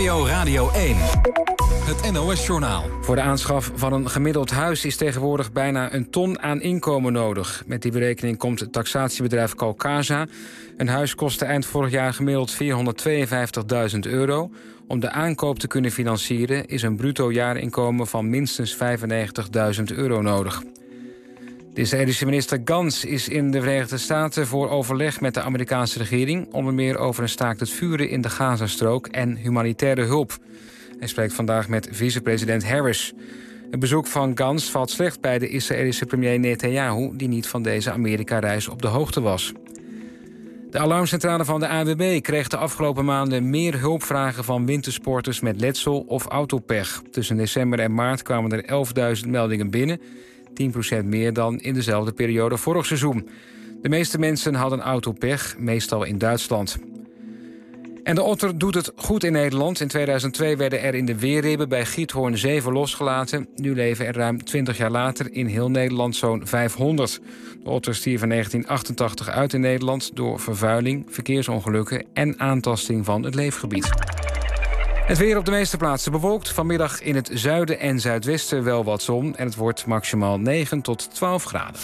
NPO Radio 1. Het NOS-journaal. Voor de aanschaf van een gemiddeld huis is tegenwoordig bijna een ton aan inkomen nodig. Met die berekening komt het taxatiebedrijf Calcasa. Een huis kostte eind vorig jaar gemiddeld €452.000. Om de aankoop te kunnen financieren is een bruto jaarinkomen van minstens €95.000 nodig. De Israëlische minister Gantz is in de Verenigde Staten voor overleg met de Amerikaanse regering, onder meer over een staakt het vuren in de Gazastrook en humanitaire hulp. Hij spreekt vandaag met vicepresident Harris. Het bezoek van Gantz valt slecht bij de Israëlische premier Netanyahu, die niet van deze Amerika-reis op de hoogte was. De alarmcentrale van de ANWB kreeg de afgelopen maanden meer hulpvragen van wintersporters met letsel of autopech. Tussen december en maart kwamen er 11.000 meldingen binnen, 10% meer dan in dezelfde periode vorig seizoen. De meeste mensen hadden autopech, meestal in Duitsland. En de otter doet het goed in Nederland. In 2002 werden er in de Weerribben bij Giethoorn 7 losgelaten. Nu leven er ruim 20 jaar later in heel Nederland zo'n 500. De otter stierf in 1988 uit in Nederland door vervuiling, verkeersongelukken en aantasting van het leefgebied. Het weer op de meeste plaatsen bewolkt. Vanmiddag in het zuiden en zuidwesten wel wat zon. En het wordt maximaal 9 tot 12 graden.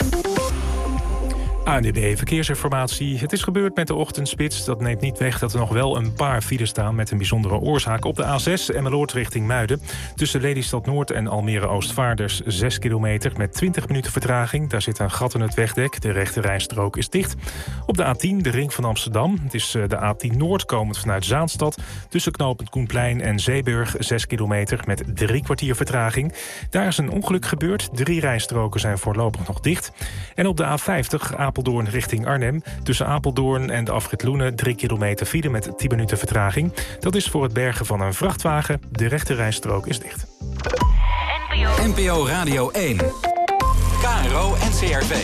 ANWB Verkeersinformatie. Het is gebeurd met de ochtendspits. Dat neemt niet weg dat er nog wel een paar files staan met een bijzondere oorzaak. Op de A6 Emmeloord richting Muiden. Tussen Lelystad Noord en Almere Oostvaarders 6 kilometer met 20 minuten vertraging. Daar zit een gat in het wegdek. De rechte rijstrook is dicht. Op de A10 de ring van Amsterdam. Het is de A10 Noord komend vanuit Zaanstad. Tussen knooppunt Koenplein en Zeeburg 6 kilometer met 3 kwartier vertraging. Daar is een ongeluk gebeurd. 3 rijstroken zijn voorlopig nog dicht. En op de A50 Apeldoorn richting Arnhem. Tussen Apeldoorn en de afrit Loenen 3 kilometer file met 10 minuten vertraging. Dat is voor het bergen van een vrachtwagen. De rechte rijstrook is dicht. NPO Radio 1. KRO NCRV.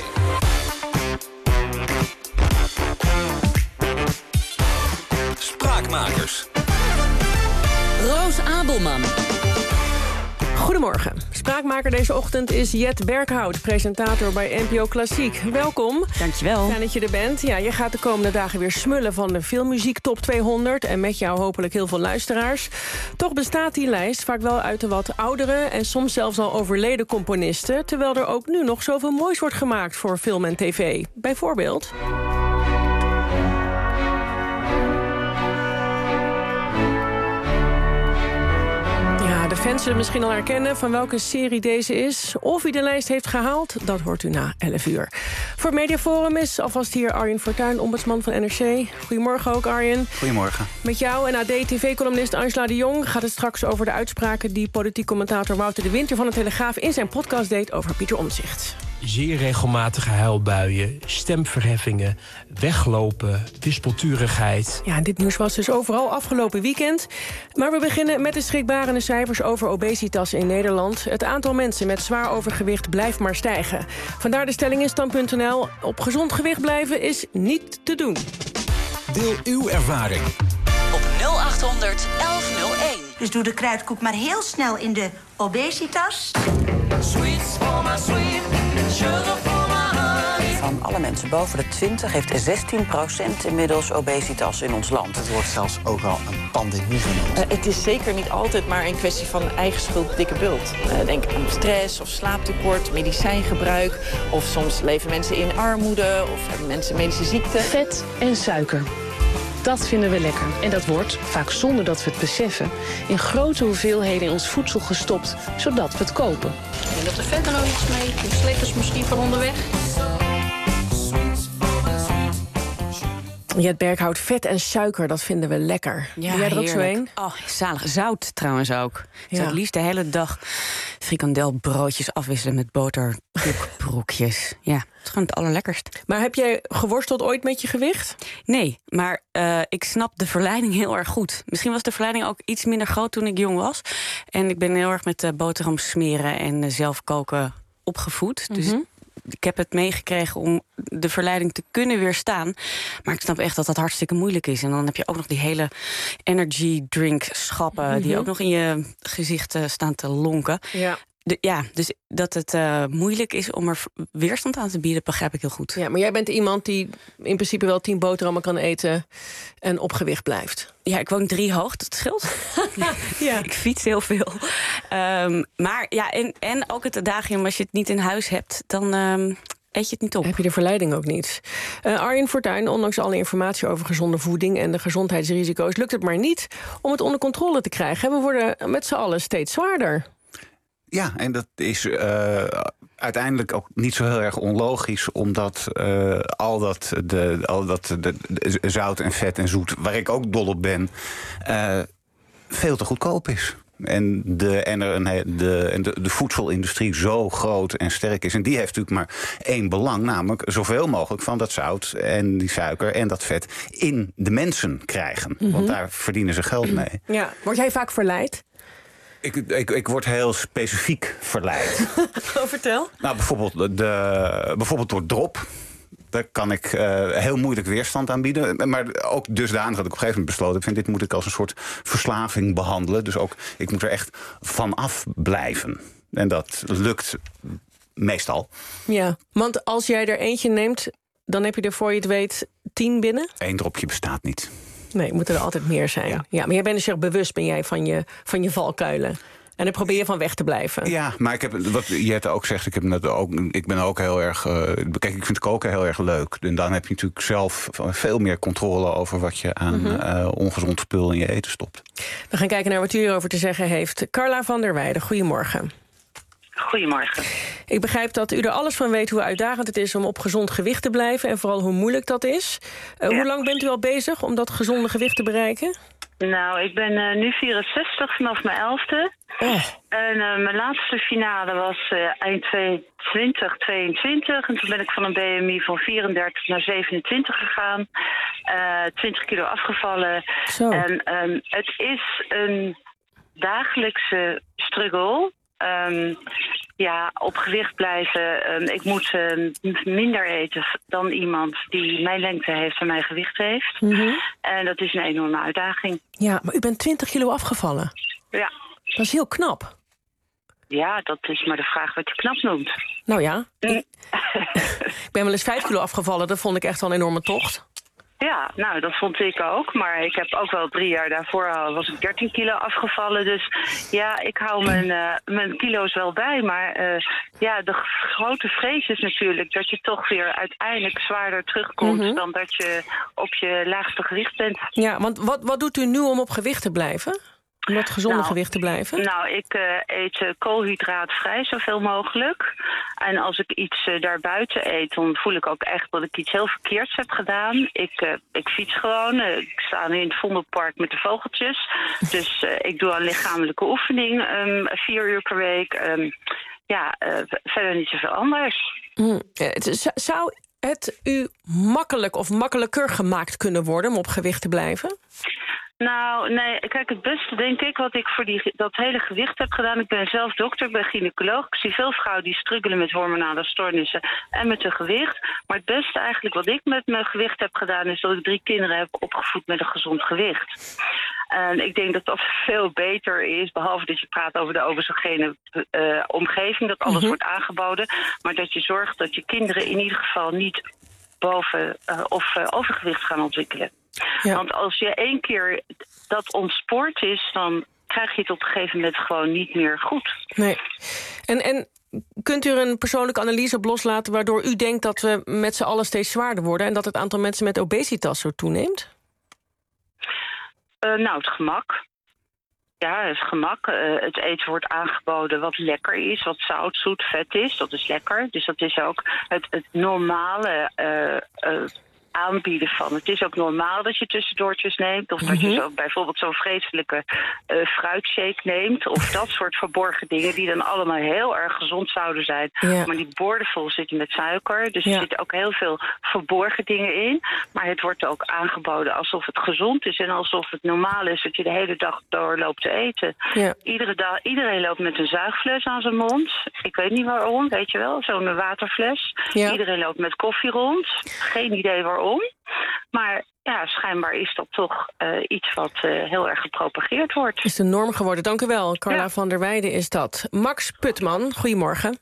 Spraakmakers. Roos Abelman. Goedemorgen. Spraakmaker deze ochtend is Jet Berkhout, presentator bij NPO Klassiek. Welkom. Dankjewel. Fijn dat je er bent. Ja, je gaat de komende dagen weer smullen van de filmmuziek top 200... en met jou hopelijk heel veel luisteraars. Toch bestaat die lijst vaak wel uit de wat oudere... en soms zelfs al overleden componisten... terwijl er ook nu nog zoveel moois wordt gemaakt voor film en tv. Bijvoorbeeld... De fans zullen misschien al herkennen van welke serie deze is. Of wie de lijst heeft gehaald, dat hoort u na 11 uur. Voor het Mediaforum is alvast hier Arjen Fortuyn, ombudsman van NRC. Goedemorgen ook, Arjen. Goedemorgen. Met jou en AD-TV-columnist Angela de Jong gaat het straks over de uitspraken... die politiek commentator Wouter de Winter van de Telegraaf... in zijn podcast deed over Pieter Omtzigt. Zeer regelmatige huilbuien, stemverheffingen, weglopen, wispelturigheid. Ja, en dit nieuws was dus overal afgelopen weekend. Maar we beginnen met de schrikbarende cijfers over obesitas in Nederland. Het aantal mensen met zwaar overgewicht blijft maar stijgen. Vandaar de stelling in Stand.nl. Op gezond gewicht blijven is niet te doen. Deel uw ervaring. Op 0800 1101. Dus doe de kruidkoek maar heel snel in de obesitas. Van alle mensen boven de 20 heeft 16% inmiddels obesitas in ons land. Het wordt zelfs ook al een pandemie genoemd. Het is zeker niet altijd maar een kwestie van eigen schuld, dikke bult. Denk aan stress of slaaptekort, medicijngebruik. Of soms leven mensen in armoede of hebben mensen medische ziekten. Vet en suiker. Dat vinden we lekker. En dat wordt, vaak zonder dat we het beseffen... in grote hoeveelheden in ons voedsel gestopt, zodat we het kopen. En dat er verder nog iets mee, de slippers misschien van onderweg. Jet Berkhout, vet en suiker, dat vinden we lekker. Ja, ben jij er ook zo een? Oh, zalig. Zout trouwens ook. Ik zou het liefst de hele dag frikandelbroodjes afwisselen met boterkoekbroekjes. Ja, het is gewoon het allerlekkerst. Maar heb jij geworsteld ooit met je gewicht? Nee, maar ik snap de verleiding heel erg goed. Misschien was de verleiding ook iets minder groot toen ik jong was. En ik ben heel erg met boterham smeren en zelf koken opgevoed. Dus ik heb het meegekregen om de verleiding te kunnen weerstaan. Maar ik snap echt dat dat hartstikke moeilijk is. En dan heb je ook nog die hele energy drink schappen... die ook nog in je gezicht staan te lonken. Ja. Dus dat het moeilijk is om er weerstand aan te bieden, begrijp ik heel goed. Ja, maar jij bent iemand die in principe wel 10 boterhammen kan eten en op gewicht blijft. Ja, ik woon 3 hoog, dat scheelt. Ja. Ik fiets heel veel. Maar ja, en ook het adagium, als je het niet in huis hebt, dan eet je het niet op. Heb je de verleiding ook niet. Arjen Fortuyn, ondanks alle informatie over gezonde voeding en de gezondheidsrisico's, lukt het maar niet om het onder controle te krijgen. We worden met z'n allen steeds zwaarder. Ja, en dat is uiteindelijk ook niet zo heel erg onlogisch, omdat al dat zout en vet en zoet, waar ik ook dol op ben, veel te goedkoop is. En de voedselindustrie zo groot en sterk is. En die heeft natuurlijk maar 1 belang, namelijk zoveel mogelijk van dat zout en die suiker en dat vet in de mensen krijgen. Want daar verdienen ze geld mee. Ja. Word jij vaak verleid? Ik word heel specifiek verleid. Vertel. Nou, bijvoorbeeld door drop. Daar kan ik heel moeilijk weerstand aan bieden. Maar ook dusdanig dat ik op een gegeven moment besloten heb, dit moet ik als een soort verslaving behandelen. Dus ook, ik moet er echt vanaf blijven. En dat lukt meestal. Ja, want als jij er eentje neemt, dan heb je er voor je het weet 10 binnen? 1 dropje bestaat niet. Nee, moeten er altijd meer zijn. Ja, maar jij bent dus heel bewust, ben jij, van je valkuilen. En daar probeer je van weg te blijven. Ja, maar ik heb, wat Jette ook zegt, ik ben ook heel erg. Kijk, ik vind koken heel erg leuk. En dan heb je natuurlijk zelf veel meer controle over wat je aan ongezond spul in je eten stopt. We gaan kijken naar wat u erover te zeggen heeft. Carla van der Weijden, goedemorgen. Goedemorgen. Ik begrijp dat u er alles van weet hoe uitdagend het is om op gezond gewicht te blijven en vooral hoe moeilijk dat is. Hoe lang bent u al bezig om dat gezonde gewicht te bereiken? Nou, ik ben nu 64 vanaf mijn 11e. En mijn laatste finale was eind 2022. En toen ben ik van een BMI van 34 naar 27 gegaan. 20 kilo afgevallen. Zo. En het is een dagelijkse struggle. Op gewicht blijven. Ik moet minder eten dan iemand die mijn lengte heeft en mijn gewicht heeft. En dat is een enorme uitdaging. Ja, maar u bent 20 kilo afgevallen. Ja. Dat is heel knap. Ja, dat is maar de vraag wat je knap noemt. Nou ja, ik ben wel eens 5 kilo afgevallen. Dat vond ik echt wel een enorme tocht. Ja, nou, dat vond ik ook. Maar ik heb ook wel 3 jaar daarvoor was ik 13 kilo afgevallen. Dus ja, ik hou mijn kilo's wel bij. Maar de grote vrees is natuurlijk dat je toch weer uiteindelijk zwaarder terugkomt dan dat je op je laagste gewicht bent. Ja, want wat doet u nu om op gewicht te blijven? Om dat gezonde gewicht te blijven? Nou, ik eet koolhydraatvrij zoveel mogelijk. En als ik iets daarbuiten eet, dan voel ik ook echt dat ik iets heel verkeerds heb gedaan. Ik fiets gewoon. Ik sta nu in het Vondelpark met de vogeltjes. Dus ik doe een lichamelijke oefening 4 uur per week. Verder niet zoveel anders. Zou het u makkelijk of makkelijker gemaakt kunnen worden om op gewicht te blijven? Nou, nee, kijk, het beste denk ik wat ik voor dat hele gewicht heb gedaan. Ik ben zelf dokter, ik ben gynaecoloog. Ik zie veel vrouwen die struggelen met hormonale stoornissen en met hun gewicht. Maar het beste eigenlijk wat ik met mijn gewicht heb gedaan is dat ik 3 kinderen heb opgevoed met een gezond gewicht. En ik denk dat dat veel beter is, behalve dat je praat over de overzogene omgeving, dat alles wordt aangeboden. Maar dat je zorgt dat je kinderen in ieder geval niet boven of overgewicht gaan ontwikkelen. Ja. Want als je 1 keer dat ontspoord is, dan krijg je het op een gegeven moment gewoon niet meer goed. Nee. En kunt u er een persoonlijke analyse op loslaten waardoor u denkt dat we met z'n allen steeds zwaarder worden en dat het aantal mensen met obesitas zo toeneemt? Het gemak. Ja, het gemak. Het eten wordt aangeboden wat lekker is, wat zout, zoet, vet is. Dat is lekker. Dus dat is ook het normale aanbieden van. Het is ook normaal dat je tussendoortjes neemt. Of dat je zo bijvoorbeeld zo'n vreselijke fruitshake neemt. Of dat soort verborgen dingen die dan allemaal heel erg gezond zouden zijn. Ja. Maar die boordevol zitten met suiker. Dus er zitten ook heel veel verborgen dingen in. Maar het wordt ook aangeboden alsof het gezond is. En alsof het normaal is dat je de hele dag door loopt te eten. Ja. Iedereen loopt met een zuigfles aan zijn mond. Ik weet niet waarom, weet je wel. Zo'n waterfles. Ja. Iedereen loopt met koffie rond. Geen idee waarom. Maar schijnbaar is dat toch iets wat heel erg gepropageerd wordt. Is de norm geworden. Dank u wel. Carla van der Weijden is dat. Max Putman, goedemorgen.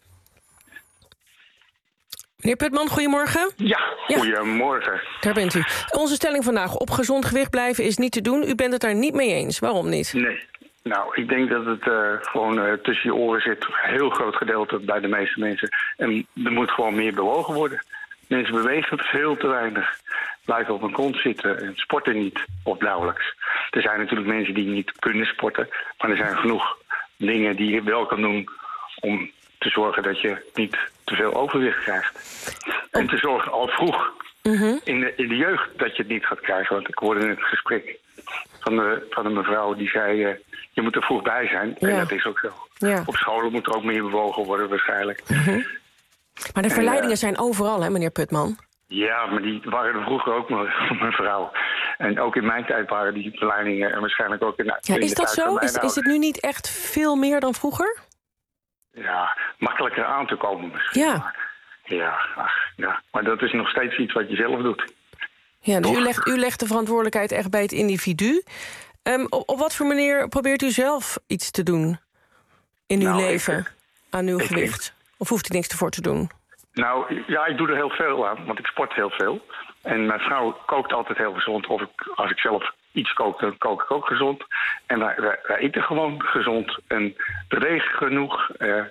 Meneer Putman, goedemorgen. Ja, goedemorgen. Daar bent u. Onze stelling vandaag: op gezond gewicht blijven is niet te doen. U bent het daar niet mee eens. Waarom niet? Nee. Nou, ik denk dat het gewoon tussen je oren zit. Een heel groot gedeelte bij de meeste mensen. En er moet gewoon meer bewogen worden. Mensen bewegen veel te weinig. Blijven op hun kont zitten en sporten niet, of nauwelijks. Er zijn natuurlijk mensen die niet kunnen sporten. Maar er zijn genoeg dingen die je wel kan doen om te zorgen dat je niet te veel overwicht krijgt. En te zorgen al vroeg in de jeugd dat je het niet gaat krijgen. Want ik hoorde in het gesprek van een mevrouw die zei, je moet er vroeg bij zijn. Ja. En dat is ook zo. Ja. Op scholen moet er ook meer bewogen worden waarschijnlijk. Maar de verleidingen zijn overal, hè, meneer Putman? Ja, maar die waren er vroeger ook, mevrouw. En ook in mijn tijd waren die verleidingen en waarschijnlijk ook in de tijd. Is dat zo? Is het nu niet echt veel meer dan vroeger? Ja, makkelijker aan te komen misschien. Ja. Ja, maar dat is nog steeds iets wat je zelf doet. Ja, dus u legt de verantwoordelijkheid echt bij het individu. Op wat voor manier probeert u zelf iets te doen in uw leven aan uw gewicht? Of hoeft u niks ervoor te doen? Nou, ja, ik doe er heel veel aan, want ik sport heel veel. En mijn vrouw kookt altijd heel gezond. Of als ik zelf iets kook, dan kook ik ook gezond. En wij eten gewoon gezond en bewegen genoeg.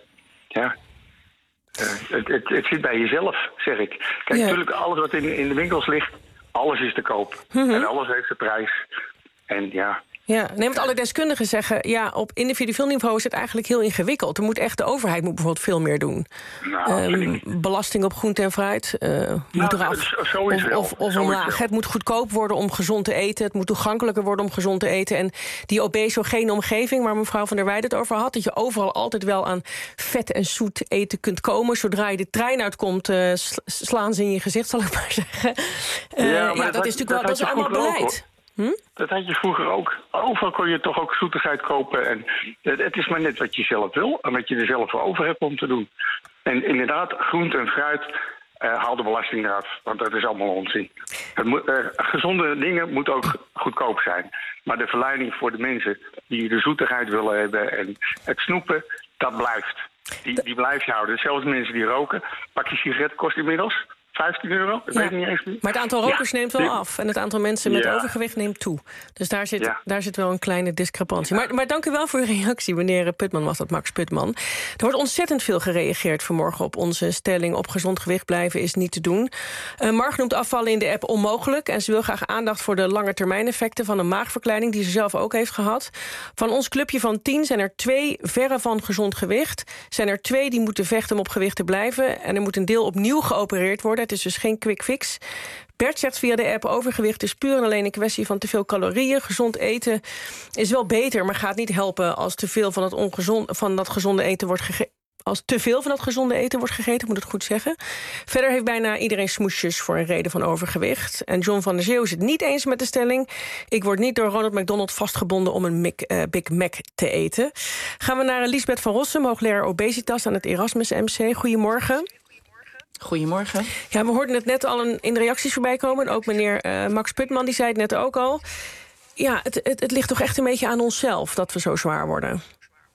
Het zit bij jezelf, zeg ik. Kijk, natuurlijk, alles wat in de winkels ligt, alles is te koop. En alles heeft zijn prijs. En Ja, want alle deskundigen zeggen, op individueel niveau is het eigenlijk heel ingewikkeld. De overheid moet bijvoorbeeld veel meer doen. Nou, belasting op groente en fruit moet eraf. Of omlaag. Het moet goedkoop worden om gezond te eten. Het moet toegankelijker worden om gezond te eten. En die obesogene omgeving waar mevrouw van der Weijden het over had, dat je overal altijd wel aan vet en zoet eten kunt komen. Zodra je de trein uitkomt, slaan ze in je gezicht, zal ik maar zeggen. Dat is natuurlijk dat is allemaal beleid. Dat had je vroeger ook. Overal kon je toch ook zoetigheid kopen. En het is maar net wat je zelf wil en wat je er zelf voor over hebt om te doen. En inderdaad, groente en fruit, haal de belasting eraf. Want dat is allemaal onzin. Gezonde dingen moeten ook goedkoop zijn. Maar de verleiding voor de mensen die de zoetigheid willen hebben en het snoepen, dat blijft. Die blijf je houden. Zelfs mensen die roken, pak je sigaret kost inmiddels €15. Ik weet niet eens meer. Maar het aantal rokers neemt wel af. En het aantal mensen met overgewicht neemt toe. Dus daar zit wel een kleine discrepantie. Maar dank u wel voor uw reactie, meneer Putman. Was dat Max Putman. Er wordt ontzettend veel gereageerd vanmorgen op onze stelling: op gezond gewicht blijven is niet te doen. Marg noemt afvallen in de app onmogelijk. En ze wil graag aandacht voor de langetermijneffecten van een maagverkleining die ze zelf ook heeft gehad. Van ons clubje van 10 zijn er 2 verre van gezond gewicht. Zijn er 2 die moeten vechten om op gewicht te blijven. En er moet een deel opnieuw geopereerd worden. Het is dus geen quick fix. Bert zegt via de app: overgewicht is puur en alleen een kwestie van te veel calorieën. Gezond eten is wel beter, maar gaat niet helpen als te veel van dat gezonde eten wordt gegeten. Als te veel van dat gezonde eten wordt gegeten, moet het goed zeggen. Verder heeft bijna iedereen smoesjes voor een reden van overgewicht. En John van der Zeeuw is het niet eens met de stelling: ik word niet door Ronald McDonald vastgebonden om een Big Mac te eten. Gaan we naar Liesbeth van Rossum, hoogleraar obesitas aan het Erasmus MC. Goedemorgen. Goedemorgen. Ja, we hoorden het net al in de reacties voorbij komen. En ook meneer Max Putman, die zei het net ook al. Ja, het ligt toch echt een beetje aan onszelf dat we zo zwaar worden.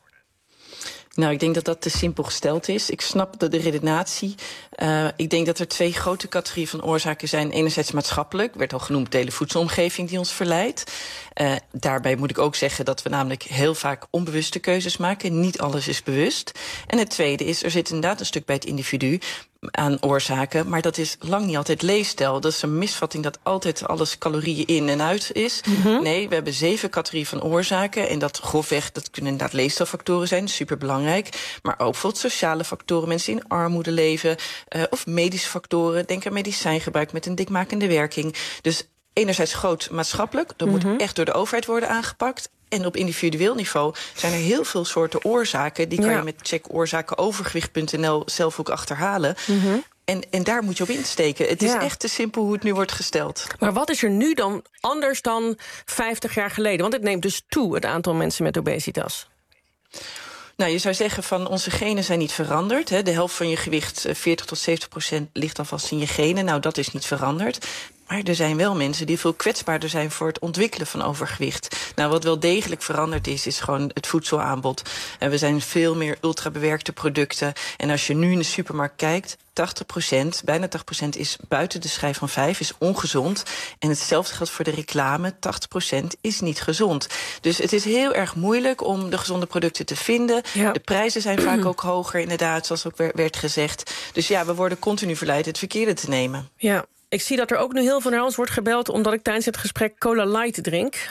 Nou, ik denk dat dat te simpel gesteld is. Ik snap de redenatie. Ik denk dat er 2 grote categorieën van oorzaken zijn. Enerzijds maatschappelijk, werd al genoemd, de hele voedselomgeving die ons verleidt. Daarbij moet ik ook zeggen dat we namelijk heel vaak onbewuste keuzes maken. Niet alles is bewust. En het tweede is, er zit inderdaad een stuk bij het individu aan oorzaken, maar dat is lang niet altijd leefstijl. Dat is een misvatting dat altijd alles calorieën in en uit is. Nee, we hebben 7 categorieën van oorzaken. En dat grofweg, dat kunnen inderdaad leefstijlfactoren zijn, superbelangrijk. Maar ook bijvoorbeeld sociale factoren, mensen in armoede leven, of medische factoren. Denk aan medicijngebruik met een dikmakende werking. Dus enerzijds groot maatschappelijk, dat moet echt door de overheid worden aangepakt. En op individueel niveau zijn er heel veel soorten oorzaken. Die kan je met checkoorzakenovergewicht.nl zelf ook achterhalen. En daar moet je op insteken. Het is echt te simpel hoe het nu wordt gesteld. Maar wat is er nu dan anders dan 50 jaar geleden? Want het neemt dus toe, het aantal mensen met obesitas. Nou, je zou zeggen van onze genen zijn niet veranderd. Hè. De helft van je gewicht, 40 tot 70% ligt alvast in je genen. Nou, dat is niet veranderd. Maar er zijn wel mensen die veel kwetsbaarder zijn voor het ontwikkelen van overgewicht. Nou, wat wel degelijk veranderd is gewoon het voedselaanbod. En we zijn veel meer ultrabewerkte producten. En als je nu in de supermarkt kijkt, 80%, bijna 80% is buiten de schijf van 5, is ongezond. En hetzelfde geldt voor de reclame, 80% is niet gezond. Dus het is heel erg moeilijk om de gezonde producten te vinden. Ja. De prijzen zijn vaak ook hoger, inderdaad, zoals ook werd gezegd. Dus ja, we worden continu verleid het verkeerde te nemen. Ja. Ik zie dat er ook nu heel veel naar ons wordt gebeld, omdat ik tijdens het gesprek Cola Light drink.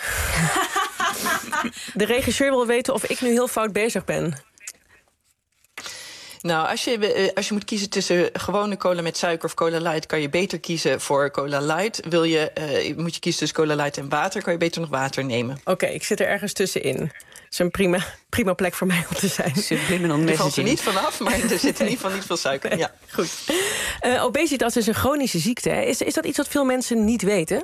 De regisseur wil weten of ik nu heel fout bezig ben. Nou, als je moet kiezen tussen gewone cola met suiker of Cola Light, kan je beter kiezen voor Cola Light. Moet je kiezen tussen Cola Light en water, kan je beter nog water nemen. Oké, ik zit er ergens tussenin. Het is een prima plek voor mij om te zijn. Er valt er niet vanaf, maar er zit in ieder geval niet veel suiker in. Ja. Goed. Obesitas is een chronische ziekte. Hè? Is dat iets wat veel mensen niet weten?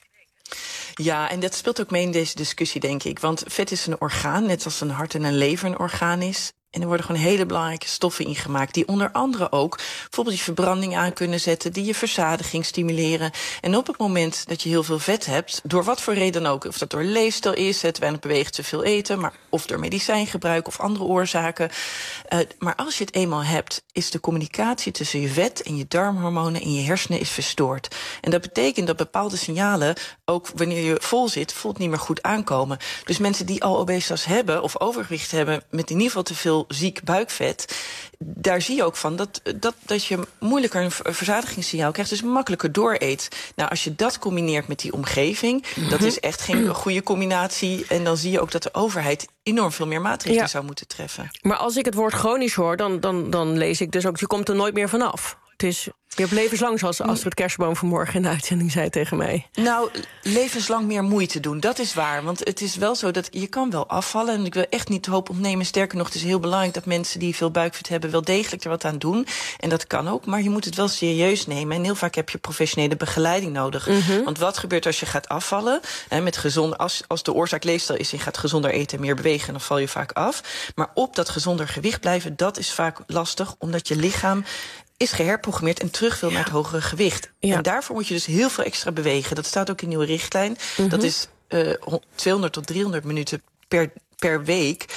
Ja, en dat speelt ook mee in deze discussie, denk ik. Want vet is een orgaan, net als een hart en een lever een orgaan is. En er worden gewoon hele belangrijke stoffen ingemaakt, die onder andere ook bijvoorbeeld je verbranding aan kunnen zetten, die je verzadiging stimuleren. En op het moment dat je heel veel vet hebt, door wat voor reden dan ook, of dat door leefstijl is, te weinig bewegen, te veel eten, maar of door medicijngebruik of andere oorzaken. Maar als je het eenmaal hebt, is de communicatie tussen je vet en je darmhormonen en je hersenen is verstoord. En dat betekent dat bepaalde signalen, ook wanneer je vol zit, voelt niet meer goed aankomen. Dus mensen die al obesitas hebben of overgewicht hebben met in ieder geval te veel ziek buikvet, daar zie je ook van dat je moeilijker een verzadigingssignaal krijgt, dus makkelijker dooreet. Nou, als je dat combineert met die omgeving, dat is echt geen goede combinatie. En dan zie je ook dat de overheid enorm veel meer maatregelen zou moeten treffen. Maar als ik het woord chronisch hoor, dan lees ik dus ook, je komt er nooit meer vanaf. Het is, je hebt levenslang, zoals Astrid Kersenboom vanmorgen in de uitzending zei tegen mij. Nou, levenslang meer moeite doen, dat is waar. Want het is wel zo dat je kan wel afvallen. En ik wil echt niet de hoop ontnemen. Sterker nog, het is heel belangrijk dat mensen die veel buikvet hebben wel degelijk er wat aan doen. En dat kan ook, maar je moet het wel serieus nemen. En heel vaak heb je professionele begeleiding nodig. Want wat gebeurt als je gaat afvallen? Met gezond, als de oorzaak leefstijl is, je gaat gezonder eten en meer bewegen, dan val je vaak af. Maar op dat gezonder gewicht blijven, dat is vaak lastig, omdat je lichaam is geherprogrammeerd en terug wil naar het hogere gewicht. Ja. En daarvoor moet je dus heel veel extra bewegen. Dat staat ook in de nieuwe richtlijn. Dat is 200 tot 300 minuten per week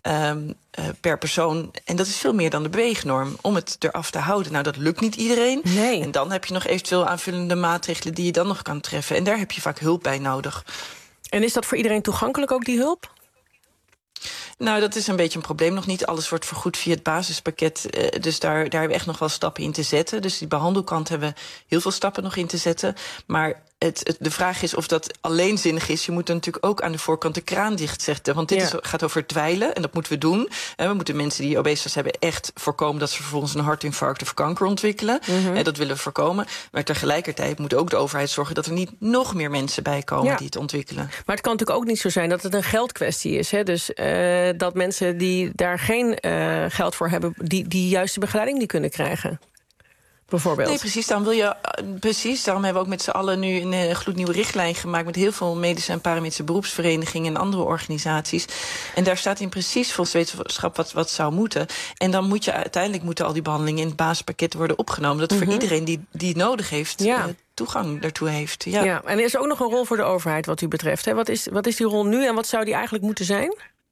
per persoon. En dat is veel meer dan de beweegnorm om het eraf te houden. Nou, dat lukt niet iedereen. Nee. En dan heb je nog eventueel aanvullende maatregelen die je dan nog kan treffen. En daar heb je vaak hulp bij nodig. En is dat voor iedereen toegankelijk, ook die hulp? Nou, dat is een beetje een probleem. Nog niet alles wordt vergoed via het basispakket. Dus daar hebben we echt nog wel stappen in te zetten. Dus die behandelkant hebben we heel veel stappen nog in te zetten. Maar de vraag is of dat alleen zinnig is. Je moet natuurlijk ook aan de voorkant de kraan dichtzetten. Want dit gaat over dweilen en dat moeten we doen. We moeten mensen die obesitas hebben echt voorkomen dat ze vervolgens een hartinfarct of kanker ontwikkelen. Dat willen we voorkomen. Maar tegelijkertijd moet ook de overheid zorgen dat er niet nog meer mensen bij komen die het ontwikkelen. Maar het kan natuurlijk ook niet zo zijn dat het een geldkwestie is. Hè? Dus dat mensen die daar geen geld voor hebben, die juiste begeleiding die kunnen krijgen. Bijvoorbeeld. Nee, precies. Daarom hebben we ook met z'n allen nu een gloednieuwe richtlijn gemaakt met heel veel medische en paramedische beroepsverenigingen en andere organisaties. En daar staat in precies volgens wetenschap wat zou moeten. En dan moet je uiteindelijk moeten al die behandelingen in het basispakket worden opgenomen. Dat voor iedereen die het nodig heeft, toegang daartoe heeft. Ja. En er is ook nog een rol voor de overheid wat u betreft. Hè? Wat is die rol nu en wat zou die eigenlijk moeten zijn?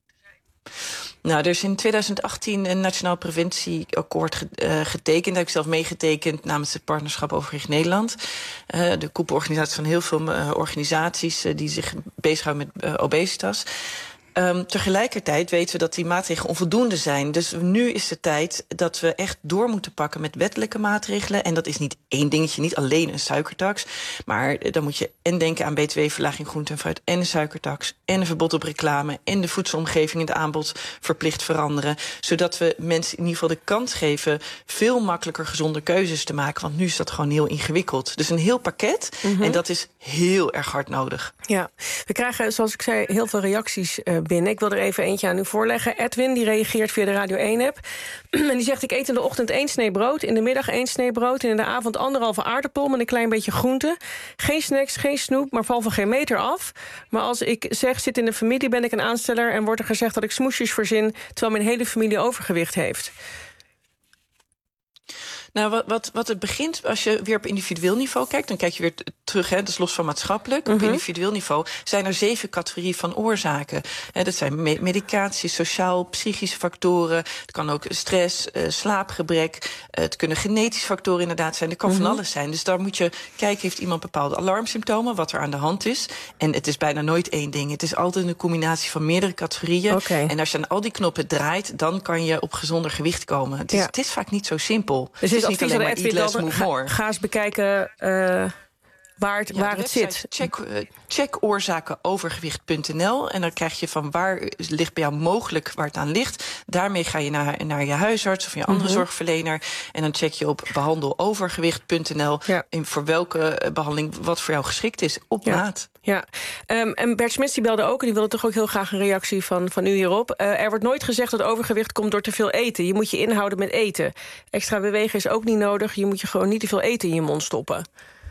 Nou, er is in 2018 een Nationaal Preventieakkoord getekend. Daar heb ik zelf meegetekend namens het Partnerschap Overgewicht Nederland. De koepelorganisatie van heel veel organisaties die zich bezighouden met obesitas. Tegelijkertijd weten we dat die maatregelen onvoldoende zijn. Dus nu is de tijd dat we echt door moeten pakken met wettelijke maatregelen. En dat is niet één dingetje, niet alleen een suikertax. Maar dan moet je denken aan btw-verlaging groente en fruit en een suikertax. En een verbod op reclame en de voedselomgeving en het aanbod verplicht veranderen. Zodat we mensen in ieder geval de kans geven veel makkelijker gezonde keuzes te maken. Want nu is dat gewoon heel ingewikkeld. Dus een heel pakket en dat is heel erg hard nodig. Ja, we krijgen, zoals ik zei, heel veel reacties binnen. Ik wil er even eentje aan u voorleggen. Edwin, die reageert via de Radio 1-app. En die zegt, ik eet in de ochtend 1 snee brood, in de middag 1 snee brood en in de avond 1,5 aardappel met een klein beetje groente. Geen snacks, geen snoep, maar val van geen meter af. Maar als ik zeg, zit in de familie, ben ik een aansteller en wordt er gezegd dat ik smoesjes verzin, terwijl mijn hele familie overgewicht heeft. Nou, wat het begint, als je weer op individueel niveau kijkt, dan kijk je weer terug, hè, dat is los van maatschappelijk. Op individueel niveau zijn er 7 categorieën van oorzaken. Dat zijn medicatie, sociaal, psychische factoren. Het kan ook stress, slaapgebrek. Het kunnen genetische factoren inderdaad zijn. Er kan van alles zijn. Dus daar moet je kijken, heeft iemand bepaalde alarmsymptomen, wat er aan de hand is. En het is bijna nooit één ding. Het is altijd een combinatie van meerdere categorieën. Okay. En als je aan al die knoppen draait, dan kan je op gezonder gewicht komen. Het is vaak niet zo simpel. Dus het is niet alleen maar eat less, move more. Ga eens bekijken waar het zit. Check oorzakenovergewicht.nl en dan krijg je van waar ligt bij jou mogelijk waar het aan ligt. Daarmee ga je naar je huisarts of je andere zorgverlener. En dan check je op behandelovergewicht.nl en voor welke behandeling wat voor jou geschikt is, op maat. Ja, en Bert Smits die belde ook en die wilde toch ook heel graag een reactie van u hierop. Er wordt nooit gezegd dat overgewicht komt door te veel eten. Je moet je inhouden met eten. Extra bewegen is ook niet nodig. Je moet je gewoon niet te veel eten in je mond stoppen.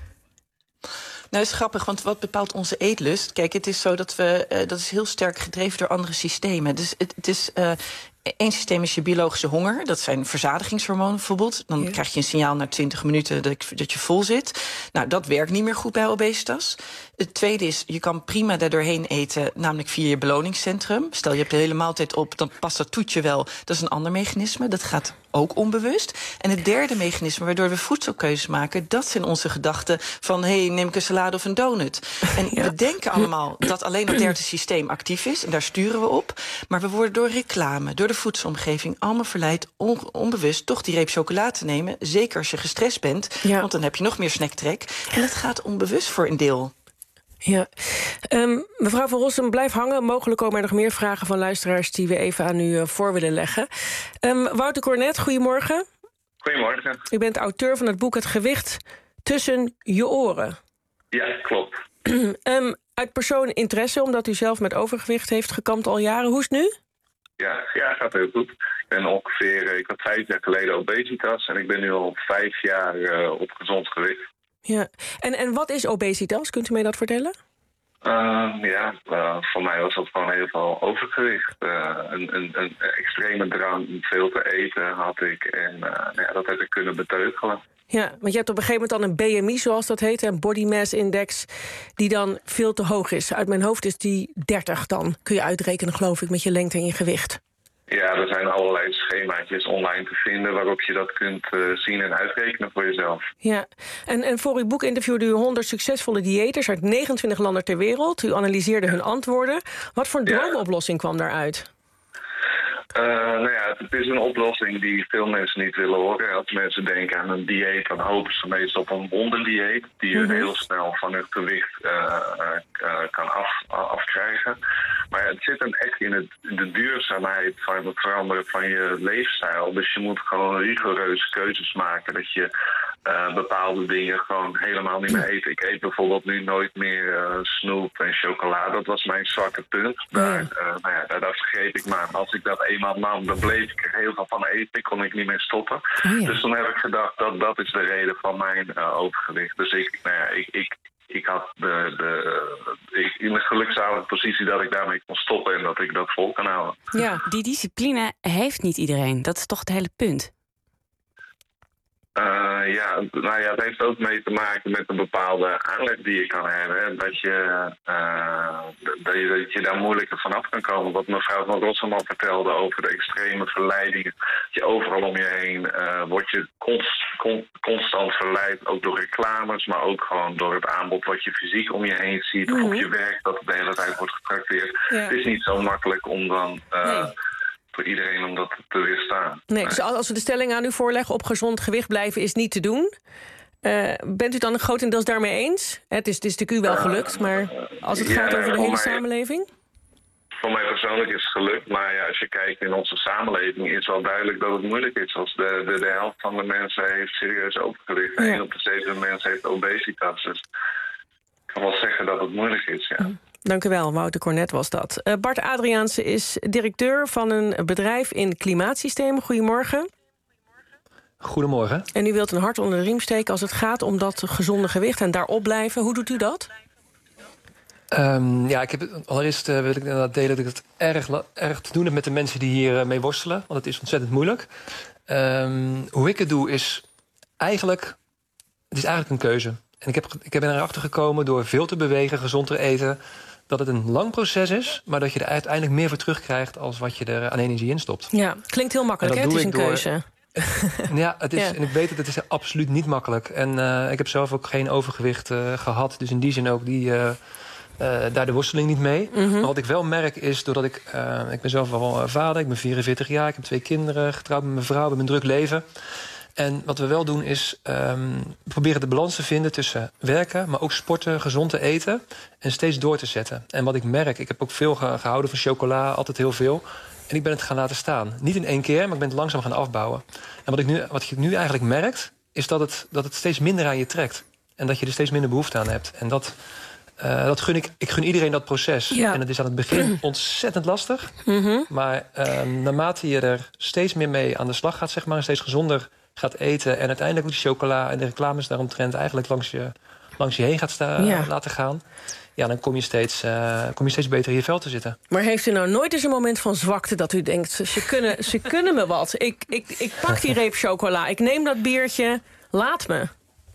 Nou, dat is grappig, want wat bepaalt onze eetlust? Kijk, het is zo dat dat is heel sterk gedreven door andere systemen. Dus het is één systeem is je biologische honger. Dat zijn verzadigingshormonen bijvoorbeeld. Dan krijg je een signaal na 20 minuten dat je vol zit. Nou, dat werkt niet meer goed bij obesitas. Het tweede is, je kan prima daardoorheen eten, namelijk via je beloningscentrum. Stel, je hebt de hele maaltijd op, dan past dat toetje wel. Dat is een ander mechanisme, dat gaat ook onbewust. En het derde mechanisme waardoor we voedselkeuzes maken, dat zijn onze gedachten van, neem ik een salade of een donut. En we denken allemaal dat alleen dat derde systeem actief is, en daar sturen we op. Maar we worden door reclame, door de voedselomgeving allemaal verleid onbewust toch die reep chocola te nemen. Zeker als je gestrest bent, want dan heb je nog meer snacktrek. En dat gaat onbewust voor een deel. Ja. Mevrouw van Rossum, blijf hangen. Mogelijk komen er nog meer vragen van luisteraars die we even aan u voor willen leggen. Wouter Cornet, goedemorgen. Goedemorgen. U bent auteur van het boek Het gewicht tussen je oren. Ja, klopt. Uit persoonlijk interesse, omdat u zelf met overgewicht heeft gekampt al jaren. Hoe is het nu? Ja, gaat heel goed. Ik had 5 jaar geleden obesitas en ik ben nu al 5 jaar op gezond gewicht. Ja, en wat is obesitas? Kunt u mij dat vertellen? Voor mij was dat gewoon heel veel overgewicht. Een extreme drang om veel te eten had ik en dat heb ik kunnen beteugelen. Ja, want je hebt op een gegeven moment dan een BMI, zoals dat heet, een body mass index, die dan veel te hoog is. Uit mijn hoofd is die 30 dan, kun je uitrekenen, geloof ik, met je lengte en je gewicht. Ja, er zijn allerlei schemaatjes online te vinden waarop je dat kunt zien en uitrekenen voor jezelf. Ja, en voor uw boek interviewde u 100 succesvolle diëters uit 29 landen ter wereld. U analyseerde hun antwoorden. Wat voor droomoplossing kwam daaruit? Het is een oplossing die veel mensen niet willen horen. Als mensen denken aan een dieet, dan hopen ze meestal op een wonderdieet die je heel snel van het gewicht kan afkrijgen. Maar het zit hem echt in de duurzaamheid van het veranderen van je leefstijl. Dus je moet gewoon rigoureuze keuzes maken dat je bepaalde dingen gewoon helemaal niet meer eet. Ik eet bijvoorbeeld nu nooit meer snoep en chocola. Dat was mijn zwakke punt. Daar vergeet ik maar. Als ik dat eenmaal nam, dan bleef ik er heel veel van eten. Kon ik niet meer stoppen. Dus toen heb ik gedacht dat is de reden van mijn overgewicht. Dus ik had in de gelukzalige positie dat ik daarmee kon stoppen en dat ik dat vol kan houden. Ja, die discipline heeft niet iedereen. Dat is toch het hele punt? Het heeft ook mee te maken met een bepaalde aanleg die je kan hebben. Hè? Dat je daar moeilijker vanaf kan komen. Wat mevrouw van Rossum al vertelde over de extreme verleidingen. Dat je overal om je heen word je constant verleid. Ook door reclames, maar ook gewoon door het aanbod wat je fysiek om je heen ziet. Of op je werk, dat de hele tijd wordt getrakteerd. Ja. Het is niet zo makkelijk om dan voor iedereen om dat te weerstaan. Nee, dus als we de stelling aan u voorleggen, op gezond gewicht blijven is niet te doen. Bent u dan grotendeels daarmee eens? Het is natuurlijk u wel gelukt, maar als het gaat over de hele samenleving? Voor mij persoonlijk is het gelukt, maar als je kijkt in onze samenleving is wel duidelijk dat het moeilijk is. Als de helft van de mensen heeft serieus overgewicht en 1 op de 7 mensen heeft obesitas. Dus ik kan wel zeggen dat het moeilijk is, ja. Dank u wel, Wouter Cornet was dat. Bart Adriaanse is directeur van een bedrijf in klimaatsystemen. Goedemorgen. Goedemorgen. En u wilt een hart onder de riem steken als het gaat om dat gezonde gewicht en daarop blijven. Hoe doet u dat? Allereerst wil ik inderdaad delen dat ik het erg te doen heb met de mensen die hier mee worstelen. Want het is ontzettend moeilijk. Hoe ik het doe is eigenlijk een keuze. En ik ben erachter gekomen door veel te bewegen, gezond te eten, dat het een lang proces is, maar dat je er uiteindelijk meer voor terugkrijgt als wat je er aan energie in stopt. Ja, klinkt heel makkelijk, hè? Het is een keuze. Ja, het is, en ik weet het is absoluut niet makkelijk. En ik heb zelf ook geen overgewicht gehad. Dus in die zin ook daar de worsteling niet mee. Maar wat ik wel merk is, doordat ik ben zelf wel vader, ik ben 44 jaar, ik heb 2 kinderen, getrouwd met mijn vrouw, we hebben een druk leven. En wat we wel doen is proberen de balans te vinden tussen werken, maar ook sporten, gezond te eten en steeds door te zetten. En wat ik merk, ik heb ook veel gehouden van chocola, altijd heel veel. En ik ben het gaan laten staan. Niet in 1 keer, maar ik ben het langzaam gaan afbouwen. En wat je nu eigenlijk merkt, is dat het steeds minder aan je trekt. En dat je er steeds minder behoefte aan hebt. En dat gun ik gun iedereen dat proces. Ja. En het is aan het begin ontzettend lastig. Maar naarmate je er steeds meer mee aan de slag gaat, zeg maar, en steeds gezonder gaat eten en uiteindelijk ook die chocola en de reclames daaromtrent eigenlijk langs je heen gaat laten gaan, ja, dan kom je steeds beter in je vel te zitten. Maar heeft u nou nooit eens een moment van zwakte dat u denkt, ze kunnen me wat. Ik pak die reep chocola, ik neem dat biertje, laat me.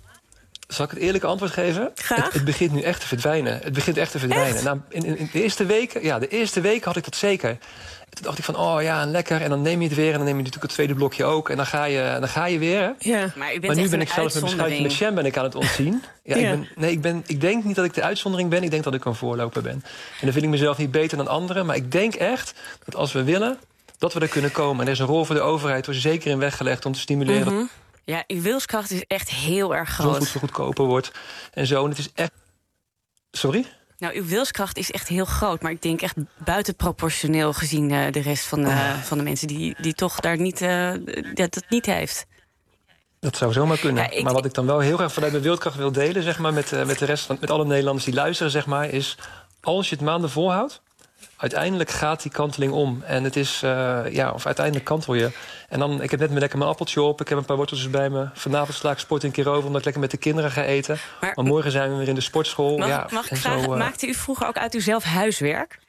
Zal ik het eerlijke antwoord geven? Graag. Het begint nu echt te verdwijnen. Het begint echt te verdwijnen. Nou, in de eerste weken had ik dat zeker. Toen dacht ik van, oh ja, lekker. En dan neem je het weer. En dan neem je natuurlijk het tweede blokje ook. En dan ga je weer. Hè? Ja. Maar nu ben ik zelfs met mijn schuitje met jam aan het ontzien. Ja, ik denk niet dat ik de uitzondering ben. Ik denk dat ik een voorloper ben. En dan vind ik mezelf niet beter dan anderen. Maar ik denk echt dat als we willen, dat we er kunnen komen. En er is een rol voor de overheid, er zeker in weggelegd om te stimuleren. Ja, uw wilskracht is echt heel erg groot. Voedsel goedkoper wordt en zo. En het is echt. Sorry? Nou, uw wilskracht is echt heel groot. Maar ik denk echt buitenproportioneel gezien de rest van de mensen die toch daar dat niet heeft. Dat zou zomaar kunnen. Ja, maar wat ik dan wel heel erg vanuit mijn wilskracht wil delen, zeg maar, met de rest met alle Nederlanders die luisteren, zeg maar, is als je het maanden volhoudt, uiteindelijk gaat die kanteling om. En het is, of uiteindelijk kantel je. En dan, ik heb net lekker mijn appeltje op. Ik heb een paar worteltjes bij me. Vanavond sla ik sport een keer over, omdat ik lekker met de kinderen ga eten. Maar morgen zijn we weer in de sportschool. Mag ik vragen, maakte u vroeger ook uit uzelf huiswerk?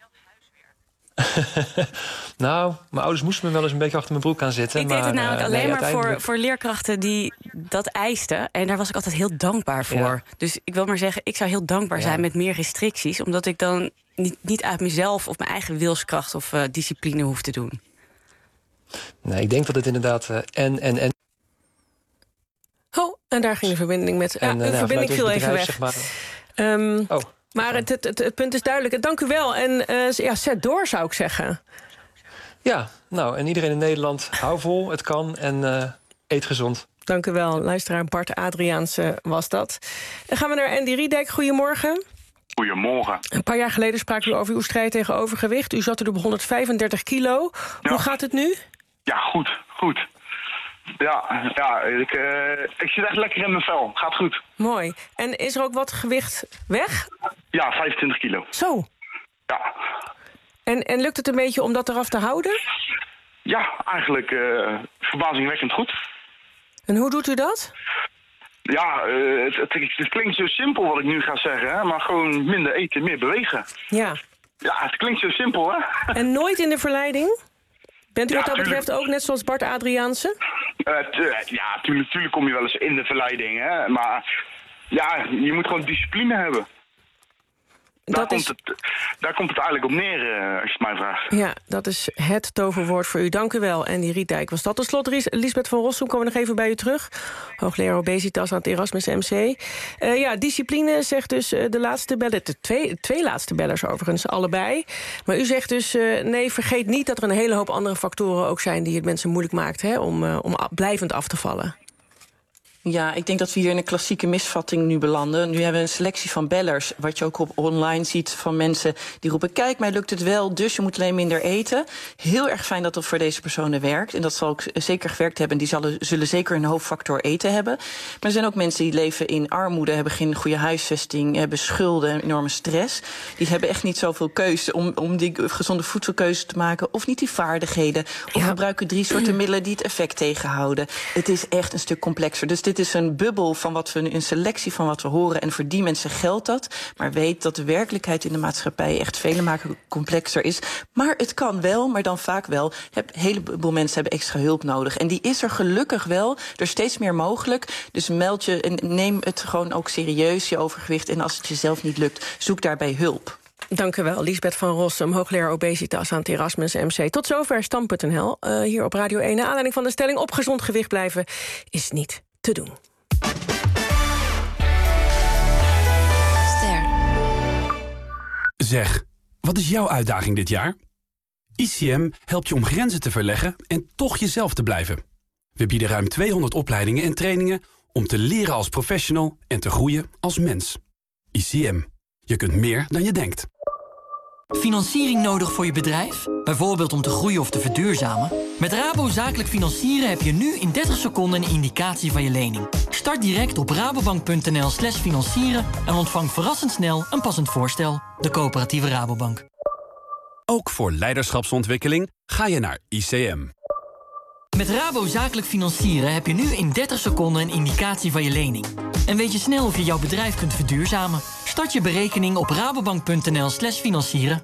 Nou, mijn ouders moesten me wel eens een beetje achter mijn broek gaan zitten. Ik deed het namelijk alleen maar voor leerkrachten die dat eisten. En daar was ik altijd heel dankbaar voor. Ja. Dus ik wil maar zeggen, ik zou heel dankbaar zijn met meer restricties. Omdat ik dan niet uit mezelf of mijn eigen wilskracht of discipline hoef te doen. Nee, ik denk dat het inderdaad en. Oh, en daar ging de verbinding met. De verbinding viel even weg. Zeg maar. Maar het punt is duidelijk. Dank u wel. En zet door, zou ik zeggen. Ja, nou, en iedereen in Nederland, hou vol, het kan en eet gezond. Dank u wel. Luisteraar Bart Adriaanse was dat. Dan gaan we naar Andy Riedijk. Goedemorgen. Goedemorgen. Een paar jaar geleden spraken u over uw strijd tegen overgewicht. U zat er op 135 kilo. Ja. Hoe gaat het nu? Ja, goed. Ja, ik zit echt lekker in mijn vel. Gaat goed. Mooi. En is er ook wat gewicht weg? Ja, 25 kilo. Zo. Ja. En lukt het een beetje om dat eraf te houden? Ja, eigenlijk verbazingwekkend goed. En hoe doet u dat? Ja, het klinkt zo simpel wat ik nu ga zeggen, hè, maar gewoon minder eten, meer bewegen. Ja. Ja, het klinkt zo simpel, hè? En nooit in de verleiding? Bent u wat dat betreft ook net zoals Bart Adriaanse? Ja, tuurlijk kom je wel eens in de verleiding, hè. Maar ja, je moet gewoon discipline hebben. Daar komt het eigenlijk op neer, als je het mij vraagt. Ja, dat is het toverwoord voor u. Dank u wel, Andy Riedijk was dat. Tot slot, Lisbeth van Rossum, komen we nog even bij u terug. Hoogleraar obesitas aan het Erasmus MC. Discipline zegt dus de laatste beller, de twee laatste bellers overigens, allebei. Maar u zegt dus, nee, vergeet niet dat er een hele hoop andere factoren ook zijn die het mensen moeilijk maakt, hè, om blijvend af te vallen. Ja, ik denk dat we hier in een klassieke misvatting nu belanden. Nu hebben we een selectie van bellers, wat je ook op online ziet van mensen die roepen, kijk, mij lukt het wel, dus je moet alleen minder eten. Heel erg fijn dat dat voor deze personen werkt. En dat zal ook zeker gewerkt hebben. Die zullen zeker een hoofdfactor eten hebben. Maar er zijn ook mensen die leven in armoede, hebben geen goede huisvesting, hebben schulden, enorme stress. Die hebben echt niet zoveel keuze om die gezonde voedselkeuze te maken. Of niet die vaardigheden. Of gebruiken 3 soorten middelen die het effect tegenhouden. Het is echt een stuk complexer. Dus dit is een bubbel van wat we nu, een selectie van wat we horen. En voor die mensen geldt dat. Maar weet dat de werkelijkheid in de maatschappij echt vele malen complexer is. Maar het kan wel, maar dan vaak wel. Een heleboel mensen hebben extra hulp nodig. En die is er gelukkig wel. Er is steeds meer mogelijk. Dus meld je en neem het gewoon ook serieus, je overgewicht. En als het jezelf niet lukt, zoek daarbij hulp. Dank u wel, Liesbeth van Rossum, hoogleraar obesitas aan het Erasmus MC. Tot zover Stand.nl, hier op Radio 1. Naar aanleiding van de stelling: op gezond gewicht blijven is niet te doen. Zeg, wat is jouw uitdaging dit jaar? ICM helpt je om grenzen te verleggen en toch jezelf te blijven. We bieden ruim 200 opleidingen en trainingen om te leren als professional en te groeien als mens. ICM. Je kunt meer dan je denkt. Financiering nodig voor je bedrijf? Bijvoorbeeld om te groeien of te verduurzamen? Met Rabo Zakelijk Financieren heb je nu in 30 seconden een indicatie van je lening. Start direct op rabobank.nl/financieren en ontvang verrassend snel een passend voorstel. De Coöperatieve Rabobank. Ook voor leiderschapsontwikkeling ga je naar ICM. Met Rabo Zakelijk Financieren heb je nu in 30 seconden een indicatie van je lening. En weet je snel of je jouw bedrijf kunt verduurzamen? Start je berekening op rabobank.nl/financieren.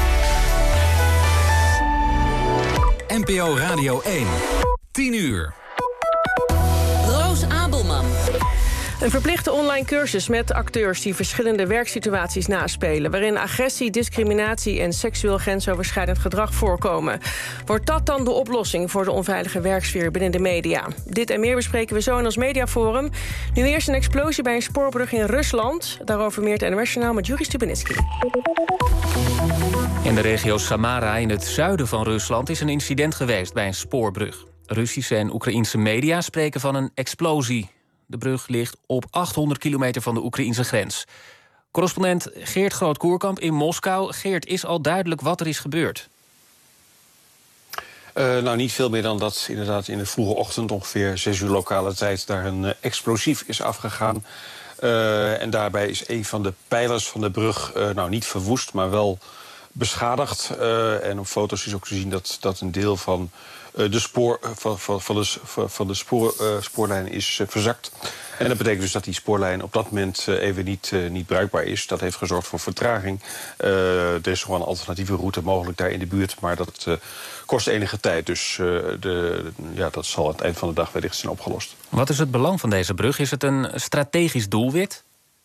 NPO Radio 1. 10 uur. Roos Abelman. Een verplichte online cursus met acteurs die verschillende werksituaties naspelen, waarin agressie, discriminatie en seksueel grensoverschrijdend gedrag voorkomen. Wordt dat dan de oplossing voor de onveilige werksfeer binnen de media? Dit en meer bespreken we zo in ons mediaforum. Nu eerst een explosie bij een spoorbrug in Rusland. Daarover meer het NOS-journaal met Juri Stubenitski. In de regio Samara in het zuiden van Rusland is een incident geweest bij een spoorbrug. Russische en Oekraïense media spreken van een explosie. De brug ligt op 800 kilometer van de Oekraïense grens. Correspondent Geert Groot-Koerkamp in Moskou. Geert, is al duidelijk wat er is gebeurd? Nou, niet veel meer dan dat inderdaad in de vroege ochtend, ongeveer 6 uur lokale tijd, daar een explosief is afgegaan. En daarbij is een van de pijlers van de brug niet verwoest, maar wel beschadigd. En op foto's is ook te zien dat een deel van de spoorlijn is verzakt. En dat betekent dus dat die spoorlijn op dat moment even niet bruikbaar is. Dat heeft gezorgd voor vertraging. Er is gewoon een alternatieve route mogelijk daar in de buurt, maar dat kost enige tijd. Dus dat zal aan het eind van de dag wellicht zijn opgelost. Wat is het belang van deze brug? Is het een strategisch doelwit?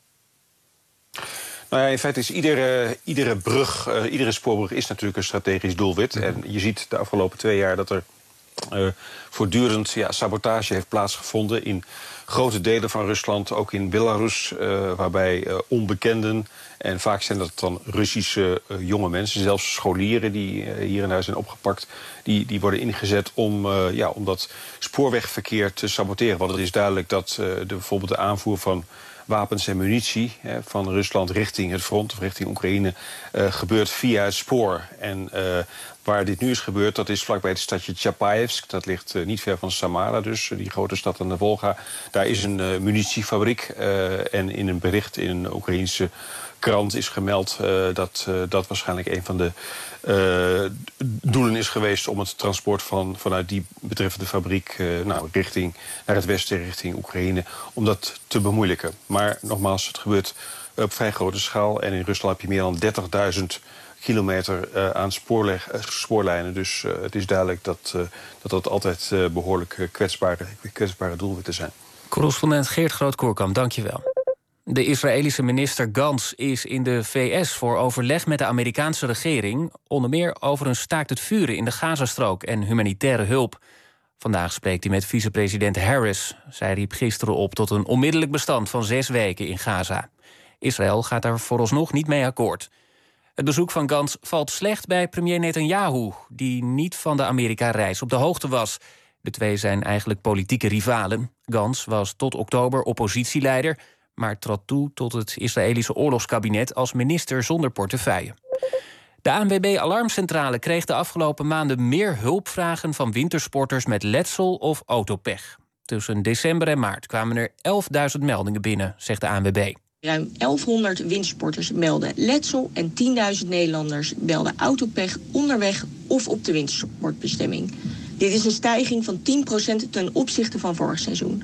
Nou ja, in feite is iedere brug, iedere spoorbrug is natuurlijk een strategisch doelwit. En je ziet de afgelopen 2 jaar dat er voortdurend sabotage heeft plaatsgevonden in grote delen van Rusland, ook in Belarus, waarbij onbekenden, en vaak zijn dat dan Russische jonge mensen, zelfs scholieren die hier en daar zijn opgepakt, die worden ingezet om dat spoorwegverkeer te saboteren. Want het is duidelijk dat bijvoorbeeld de aanvoer van wapens en munitie van Rusland richting het front of richting Oekraïne gebeurt via het spoor. En waar dit nu is gebeurd, dat is vlakbij het stadje Chapayevsk. Dat ligt niet ver van Samara, dus die grote stad aan de Volga. Daar is een munitiefabriek en in een bericht in een Oekraïense krant is gemeld dat waarschijnlijk een van de doelen is geweest om het transport vanuit die betreffende fabriek naar het westen, richting Oekraïne, om dat te bemoeilijken. Maar nogmaals, het gebeurt op vrij grote schaal. En in Rusland heb je meer dan 30.000 kilometer aan spoorlijnen. Dus het is duidelijk dat altijd behoorlijk kwetsbare doelwitten zijn. Correspondent Geert Groot-Koerkamp, dank je wel. De Israëlische minister Gantz is in de VS voor overleg met de Amerikaanse regering, onder meer over een staakt het vuren in de Gazastrook en humanitaire hulp. Vandaag spreekt hij met vicepresident Harris. Zij riep gisteren op tot een onmiddellijk bestand van 6 weken in Gaza. Israël gaat daar vooralsnog niet mee akkoord. Het bezoek van Gantz valt slecht bij premier Netanyahu, die niet van de Amerika-reis op de hoogte was. De twee zijn eigenlijk politieke rivalen. Gantz was tot oktober oppositieleider, maar trad toe tot het Israëlische oorlogskabinet als minister zonder portefeuille. De ANWB-alarmcentrale kreeg de afgelopen maanden meer hulpvragen van wintersporters met letsel of autopech. Tussen december en maart kwamen er 11.000 meldingen binnen, zegt de ANWB. Ruim 1100 wintersporters melden letsel en 10.000 Nederlanders melden autopech onderweg of op de wintersportbestemming. Dit is een stijging van 10% ten opzichte van vorig seizoen.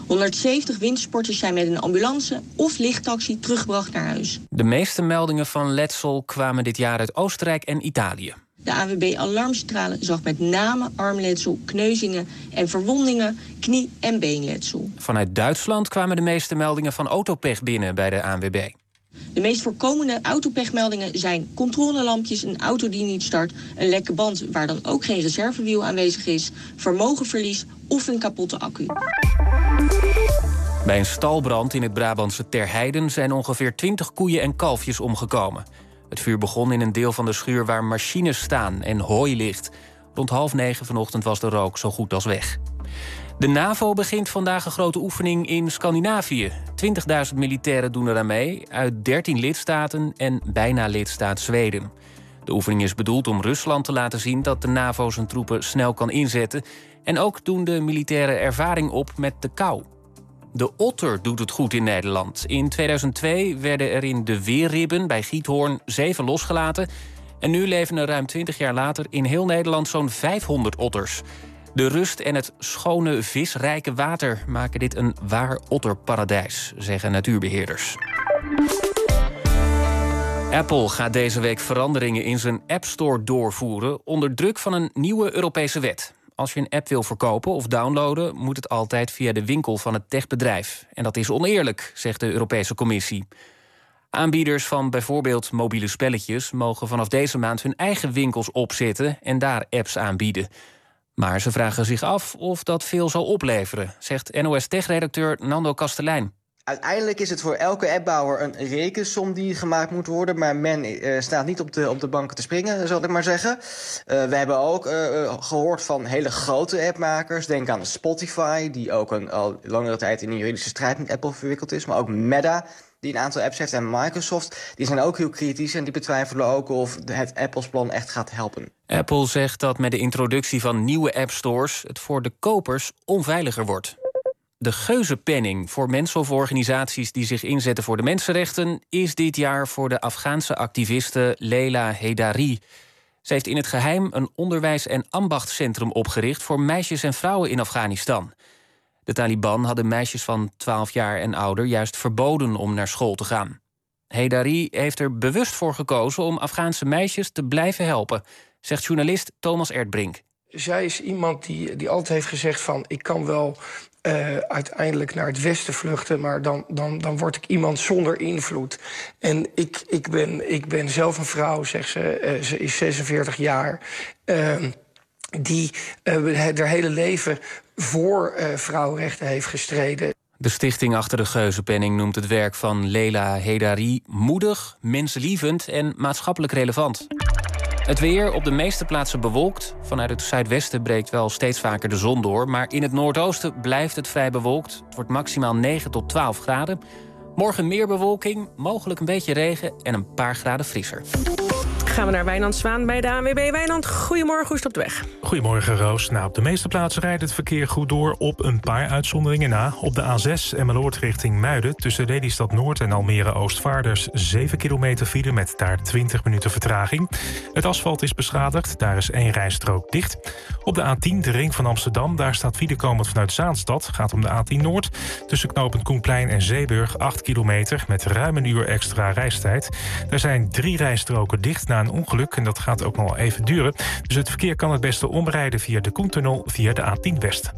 170 wintersporters zijn met een ambulance of lichttaxi teruggebracht naar huis. De meeste meldingen van letsel kwamen dit jaar uit Oostenrijk en Italië. De ANWB-alarmcentrale zag met name armletsel, kneuzingen en verwondingen, knie- en beenletsel. Vanuit Duitsland kwamen de meeste meldingen van autopech binnen bij de ANWB. De meest voorkomende autopechmeldingen zijn controlelampjes, een auto die niet start, een lekke band waar dan ook geen reservewiel aanwezig is, vermogenverlies of een kapotte accu. Bij een stalbrand in het Brabantse Terheiden zijn ongeveer 20 koeien en kalfjes omgekomen. Het vuur begon in een deel van de schuur waar machines staan en hooi ligt. Rond 8:30 vanochtend was de rook zo goed als weg. De NAVO begint vandaag een grote oefening in Scandinavië. 20.000 militairen doen eraan mee, uit 13 lidstaten en bijna lidstaat Zweden. De oefening is bedoeld om Rusland te laten zien dat de NAVO zijn troepen snel kan inzetten. En ook doen de militairen ervaring op met de kou. De otter doet het goed in Nederland. In 2002 werden er in de Weerribben bij Giethoorn 7 losgelaten. En nu leven er ruim 20 jaar later in heel Nederland zo'n 500 otters. De rust en het schone visrijke water maken dit een waar otterparadijs, zeggen natuurbeheerders. Apple gaat deze week veranderingen in zijn App Store doorvoeren onder druk van een nieuwe Europese wet. Als je een app wil verkopen of downloaden, moet het altijd via de winkel van het techbedrijf. En dat is oneerlijk, zegt de Europese Commissie. Aanbieders van bijvoorbeeld mobiele spelletjes mogen vanaf deze maand hun eigen winkels opzetten en daar apps aanbieden. Maar ze vragen zich af of dat veel zal opleveren, zegt NOS-tech-redacteur Nando Kastelein. Uiteindelijk is het voor elke appbouwer een rekensom die gemaakt moet worden, maar men staat niet op de banken te springen, zal ik maar zeggen. We hebben ook gehoord van hele grote appmakers. Denk aan Spotify, die ook al langere tijd in een juridische strijd met Apple verwikkeld is, maar ook Meta, die een aantal apps heeft, en Microsoft, die zijn ook heel kritisch en die betwijfelen ook of het Apples plan echt gaat helpen. Apple zegt dat met de introductie van nieuwe appstores het voor de kopers onveiliger wordt. De Geuzenpenning voor mensen of organisaties die zich inzetten voor de mensenrechten is dit jaar voor de Afghaanse activiste Leila Heydari. Ze heeft in het geheim een onderwijs- en ambachtscentrum opgericht voor meisjes en vrouwen in Afghanistan. De Taliban hadden meisjes van 12 jaar en ouder juist verboden om naar school te gaan. Heydari heeft er bewust voor gekozen om Afghaanse meisjes te blijven helpen, zegt journalist Thomas Erdbrink. Zij is iemand die altijd heeft gezegd van ik kan wel uiteindelijk naar het westen vluchten, maar dan word ik iemand zonder invloed. En ik ben zelf een vrouw, zegt ze. Ze is 46 jaar. Die haar hele leven voor vrouwenrechten heeft gestreden. De stichting achter de Geuzenpenning noemt het werk van Leila Heydari moedig, menslievend en maatschappelijk relevant. Het weer op de meeste plaatsen bewolkt. Vanuit het zuidwesten breekt wel steeds vaker de zon door, maar in het noordoosten blijft het vrij bewolkt. Het wordt maximaal 9 tot 12 graden. Morgen meer bewolking, mogelijk een beetje regen en een paar graden frisser. Gaan we naar Wijnand Zwaan bij de ANWB. Wijnand, goedemorgen, hoe is het op de weg? Goedemorgen, Roos. Op de meeste plaatsen rijdt het verkeer goed door op een paar uitzonderingen na. Op de A6 Emmeloord richting Muiden tussen Lelystad Noord en Almere Oostvaarders 7 kilometer file met daar 20 minuten vertraging. Het asfalt is beschadigd, daar is 1 rijstrook dicht. Op de A10, de ring van Amsterdam, daar staat file komend vanuit Zaanstad. Gaat om de A10 Noord. Tussen knooppunt Koenplein en Zeeburg 8 kilometer met ruim een uur extra reistijd. Er zijn 3 rijstroken dicht na een ongeluk en dat gaat ook nog even duren. Dus het verkeer kan het beste omrijden via de Koentunnel via de A10 West.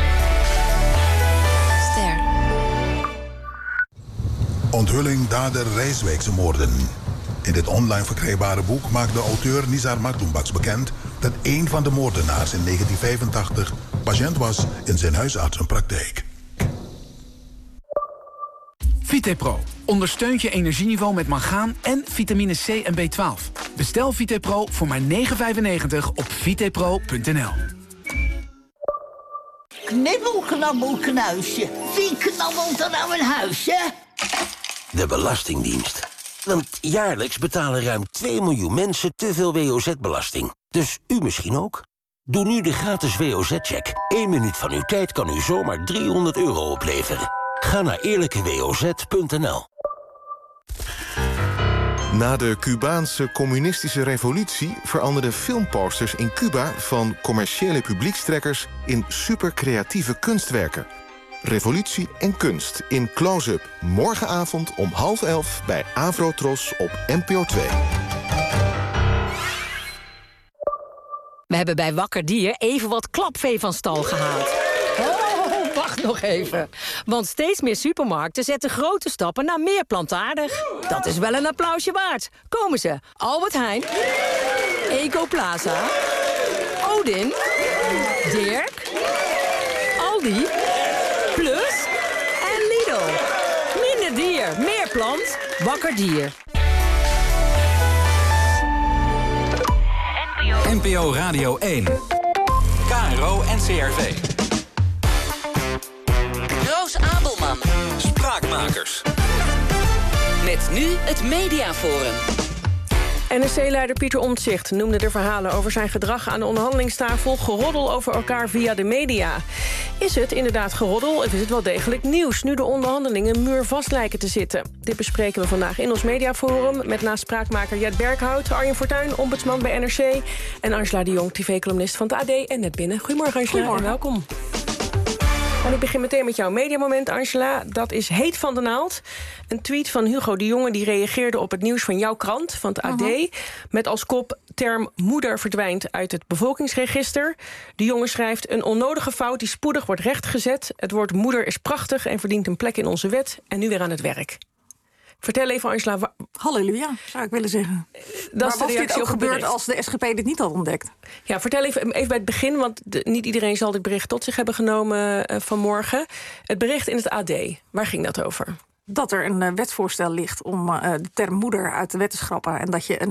Ster. Onthulling dader Rijswijkse moorden. In dit online verkrijgbare boek maakt de auteur Nizar Maktoumbakhsh bekend dat een van de moordenaars in 1985 patiënt was in zijn huisartsenpraktijk. VitePro ondersteunt je energieniveau met mangaan en vitamine C en B12. Bestel VitePro voor maar €9,95 op vitepro.nl. Knibbel, knabbel, knuisje. Wie knabbelt er nou een huisje? De Belastingdienst. Want jaarlijks betalen ruim 2 miljoen mensen te veel WOZ-belasting. Dus u misschien ook? Doe nu de gratis WOZ-check. 1 minuut van uw tijd kan u zomaar €300 opleveren. Ga naar eerlijkewoz.nl. Na de Cubaanse communistische revolutie veranderden filmposters in Cuba van commerciële publiekstrekkers in supercreatieve kunstwerken. revolutie en kunst in Close-up. Morgenavond om 10:30 bij Avrotros op NPO 2. We hebben bij Wakker Dier even wat klapvee van stal gehaald. Oh, wacht nog even. Want steeds meer supermarkten zetten grote stappen naar meer plantaardig. Dat is wel een applausje waard. Komen ze. Albert Heijn, Ecoplaza, Odin, Dirk, Aldi, Plus en Lidl. Minder dier, meer plant. Wakker Dier. NPO Radio 1. KRO NCRV. Roos Abelman. Spraakmakers. Met nu het Mediaforum. NSC-leider Pieter Omtzigt noemde de verhalen over zijn gedrag aan de onderhandelingstafel geroddel over elkaar via de media. Is het inderdaad geroddel of is het wel degelijk nieuws, nu de onderhandelingen muurvast lijken te zitten? Dit bespreken we vandaag in ons Mediaforum met naast spraakmaker Jet Berghout, Arjen Fortuyn, ombudsman bij NRC en Angela de Jong, tv-columnist van het AD en Net-Binnen. Goedemorgen Angela en welkom. En ik begin meteen met jouw mediamoment, Angela. Dat is heet van de naald. Een tweet van Hugo de Jonge die reageerde op het nieuws van jouw krant, van het AD. Met als kop term moeder verdwijnt uit het bevolkingsregister. De Jonge schrijft een onnodige fout die spoedig wordt rechtgezet. Het woord moeder is prachtig en verdient een plek in onze wet. En nu weer aan het werk. Vertel even, Angela. Halleluja, zou ik willen zeggen. Dat maar was dit ook gebeurd als de SGP dit niet had ontdekt? Ja, vertel even bij het begin, want niet iedereen zal dit bericht tot zich hebben genomen vanmorgen. Het bericht in het AD, waar ging dat over? Dat er een wetsvoorstel ligt om de term moeder uit de wet te schrappen. En dat je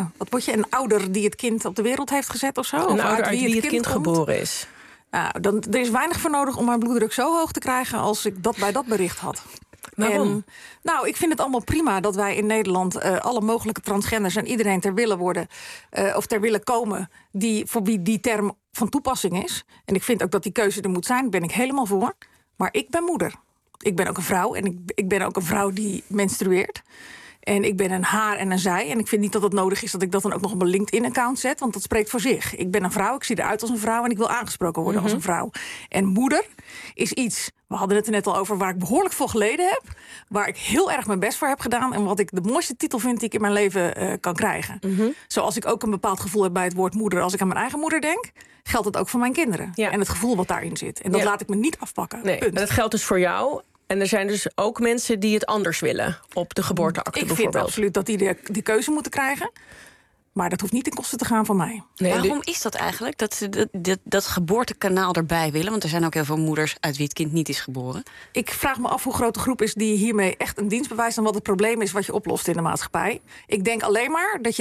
een ouder die het kind op de wereld heeft gezet of zo? Een ouder uit wie het kind geboren is. Nou, er is weinig voor nodig om mijn bloeddruk zo hoog te krijgen als ik dat bij dat bericht had. Waarom? Ik vind het allemaal prima dat wij in Nederland alle mogelijke transgenders en iedereen ter wille worden of ter wille komen voor wie die term van toepassing is. En ik vind ook dat die keuze er moet zijn, daar ben ik helemaal voor. Maar ik ben moeder. Ik ben ook een vrouw en ik ben ook een vrouw die menstrueert. En ik ben een haar en een zij. En ik vind niet dat het nodig is dat ik dat dan ook nog op een LinkedIn-account zet. Want dat spreekt voor zich. Ik ben een vrouw, ik zie eruit als een vrouw en ik wil aangesproken worden als een vrouw. En moeder is iets, we hadden het er net al over, waar ik behoorlijk voor geleden heb. Waar ik heel erg mijn best voor heb gedaan. En wat ik de mooiste titel vind die ik in mijn leven kan krijgen. Zoals ik ook een bepaald gevoel heb bij het woord moeder. Als ik aan mijn eigen moeder denk, geldt het ook voor mijn kinderen. Ja. En het gevoel wat daarin zit. En dat laat ik me niet afpakken. Nee, maar dat geldt dus voor jou. En er zijn dus ook mensen die het anders willen op de geboorteakte bijvoorbeeld. Ik vind absoluut dat die keuze moeten krijgen. Maar dat hoeft niet ten koste te gaan van mij. Nee, waarom is dat eigenlijk? Dat ze dat geboortekanaal erbij willen? Want er zijn ook heel veel moeders uit wie het kind niet is geboren. Ik vraag me af hoe groot de groep is die hiermee echt een dienst bewijst en wat het probleem is wat je oplost in de maatschappij. Ik denk alleen maar dat je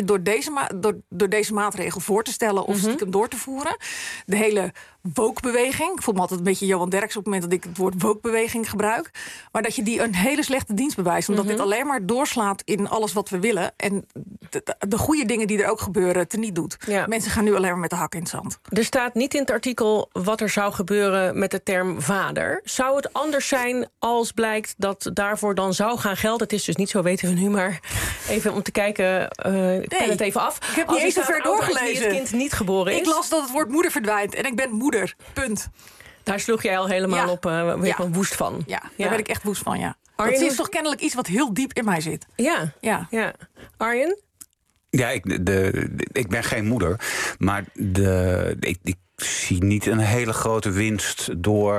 door deze maatregel voor te stellen of stiekem door te voeren, de hele woke-beweging, ik voel me altijd een beetje Johan Derks op het moment dat ik het woord woke-beweging gebruik, maar dat je die een hele slechte dienst bewijst. Omdat dit alleen maar doorslaat in alles wat we willen en de goede dingen die er ook gebeuren teniet doet. Ja. Mensen gaan nu alleen maar met de hak in het zand. Er staat niet in het artikel wat er zou gebeuren met de term vader. Zou het anders zijn als blijkt dat daarvoor dan zou gaan gelden? Het is dus niet zo, weten we nu, maar even om te kijken, tel het even af. Ik heb niet eens zo ver doorgelezen. Wie het kind niet geboren is. Ik las dat het woord moeder verdwijnt en ik ben moeder. Punt. Daar sloeg jij al helemaal op woest van. Ja, daar ben ik echt woest van, ja. Arjen, dat is toch kennelijk iets wat heel diep in mij zit. Ja. Arjen? Ja, ik ben geen moeder. Maar ik zie niet een hele grote winst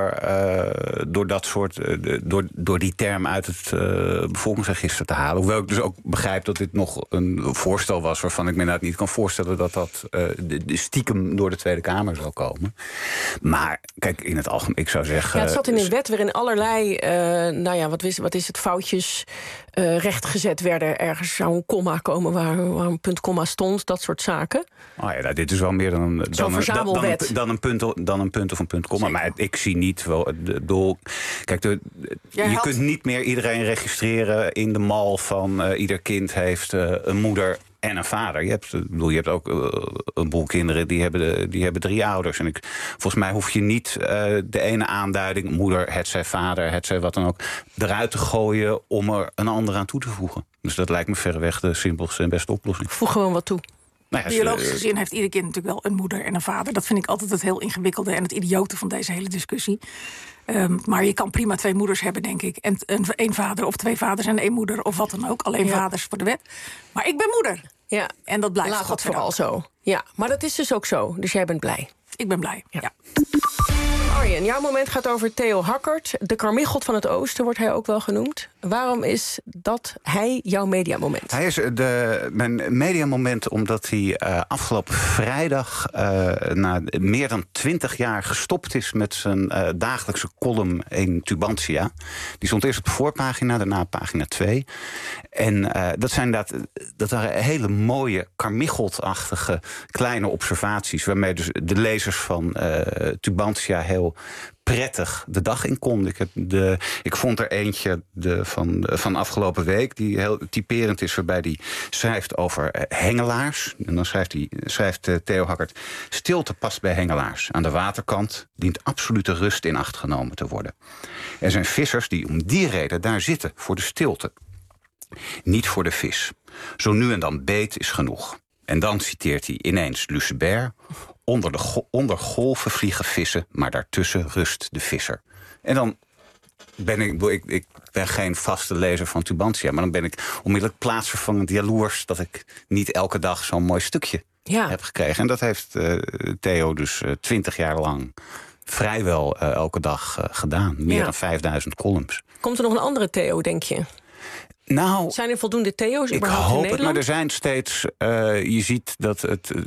door dat soort door die term uit het bevolkingsregister te halen. Hoewel ik dus ook begrijp dat dit nog een voorstel was waarvan ik me inderdaad niet kan voorstellen dat stiekem door de Tweede Kamer zou komen. Maar kijk, in het algemeen, ik zou zeggen. Ja, het zat in een wet waarin allerlei, wat is het, foutjes rechtgezet werden. Ergens zou een komma komen waar een punt komma stond, dat soort zaken. Oh ja, dit is wel meer dan een punt of een punt komma. Maar ik zie niet wel het doel. Kijk, je kunt niet meer iedereen registreren in de mal van ieder kind heeft een moeder en een vader. Je hebt ook een boel kinderen die hebben 3 ouders. En volgens mij hoef je niet de ene aanduiding, moeder, hetzij vader, hetzij wat dan ook, eruit te gooien om er een ander aan toe te voegen. Dus dat lijkt me verreweg de simpelste en beste oplossing. Voeg gewoon wat toe. Biologisch gezien heeft ieder kind natuurlijk wel een moeder en een vader. Dat vind ik altijd het heel ingewikkelde en het idiote van deze hele discussie. Maar je kan prima 2 moeders hebben, denk ik. En 1 vader of 2 vaders en 1 moeder of wat dan ook. Alleen vaders voor de wet. Maar ik ben moeder. Ja. En dat blijft. Laat dat vooral zo. Ja, maar dat is dus ook zo. Dus jij bent blij. Ik ben blij, ja. Arjen, jouw moment gaat over Theo Hackert. De karmichelt van het Oosten wordt hij ook wel genoemd. Waarom is hij jouw mediamoment? Hij is mijn mediamoment omdat hij afgelopen vrijdag... na meer dan 20 jaar gestopt is met zijn dagelijkse column in Tubantia. Die stond eerst op de voorpagina, daarna pagina 2. En dat waren hele mooie karmicheltachtige kleine observaties... waarmee dus de lezers van Tubantia heel prettig de dag in konden. Ik vond er eentje van afgelopen week die heel typerend is, waarbij hij schrijft over hengelaars. En dan schrijft Theo Hackert: stilte past bij hengelaars. Aan de waterkant dient absolute rust in acht genomen te worden. Er zijn vissers die om die reden daar zitten, voor de stilte. Niet voor de vis. Zo nu en dan beet is genoeg. En dan citeert hij ineens Lucebert: onder golven vliegen vissen, maar daartussen rust de visser. En dan ben ik ben geen vaste lezer van Tubantia, maar dan ben ik onmiddellijk plaatsvervangend jaloers dat ik niet elke dag zo'n mooi stukje heb gekregen. En dat heeft Theo dus 20 jaar lang vrijwel elke dag gedaan. Meer dan 5000 columns. Komt er nog een andere Theo, denk je? Nou, zijn er voldoende Theo's überhaupt in Nederland? Maar er zijn steeds... je ziet dat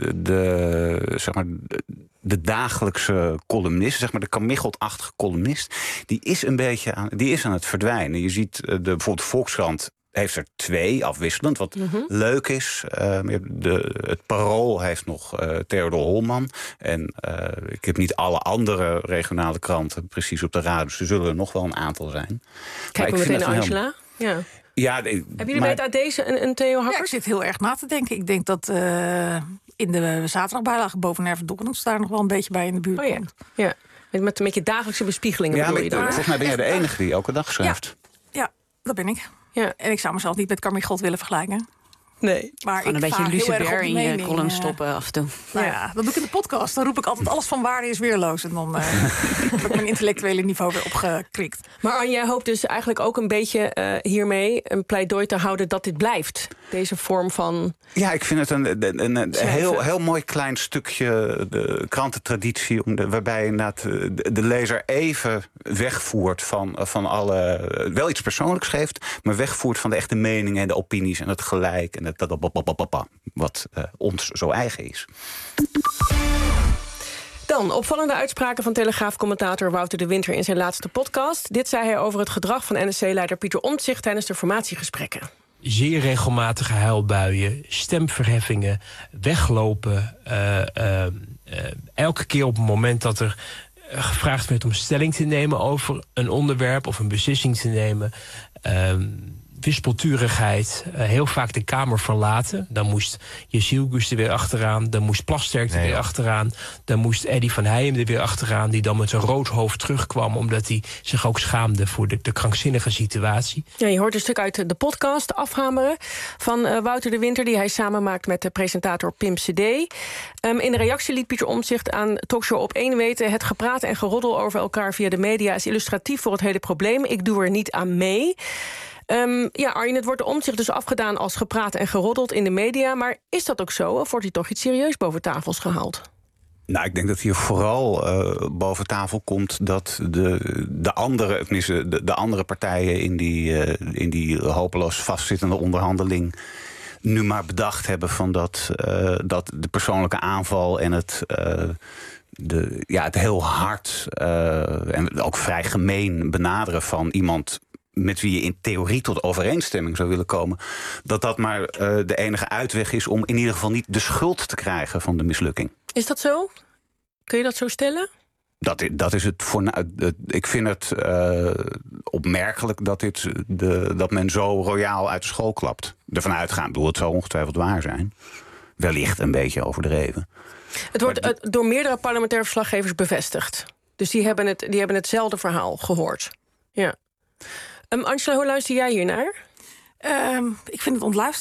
de dagelijkse columnist, zeg maar de karmicheltachtige columnist, die is aan het verdwijnen. Je ziet bijvoorbeeld Volkskrant heeft er 2 afwisselend, wat leuk is. Het Parool heeft nog Theodor Holman. En ik heb niet alle andere regionale kranten precies op de radar. Dus er zullen er nog wel een aantal zijn. Kijken we meteen naar Angela. Ja. Ja, hebben jullie bij het AD een Theo Hackert? Ja, ik zit heel erg na te denken. Ik denk dat in de zaterdagbijlage boven Nerven Dokkenhoeks daar nog wel een beetje bij in de buurt komt. Ja. Met je dagelijkse bespiegelingen. Ja, volgens mij ben jij de enige die elke dag schrijft. Ja, dat ben ik. Ja. En ik zou mezelf niet met Karmichelt willen vergelijken. Nee. Maar een beetje Lucebert in je column stoppen af en toe. Nou ja, dat doe ik in de podcast. Dan roep ik altijd alles van waarde is weerloos. En dan heb ik mijn intellectuele niveau weer opgekrikt. Maar Arjen, jij hoopt dus eigenlijk ook een beetje hiermee een pleidooi te houden dat dit blijft. Deze vorm van... Ja, ik vind het een heel mooi klein stukje de krantentraditie, waarbij inderdaad de lezer even wegvoert van alle... wel iets persoonlijks geeft, maar wegvoert van de echte meningen en de opinies en het gelijk en wat ons zo eigen is. Dan opvallende uitspraken van Telegraaf-commentator Wouter de Winter in zijn laatste podcast. Dit zei hij over het gedrag van NSC-leider Pieter Omtzigt tijdens de formatiegesprekken. Zeer regelmatige huilbuien, stemverheffingen, weglopen. Elke keer op het moment dat er gevraagd werd om stelling te nemen over een onderwerp of een beslissing te nemen, wispelturigheid, heel vaak de Kamer verlaten. Dan moest Jezilgus er weer achteraan, dan moest Plasterk er weer achteraan, dan moest Eddy van Heijem er weer achteraan, die dan met een rood hoofd terugkwam, omdat hij zich ook schaamde voor de krankzinnige situatie. Ja, je hoort een stuk uit de podcast Afhameren van Wouter de Winter, die hij samen maakt met de presentator Pim CD. In de reactie liet Pieter Omtzigt aan Talkshow Op 1 weten: het gepraat en geroddel over elkaar via de media is illustratief voor het hele probleem. Ik doe er niet aan mee. Arjen, het wordt Omtzigt dus afgedaan als gepraat en geroddeld in de media. Maar is dat ook zo? Of wordt hij toch iets serieus boven tafels gehaald? Nou, ik denk dat hier vooral boven tafel komt dat de andere partijen in die hopeloos vastzittende onderhandeling nu maar bedacht hebben van dat de persoonlijke aanval en het heel hard en ook vrij gemeen benaderen van iemand met wie je in theorie tot overeenstemming zou willen komen, dat maar de enige uitweg is om in ieder geval niet de schuld te krijgen van de mislukking. Is dat zo? Kun je dat zo stellen? Dat is het ik vind het opmerkelijk dat men zo royaal uit de school klapt. Ervan uitgaan, het zal ongetwijfeld waar zijn. Wellicht een beetje overdreven. Het wordt door meerdere parlementaire verslaggevers bevestigd. Dus die hebben hetzelfde verhaal gehoord. Ja. Angela, hoe luister jij hiernaar? Ik vind het ontluisterend.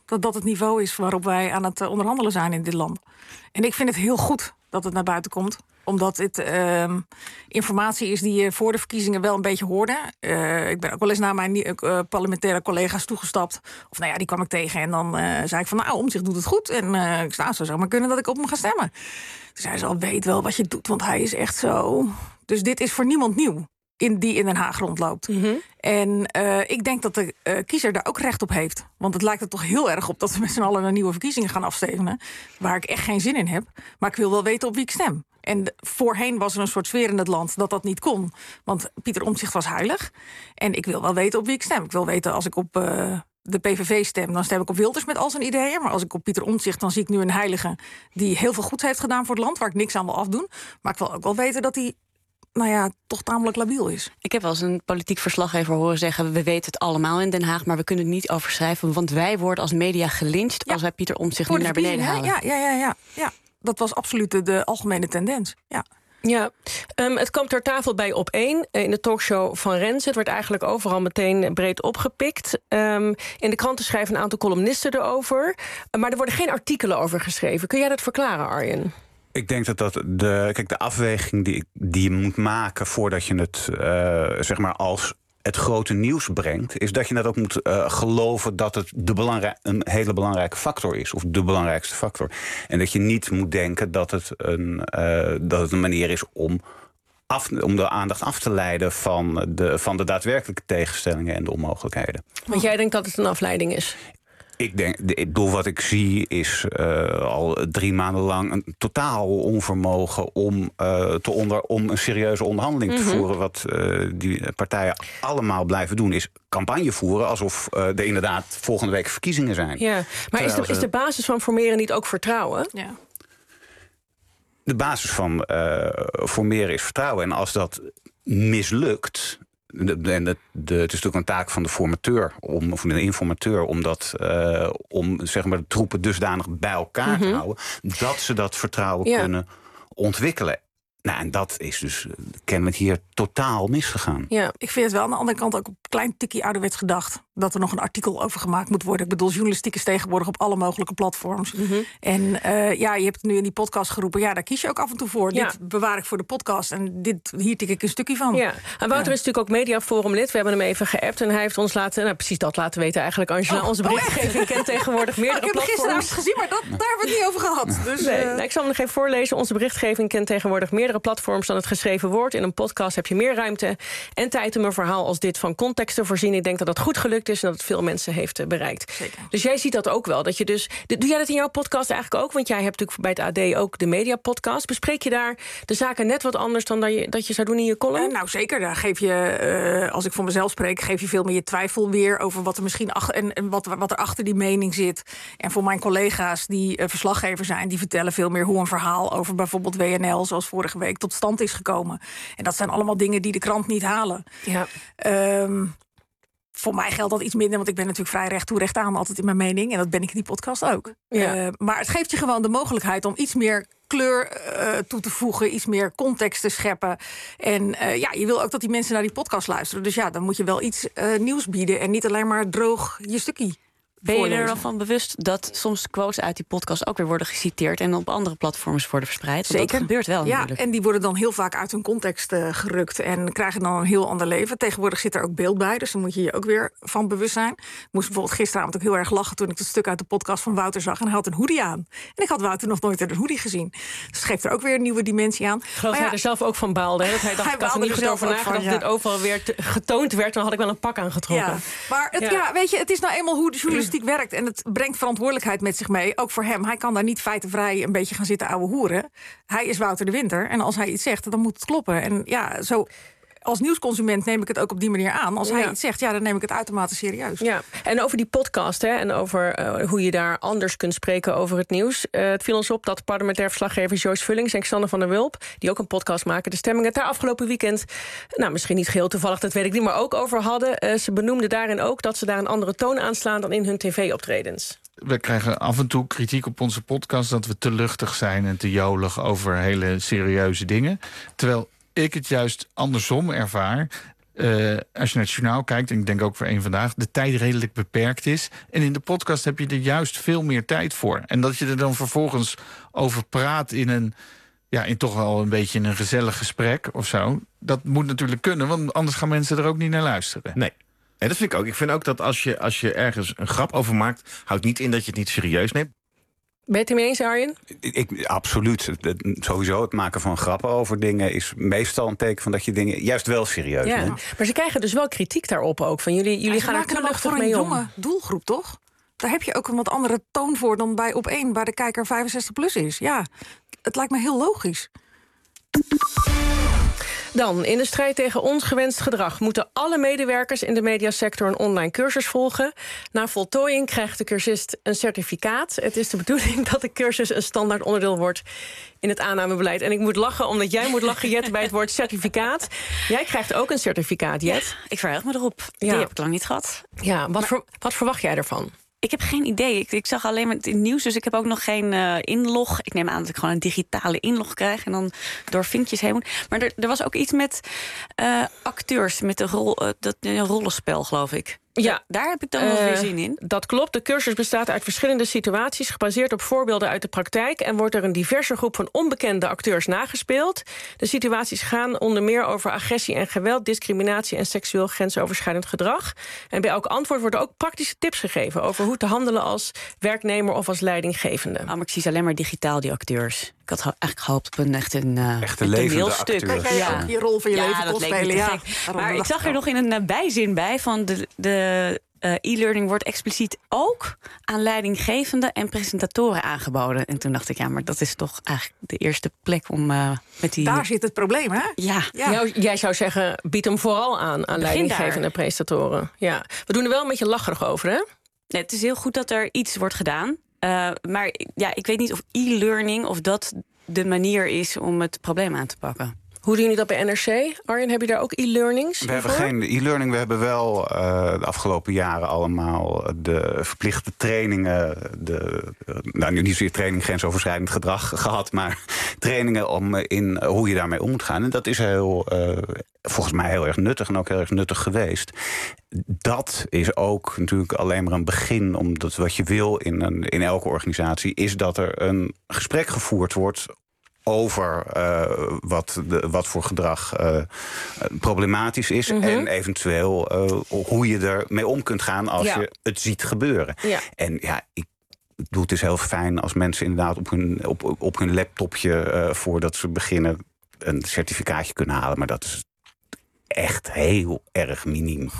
Dat dat het niveau is waarop wij aan het onderhandelen zijn in dit land. En ik vind het heel goed dat het naar buiten komt. Omdat het informatie is die je voor de verkiezingen wel een beetje hoorde. Ik ben ook wel eens naar mijn parlementaire collega's toegestapt. Of die kwam ik tegen. En dan zei ik van, Omtzigt doet het goed. En ik zou maar kunnen dat ik op hem ga stemmen. Dus hij zei, weet wel wat je doet, want hij is echt zo. Dus dit is voor niemand nieuw. Die in Den Haag rondloopt. Mm-hmm. En ik denk dat de kiezer daar ook recht op heeft. Want het lijkt er toch heel erg op dat we met z'n allen naar nieuwe verkiezingen gaan afstevenen. Waar ik echt geen zin in heb. Maar ik wil wel weten op wie ik stem. En voorheen was er een soort sfeer in het land dat niet kon. Want Pieter Omtzigt was heilig. En ik wil wel weten op wie ik stem. Ik wil weten, als ik op de PVV stem, dan stem ik op Wilders met al zijn ideeën. Maar als ik op Pieter Omtzigt, dan zie ik nu een heilige die heel veel goeds heeft gedaan voor het land, waar ik niks aan wil afdoen. Maar ik wil ook wel weten dat hij toch tamelijk labiel is. Ik heb wel eens een politiek verslaggever horen zeggen, we weten het allemaal in Den Haag, maar we kunnen het niet overschrijven, want wij worden als media gelyncht als wij Pieter Omtzigt nu naar beneden halen. Ja. Dat was absoluut de algemene tendens. Ja, het kwam ter tafel bij Op1 in de talkshow van Renze. Het werd eigenlijk overal meteen breed opgepikt. In de kranten schrijven een aantal columnisten erover. Maar er worden geen artikelen over geschreven. Kun jij dat verklaren, Arjen? Ik denk dat de afweging die je moet maken voordat je het als het grote nieuws brengt, is dat je net ook moet geloven dat het een hele belangrijke factor is, of de belangrijkste factor. En dat je niet moet denken dat het een manier is om de aandacht af te leiden van de daadwerkelijke tegenstellingen en de onmogelijkheden. Want jij denkt dat het een afleiding is? Ik denk, door wat ik zie is al 3 maanden lang een totaal onvermogen om een serieuze onderhandeling te voeren. Wat die partijen allemaal blijven doen, is campagne voeren alsof er inderdaad volgende week verkiezingen zijn. Ja, maar is de basis van formeren niet ook vertrouwen? Ja. De basis van formeren is vertrouwen. En als dat mislukt, en het is natuurlijk een taak van de formateur of de informateur om zeg maar de troepen dusdanig bij elkaar te houden dat ze dat vertrouwen kunnen ontwikkelen. Nou, en dat is dus kennelijk hier totaal misgegaan. Ja, ik vind het wel aan de andere kant ook een klein tikkie ouderwets gedacht dat er nog een artikel over gemaakt moet worden. Ik bedoel, journalistiek is tegenwoordig op alle mogelijke platforms. Mm-hmm. En je hebt het nu in die podcast geroepen. Ja, daar kies je ook af en toe voor. Ja. Dit bewaar ik voor de podcast en hier tik ik een stukje van. Ja, en Wouter is natuurlijk ook Mediaforum-lid. We hebben hem even geappt en hij heeft ons precies dat laten weten eigenlijk, Angela. Onze berichtgeving kent tegenwoordig meerdere platforms. Ik heb gisteravond gezien, maar daar hebben we het niet over gehad. Dus, ik zal hem nog even voorlezen. Onze berichtgeving kent tegenwoordig meerdere platforms dan het geschreven woord. In een podcast heb je meer ruimte en tijd om een verhaal als dit van context te voorzien. Ik denk dat dat goed gelukt is en dat het veel mensen heeft bereikt. Zeker. Dus jij ziet dat ook wel. Dat je dus, doe jij dat in jouw podcast eigenlijk ook? Want jij hebt natuurlijk bij het AD ook de Media-podcast. Bespreek je daar de zaken net wat anders dan dat je zou doen in je column? Nou, zeker. Daar geef je, als ik voor mezelf spreek, geef je veel meer je twijfel weer over wat er misschien wat er achter die mening zit. En voor mijn collega's die verslaggever zijn, die vertellen veel meer hoe een verhaal over bijvoorbeeld WNL, zoals vorige week, tot stand is gekomen. En dat zijn allemaal dingen die de krant niet halen. Ja. Voor mij geldt dat iets minder, want ik ben natuurlijk vrij recht toe recht aan altijd in mijn mening. En dat ben ik in die podcast ook. Ja. Maar het geeft je gewoon de mogelijkheid om iets meer kleur toe te voegen, iets meer context te scheppen. En je wil ook dat die mensen naar die podcast luisteren. Dus ja, dan moet je wel iets nieuws bieden en niet alleen maar droog je stukje. Ben je er wel van bewust dat soms quotes uit die podcast ook weer worden geciteerd en op andere platforms worden verspreid? Want zeker. Dat gebeurt wel natuurlijk. En die worden dan heel vaak uit hun context gerukt en krijgen dan een heel ander leven. Tegenwoordig zit er ook beeld bij, dus daar moet je je ook weer van bewust zijn. Ik moest bijvoorbeeld gisteravond ook heel erg lachen toen ik het stuk uit de podcast van Wouter zag en hij had een hoodie aan. En ik had Wouter nog nooit een hoodie gezien. Dus het geeft er ook weer een nieuwe dimensie aan. Ik geloof dat hij er zelf ook van baalde. Hè? Dat hij dacht, ik had er niet goed over nagedacht dat dit overal weer getoond werd. Dan had ik wel een pak aangetrokken. Ja. Maar weet je, het is nou eenmaal hoe de journalistiek werkt en het brengt verantwoordelijkheid met zich mee, ook voor hem. Hij kan daar niet feitenvrij een beetje gaan zitten ouwe hoeren. Hij is Wouter de Winter en als hij iets zegt, dan moet het kloppen. En ja, zo als nieuwsconsument neem ik het ook op die manier aan. Als hij iets zegt, dan neem ik het uitermate serieus. Ja, en over die podcast en over hoe je daar anders kunt spreken over het nieuws. Het viel ons op dat parlementair verslaggevers Joyce Vullings en Xander van der Wulp, die ook een podcast maken, de stemmingen daar afgelopen weekend, misschien niet geheel toevallig, dat weet ik niet, maar ook over hadden. Ze benoemden daarin ook dat ze daar een andere toon aanslaan dan in hun tv-optredens. We krijgen af en toe kritiek op onze podcast dat we te luchtig zijn en te jolig over hele serieuze dingen. Terwijl ik het juist andersom ervaar. als je naar het journaal kijkt, en ik denk ook voor één vandaag, de tijd redelijk beperkt is. En in de podcast heb je er juist veel meer tijd voor. En dat je er dan vervolgens over praat in toch wel een beetje een gezellig gesprek of zo. Dat moet natuurlijk kunnen, want anders gaan mensen er ook niet naar luisteren. Nee. En dat vind ik ook. Ik vind ook dat als je ergens een grap over maakt, houdt niet in dat je het niet serieus neemt. Ben je het ermee eens, Arjen? Absoluut. Sowieso het maken van grappen over dingen is meestal een teken van dat je dingen juist wel serieus neemt. Maar ze krijgen dus wel kritiek daarop ook. Van jullie gaan er te luchtig mee om. Voor een jonge doelgroep, toch? Daar heb je ook een wat andere toon voor dan bij Op1, waar de kijker 65 plus is. Ja, het lijkt me heel logisch. Dan, in de strijd tegen ongewenst gedrag moeten alle medewerkers in de mediasector een online cursus volgen. Na voltooiing krijgt de cursist een certificaat. Het is de bedoeling dat de cursus een standaard onderdeel wordt in het aannamebeleid. En ik moet lachen, omdat jij moet lachen, Jet, bij het woord certificaat. Jij krijgt ook een certificaat, Jet. Ja, ik verheug me erop. Die heb ik lang niet gehad. Ja, wat verwacht jij ervan? Ik heb geen idee. Ik zag alleen maar het in het nieuws, dus ik heb ook nog geen inlog. Ik neem aan dat ik gewoon een digitale inlog krijg en dan door vinkjes heen moet. Maar er was ook iets met acteurs, met een rollenspel, geloof ik. Ja, daar heb ik dan wel weer zin in. Dat klopt. De cursus bestaat uit verschillende situaties, gebaseerd op voorbeelden uit de praktijk, en wordt er een diverse groep van onbekende acteurs nagespeeld. De situaties gaan onder meer over agressie en geweld, discriminatie en seksueel grensoverschrijdend gedrag. En bij elk antwoord worden ook praktische tips gegeven over hoe te handelen als werknemer of als leidinggevende. Maar ik zie ze alleen maar digitaal, die acteurs. Ik had eigenlijk gehoopt op een echte levende acteur. Kijk, jij ook je rol van je leven dat spelen. Ja. Maar ik zag er nog in een bijzin bij van de e-learning wordt expliciet ook aan leidinggevenden en presentatoren aangeboden. En toen dacht ik, maar dat is toch eigenlijk de eerste plek om met die... Daar zit het probleem, hè? Ja. Jij zou zeggen, bied hem vooral aan leidinggevende en presentatoren. Ja. We doen er wel een beetje lacherig over, hè? Nee, het is heel goed dat er iets wordt gedaan. Maar ik weet niet of e-learning, of dat de manier is om het probleem aan te pakken. Hoe doen jullie dat bij NRC? Arjen, heb je daar ook e-learnings? We hebben geen e-learning. We hebben wel de afgelopen jaren allemaal de verplichte trainingen, nu niet zozeer training grensoverschrijdend gedrag gehad, maar trainingen om in hoe je daarmee om moet gaan. En dat is volgens mij heel erg nuttig en ook heel erg nuttig geweest. Dat is ook natuurlijk alleen maar een begin, omdat wat je wil in elke organisatie is dat er een gesprek gevoerd wordt over wat voor gedrag problematisch is, en eventueel hoe je ermee om kunt gaan als je het ziet gebeuren. Ja. En ik bedoel, het is heel fijn als mensen inderdaad op hun laptopje voordat ze beginnen een certificaatje kunnen halen, maar dat is echt heel erg miniem.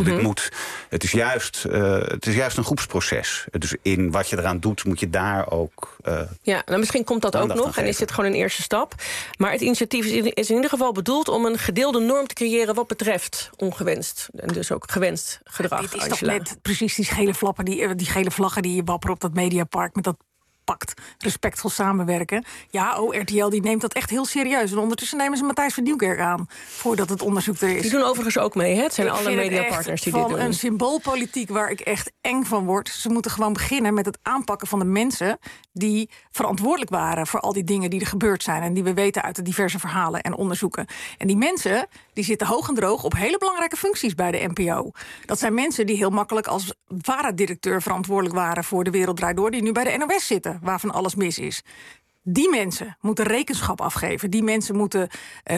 Het is juist een groepsproces. Dus in wat je eraan doet, moet je daar ook misschien komt dat ook nog en is dit gewoon een eerste stap. Maar het initiatief is in ieder geval bedoeld om een gedeelde norm te creëren wat betreft ongewenst en dus ook gewenst gedrag. Dit is toch net precies die gele vlaggen die je wapperen op dat Mediapark met dat pact respectvol samenwerken. Ja, RTL die neemt dat echt heel serieus. En ondertussen nemen ze Matthijs van Nieuwkerk aan voordat het onderzoek er is. Die doen overigens ook mee, hè? Het zijn alle mediapartners die dit doen. Van een symboolpolitiek waar ik echt eng van word. Ze moeten gewoon beginnen met het aanpakken van de mensen die verantwoordelijk waren voor al die dingen die er gebeurd zijn en die we weten uit de diverse verhalen en onderzoeken. En die mensen die zitten hoog en droog op hele belangrijke functies bij de NPO. Dat zijn mensen die heel makkelijk als VARA-directeur verantwoordelijk waren voor De Wereld Draait Door, die nu bij de NOS zitten, waarvan alles mis is. Die mensen moeten rekenschap afgeven. Die mensen moeten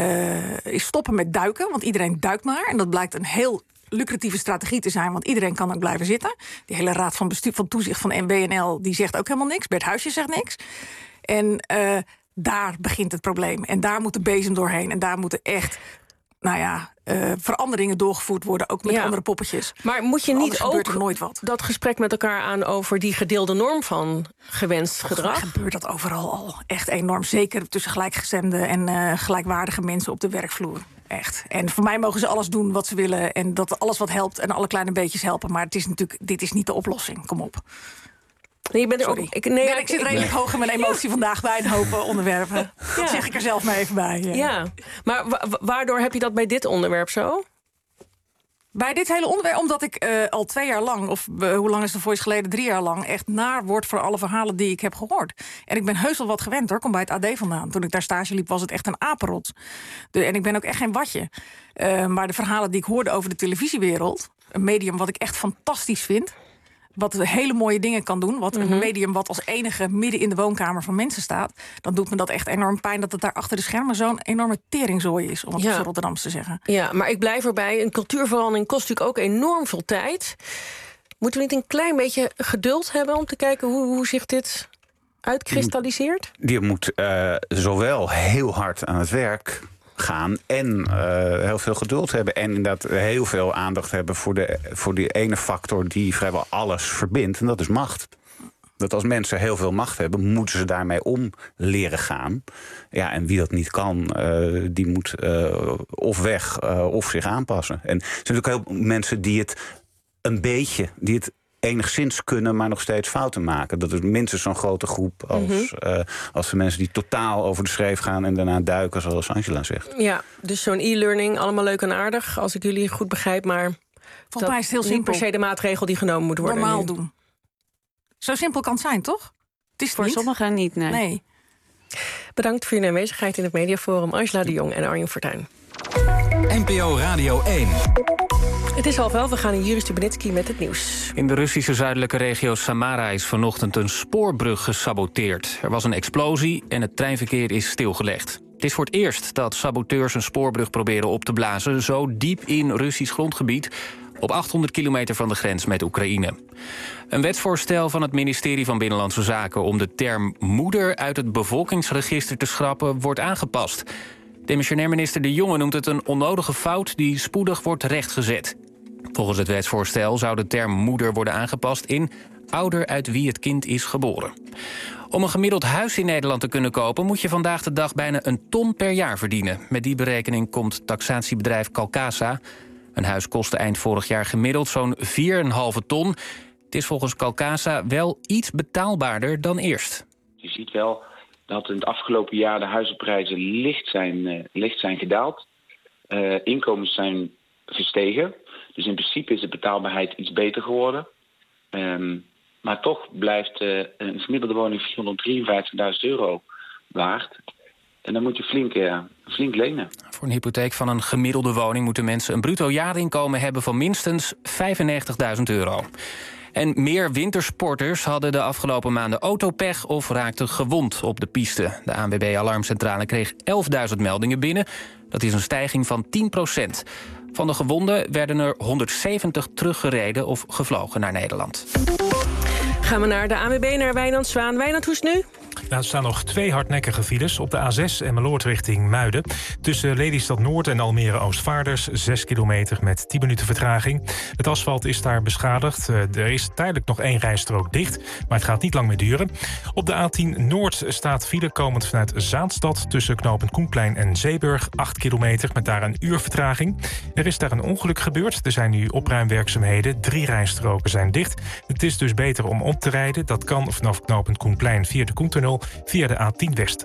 stoppen met duiken, want iedereen duikt maar. En dat blijkt een heel lucratieve strategie te zijn, want iedereen kan ook blijven zitten. Die hele raad van bestuur van toezicht van WNL die zegt ook helemaal niks. Bert Huisje zegt niks. En daar begint het probleem. En daar moet de bezem doorheen. En daar moeten echt veranderingen doorgevoerd worden, ook met andere poppetjes. Maar moet je niet ook dat gesprek met elkaar aan over die gedeelde norm van gewenst gedrag? Gebeurt dat overal al echt enorm. Zeker tussen gelijkgestemde en gelijkwaardige mensen op de werkvloer. Echt. En voor mij mogen ze alles doen wat ze willen en dat alles wat helpt en alle kleine beetjes helpen. Maar dit is niet de oplossing. Kom op. Nee, je bent er ook, ik zit redelijk hoog in mijn emotie vandaag bij een hoop onderwerpen. Dat zeg ik er zelf maar even bij. Ja, maar waardoor heb je dat bij dit onderwerp zo? Bij dit hele onderwerp, omdat ik al 2 jaar lang... of hoe lang is de Voice geleden? 3 jaar lang... echt naar word voor alle verhalen die ik heb gehoord. En ik ben heus wel wat gewend, hoor. Kom bij het AD vandaan. Toen ik daar stage liep, was het echt een apenrot. En ik ben ook echt geen watje. Maar de verhalen die ik hoorde over de televisiewereld... een medium wat ik echt fantastisch vind... wat hele mooie dingen kan doen... wat een medium wat als enige midden in de woonkamer van mensen staat... dan doet me dat echt enorm pijn... dat het daar achter de schermen zo'n enorme teringzooi is... om het op Rotterdams te zeggen. Ja, maar ik blijf erbij. Een cultuurverandering kost natuurlijk ook enorm veel tijd. Moeten we niet een klein beetje geduld hebben... om te kijken hoe zich dit uitkristalliseert? Je moet zowel heel hard aan het werk... gaan en heel veel geduld hebben. En inderdaad heel veel aandacht hebben voor die ene factor... die vrijwel alles verbindt, en dat is macht. Dat als mensen heel veel macht hebben... moeten ze daarmee om leren gaan. Ja, en wie dat niet kan, die moet of weg of zich aanpassen. En er zijn natuurlijk heel veel mensen die het een beetje... die het enigszins kunnen, maar nog steeds fouten maken. Dat is minstens zo'n grote groep als de mensen die totaal over de schreef gaan... en daarna duiken, zoals Angela zegt. Ja, dus zo'n e-learning, allemaal leuk en aardig... als ik jullie goed begrijp, maar... volgens mij is het heel simpel. Per se de maatregel die genomen moet worden. Normaal doen. Zo simpel kan het zijn, toch? Het is voor sommigen niet, nee. Bedankt voor jullie aanwezigheid in het Mediaforum. Angela de Jong en Arjen Fortuyn. NPO Radio 1. Het is 10:30, we gaan naar Juri Stubenitski met het nieuws. In de Russische zuidelijke regio Samara is vanochtend een spoorbrug gesaboteerd. Er was een explosie en het treinverkeer is stilgelegd. Het is voor het eerst dat saboteurs een spoorbrug proberen op te blazen... zo diep in Russisch grondgebied, op 800 kilometer van de grens met Oekraïne. Een wetsvoorstel van het ministerie van Binnenlandse Zaken... om de term moeder uit het bevolkingsregister te schrappen wordt aangepast. Demissionair minister De Jonge noemt het een onnodige fout... die spoedig wordt rechtgezet. Volgens het wetsvoorstel zou de term moeder worden aangepast... in ouder uit wie het kind is geboren. Om een gemiddeld huis in Nederland te kunnen kopen... moet je vandaag de dag bijna 1 ton per jaar verdienen. Met die berekening komt taxatiebedrijf Calcasa. Een huis kostte eind vorig jaar gemiddeld zo'n 4,5 ton. Het is volgens Calcasa wel iets betaalbaarder dan eerst. Je ziet wel dat in het afgelopen jaar de huizenprijzen licht zijn gedaald. Inkomens zijn gestegen. Dus in principe is de betaalbaarheid iets beter geworden. Maar toch blijft een gemiddelde woning €453.000 waard. En dan moet je flink lenen. Voor een hypotheek van een gemiddelde woning moeten mensen een bruto jaarinkomen hebben van minstens €95.000. En meer wintersporters hadden de afgelopen maanden autopech of raakten gewond op de piste. De ANWB-alarmcentrale kreeg 11.000 meldingen binnen. Dat is een stijging van 10%. Van de gewonden werden er 170 teruggereden of gevlogen naar Nederland. Gaan we naar de ANWB, naar Wijnand Zwaan. Wijnand, hoe is het nu? Er staan nog 2 hardnekkige files op de A6 Emmeloord richting Muiden. Tussen Lelystad Noord en Almere Oostvaarders 6 kilometer met 10 minuten vertraging. Het asfalt is daar beschadigd. Er is tijdelijk nog 1 rijstrook dicht, maar het gaat niet lang meer duren. Op de A10 Noord staat file komend vanuit Zaanstad tussen knooppunt Koenplein en Zeeburg 8 kilometer met daar 1 uur vertraging. Er is daar een ongeluk gebeurd. Er zijn nu opruimwerkzaamheden. 3 rijstroken zijn dicht. Het is dus beter om op te rijden. Dat kan vanaf knooppunt Koenplein via de Koentunnel via de A10 West.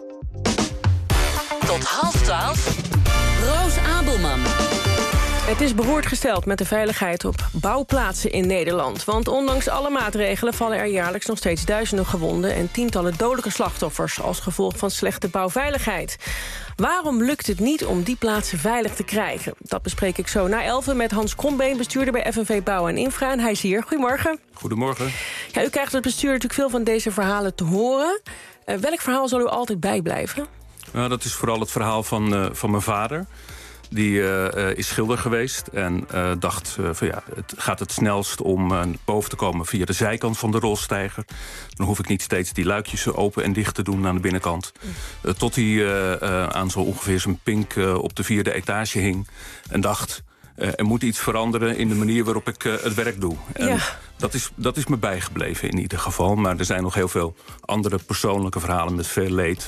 Tot 11:30. Roos Abelman. Het is beroerd gesteld met de veiligheid op bouwplaatsen in Nederland. Want ondanks alle maatregelen vallen er jaarlijks nog steeds duizenden gewonden... en tientallen dodelijke slachtoffers als gevolg van slechte bouwveiligheid. Waarom lukt het niet om die plaatsen veilig te krijgen? Dat bespreek ik zo na 11 met Hans Krombeen, bestuurder bij FNV Bouw en Infra. En hij is hier. Goedemorgen. Goedemorgen. Ja, u krijgt het bestuur natuurlijk veel van deze verhalen te horen. Welk verhaal zal u altijd bijblijven? Nou, dat is vooral het verhaal van mijn vader. Die is schilder geweest en dacht van ja, het gaat het snelst om boven te komen via de zijkant van de rolsteiger. Dan hoef ik niet steeds die luikjes open en dicht te doen aan de binnenkant. Tot hij aan zo ongeveer zijn pink op de 4e etage hing en dacht... er moet iets veranderen in de manier waarop ik het werk doe. En ja. Dat is me bijgebleven in ieder geval. Maar er zijn nog heel veel andere persoonlijke verhalen met veel leed...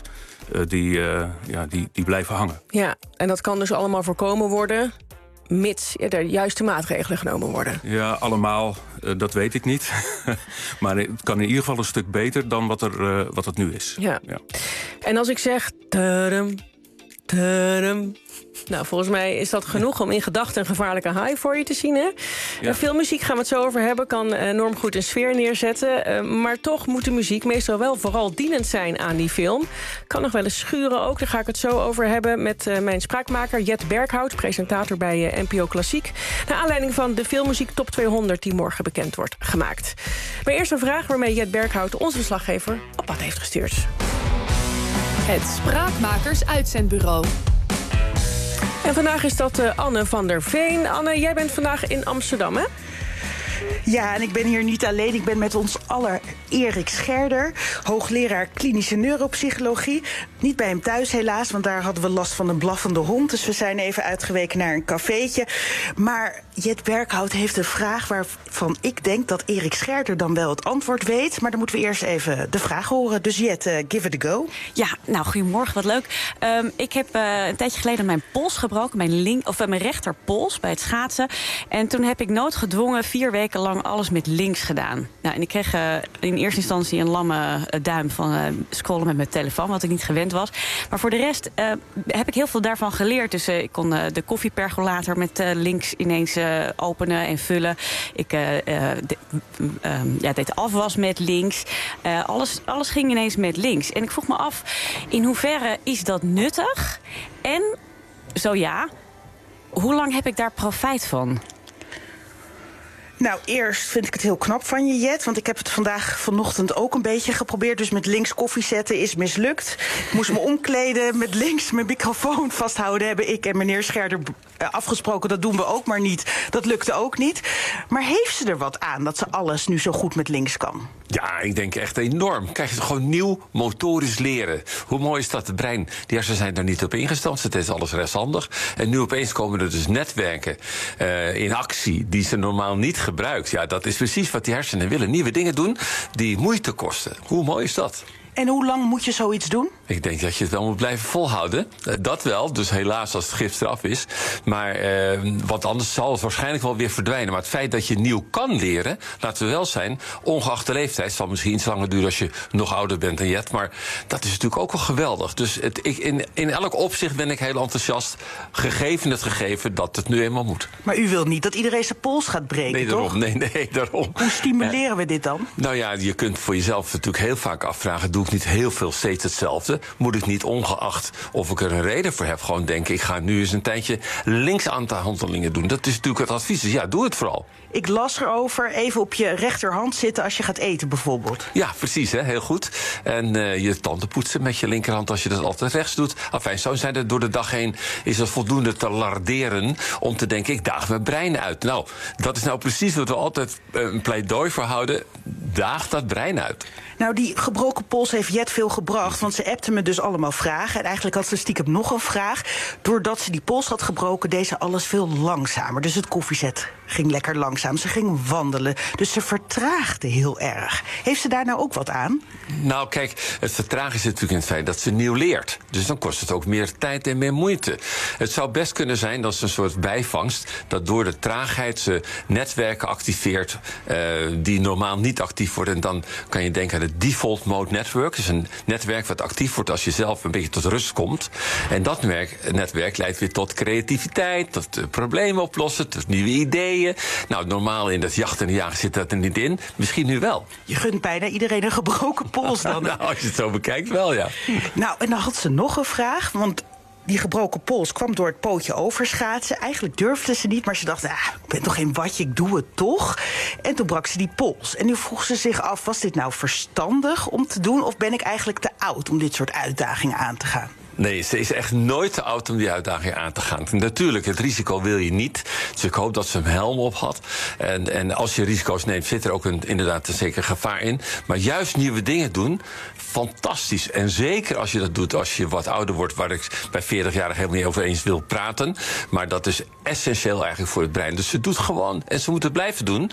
Die blijven hangen. Ja, en dat kan dus allemaal voorkomen worden... mits er juiste maatregelen genomen worden. Ja, allemaal, dat weet ik niet. Maar het kan in ieder geval een stuk beter dan wat het nu is. Ja. En als ik zeg... Tadam. Nou, volgens mij is dat genoeg om in gedachten een gevaarlijke haai voor je te zien, hè? Ja. Veel muziek gaan we het zo over hebben, kan enorm goed een sfeer neerzetten. Maar toch moet de muziek meestal wel vooral dienend zijn aan die film. Kan nog wel eens schuren ook, daar ga ik het zo over hebben... met mijn spraakmaker Jet Berghout, presentator bij NPO Klassiek. Naar aanleiding van de filmmuziek Top 200 die morgen bekend wordt gemaakt. Maar eerst een vraag waarmee Jet Berghout, onze verslaggever, op pad heeft gestuurd. Het Spraakmakers Uitzendbureau. En vandaag is dat Anne van der Veen. Anne, jij bent vandaag in Amsterdam, hè? Ja, en ik ben hier niet alleen. Ik ben met ons aller Erik Scherder, hoogleraar klinische neuropsychologie. Niet bij hem thuis helaas, want daar hadden we last van een blaffende hond. Dus we zijn even uitgeweken naar een cafeetje. Maar Jet Berghout heeft een vraag waarvan ik denk dat Erik Scherder dan wel het antwoord weet. Maar dan moeten we eerst even de vraag horen. Dus Jet, give it a go. Ja, nou, goedemorgen, wat leuk. Ik heb een tijdje geleden mijn pols gebroken, mijn rechterpols bij het schaatsen. En toen heb ik noodgedwongen 4 weken lang alles met links gedaan. Nou, en ik kreeg in eerste instantie een lamme duim van scrollen met mijn telefoon, wat ik niet gewend was. Maar voor de rest heb ik heel veel daarvan geleerd. Dus ik kon de koffiepercolator met links ineens openen en vullen. Ik deed afwas met links. Alles ging ineens met links. En ik vroeg me af, in hoeverre is dat nuttig? En, zo ja, hoe lang heb ik daar profijt van? Nou, eerst vind ik het heel knap van je, Jet. Want ik heb het vanochtend ook een beetje geprobeerd. Dus met links koffie zetten is mislukt. Ik moest me omkleden, met links mijn microfoon vasthouden. Hebben ik en meneer Scherder afgesproken, dat doen we ook maar niet. Dat lukte ook niet. Maar heeft ze er wat aan dat ze alles nu zo goed met links kan? Ja, ik denk echt enorm. Kijk, het is gewoon nieuw motorisch leren. Hoe mooi is dat? Het brein, die hersenen zijn daar niet op ingesteld. Het is alles rechtshandig. En nu opeens komen er dus netwerken in actie die ze normaal niet gebruikt. Ja, dat is precies wat die hersenen willen. Nieuwe dingen doen die moeite kosten. Hoe mooi is dat? En hoe lang moet je zoiets doen? Ik denk dat je het wel moet blijven volhouden. Dat wel, dus helaas als het gift eraf is. Maar want anders zal het waarschijnlijk wel weer verdwijnen. Maar het feit dat je nieuw kan leren, laten we wel zijn, ongeacht de leeftijd, zal misschien iets langer duren als je nog ouder bent dan Jet. Maar dat is natuurlijk ook wel geweldig. Dus in elk opzicht ben ik heel enthousiast, gegeven het gegeven dat het nu eenmaal moet. Maar u wilt niet dat iedereen zijn pols gaat breken, nee, daarom, toch? Nee, daarom. Hoe stimuleren we dit dan? Nou ja, je kunt voor jezelf natuurlijk heel vaak afvragen, doe ik niet heel veel steeds hetzelfde? Moet ik niet, ongeacht of ik er een reden voor heb, gewoon denken, ik ga nu eens een tijdje links aantal handelingen doen. Dat is natuurlijk het advies. Dus ja, doe het vooral. Ik las erover, even op je rechterhand zitten als je gaat eten bijvoorbeeld. Ja, precies, hè? Heel goed. En je tanden poetsen met je linkerhand als je dat altijd rechts doet. Enfin, zo zijn er door de dag heen, is het voldoende te larderen om te denken, ik daag mijn brein uit. Nou, dat is nou precies wat we altijd een pleidooi voor houden. Daag dat brein uit. Nou, die gebroken pols heeft Jet veel gebracht, want ze appte me dus allemaal vragen. En eigenlijk had ze stiekem nog een vraag. Doordat ze die pols had gebroken, deed ze alles veel langzamer. Dus het koffiezet ging lekker langzaam. Ze ging wandelen, dus ze vertraagde heel erg. Heeft ze daar nou ook wat aan? Nou, kijk, het vertragen is natuurlijk in het feit dat ze nieuw leert. Dus dan kost het ook meer tijd en meer moeite. Het zou best kunnen zijn dat ze een soort bijvangst, dat door de traagheid ze netwerken activeert die normaal niet actief worden. En dan kan je denken aan het default mode network. Dat is een netwerk wat actief wordt als je zelf een beetje tot rust komt. En dat netwerk leidt weer tot creativiteit, tot problemen oplossen, tot nieuwe ideeën. Nou, normaal in dat jachten en jagen zit dat er niet in. Misschien nu wel. Je gunt bijna iedereen een gebroken pols dan. Nou, als je het zo bekijkt wel, ja. Nou, en dan had ze nog een vraag, want die gebroken pols kwam door het pootje overschaatsen. Eigenlijk durfde ze niet, maar ze dacht, ik ben toch geen watje, ik doe het toch. En toen brak ze die pols. En nu vroeg ze zich af, was dit nou verstandig om te doen, of ben ik eigenlijk te oud om dit soort uitdagingen aan te gaan? Nee, ze is echt nooit te oud om die uitdaging aan te gaan. Natuurlijk, het risico wil je niet. Dus ik hoop dat ze een helm op had. En als je risico's neemt, zit er ook inderdaad een zeker gevaar in. Maar juist nieuwe dingen doen, fantastisch. En zeker als je dat doet als je wat ouder wordt, waar ik bij 40-jarigen helemaal niet over eens wil praten. Maar dat is essentieel eigenlijk voor het brein. Dus ze doet gewoon, en ze moet het blijven doen,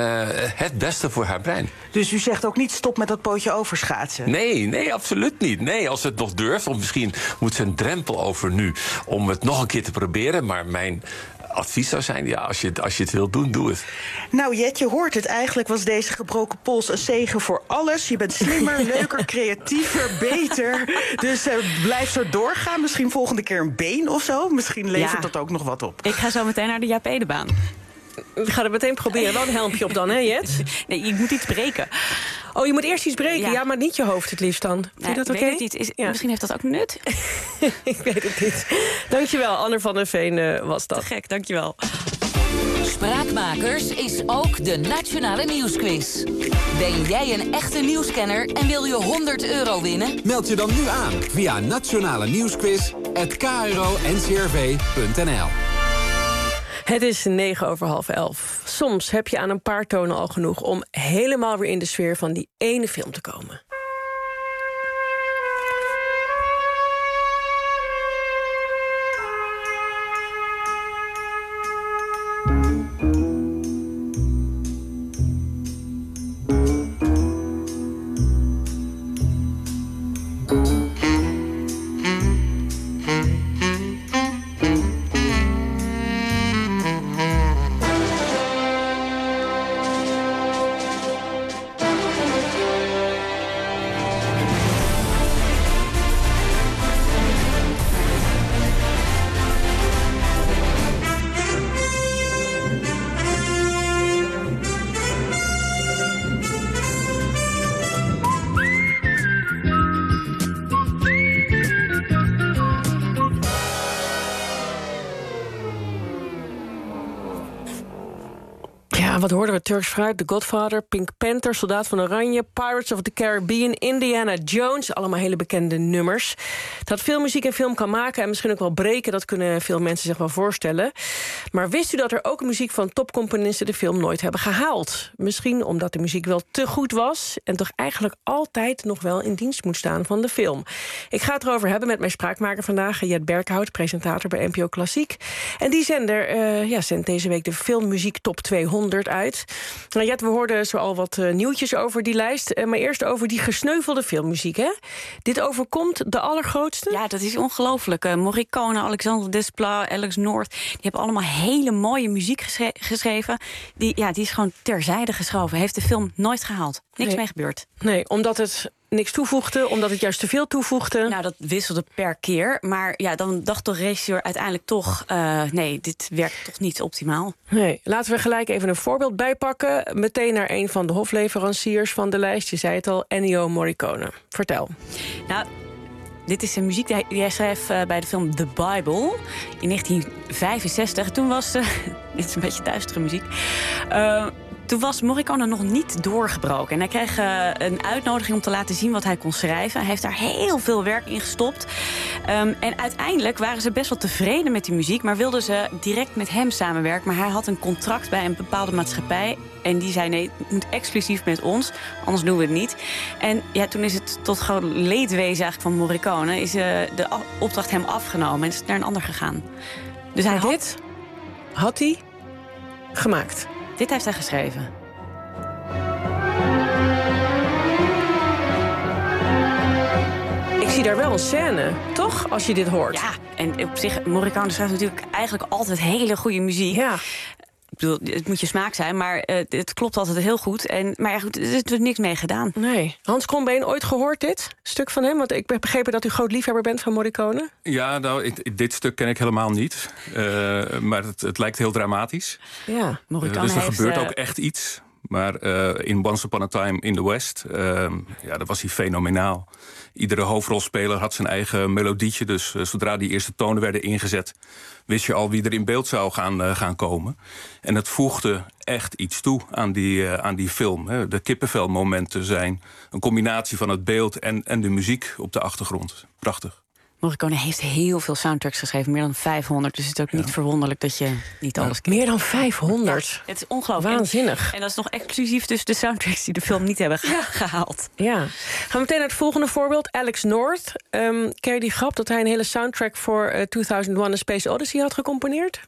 het beste voor haar brein. Dus u zegt ook niet stop met dat pootje overschaatsen? Nee, absoluut niet. Nee, als ze het nog durft, of misschien moet ze een drempel over nu om het nog een keer te proberen. Maar mijn advies zou zijn, als je het wilt doen, doe het. Nou Jet, je hoort het. Eigenlijk was deze gebroken pols een zegen voor alles. Je bent slimmer, leuker, creatiever, beter. Dus blijf zo doorgaan. Misschien volgende keer een been of zo. Misschien levert dat ook nog wat op. Ik ga zo meteen naar de Jaap Edebaan. We gaan het meteen proberen. Wel een helmpje op dan, hè Jet? Nee, je moet iets breken. Oh, je moet eerst iets breken? Ja, maar niet je hoofd het liefst dan. Vind je dat oké? Misschien heeft dat ook nut. Ik weet het niet. Dankjewel, Anne van der Veen was dat. Te gek, dankjewel. Spraakmakers is ook de Nationale Nieuwsquiz. Ben jij een echte nieuwskenner en wil je €100 winnen? Meld je dan nu aan via nationalenieuwsquiz@kro-ncrv.nl. Het is 11:09. Soms heb je aan een paar tonen al genoeg om helemaal weer in de sfeer van die ene film te komen. Wat hoorden we? Turks Fruit, The Godfather, Pink Panther, Soldaat van Oranje, Pirates of the Caribbean, Indiana Jones. Allemaal hele bekende nummers. Dat veel muziek en film kan maken en misschien ook wel breken, dat kunnen veel mensen zich wel voorstellen. Maar wist u dat er ook muziek van topcomponisten de film nooit hebben gehaald? Misschien omdat de muziek wel te goed was en toch eigenlijk altijd nog wel in dienst moet staan van de film. Ik ga het erover hebben met mijn spraakmaker vandaag, Jet Berkhout, presentator bij NPO Klassiek. En die zender zendt deze week de filmmuziek top 200 uit. Nou, Jet, we hoorden zo al wat nieuwtjes over die lijst. Maar eerst over die gesneuvelde filmmuziek, hè? Dit overkomt de allergrootste? Ja, dat is ongelooflijk. Morricone, Alexander Desplat, Alex North, die hebben allemaal hele mooie muziek geschreven. Die is gewoon terzijde geschoven. Heeft de film nooit gehaald. Niks mee gebeurd. Nee, omdat het niks toevoegde, omdat het juist te veel toevoegde? Nou, dat wisselde per keer. Maar ja, dan dacht de regisseur uiteindelijk toch, nee, dit werkt toch niet optimaal. Nee, laten we gelijk even een voorbeeld bijpakken. Meteen naar een van de hofleveranciers van de lijst. Je zei het al, Ennio Morricone. Vertel. Nou, dit is een muziek die hij schreef bij de film The Bible in 1965. Toen was dit is een beetje duistere muziek. Toen was Morricone nog niet doorgebroken. En hij kreeg een uitnodiging om te laten zien wat hij kon schrijven. Hij heeft daar heel veel werk in gestopt. En uiteindelijk waren ze best wel tevreden met die muziek, maar wilden ze direct met hem samenwerken. Maar hij had een contract bij een bepaalde maatschappij. En die zei, nee, het moet exclusief met ons, anders doen we het niet. En ja, toen is het tot groot leedwezen eigenlijk van Morricone, is de opdracht hem afgenomen en is het naar een ander gegaan. Dus dit had hij gemaakt. Dit heeft hij geschreven. Ik zie daar wel een scène, toch? Als je dit hoort. Ja, en op zich, Morricone schrijft natuurlijk eigenlijk altijd hele goede muziek. Ja. Ik bedoel, het moet je smaak zijn, maar het klopt altijd heel goed. Maar ja, goed, er is er niks mee gedaan. Nee. Hans Krombeen, ooit gehoord dit stuk van hem? Want ik heb begrepen dat u groot liefhebber bent van Morricone. Ja, nou, dit stuk ken ik helemaal niet. Maar het lijkt heel dramatisch. Ja, Morricone dus er gebeurt ook echt iets. Maar in Once Upon a Time in the West, dat was hij fenomenaal. Iedere hoofdrolspeler had zijn eigen melodietje. Dus zodra die eerste tonen werden ingezet, wist je al wie er in beeld zou gaan komen. En het voegde echt iets toe aan die film. Hè. De kippenvelmomenten zijn een combinatie van het beeld en de muziek op de achtergrond. Prachtig. Morricone heeft heel veel soundtracks geschreven, meer dan 500. Dus het is ook niet verwonderlijk dat je niet alles kent. Meer dan 500? Ja, het is ongelooflijk. Waanzinnig. En dat is nog exclusief dus de soundtracks die de film niet hebben gehaald. Ja. Gaan we meteen naar het volgende voorbeeld. Alex North. Ken je die grap dat hij een hele soundtrack voor 2001 A Space Odyssey had gecomponeerd?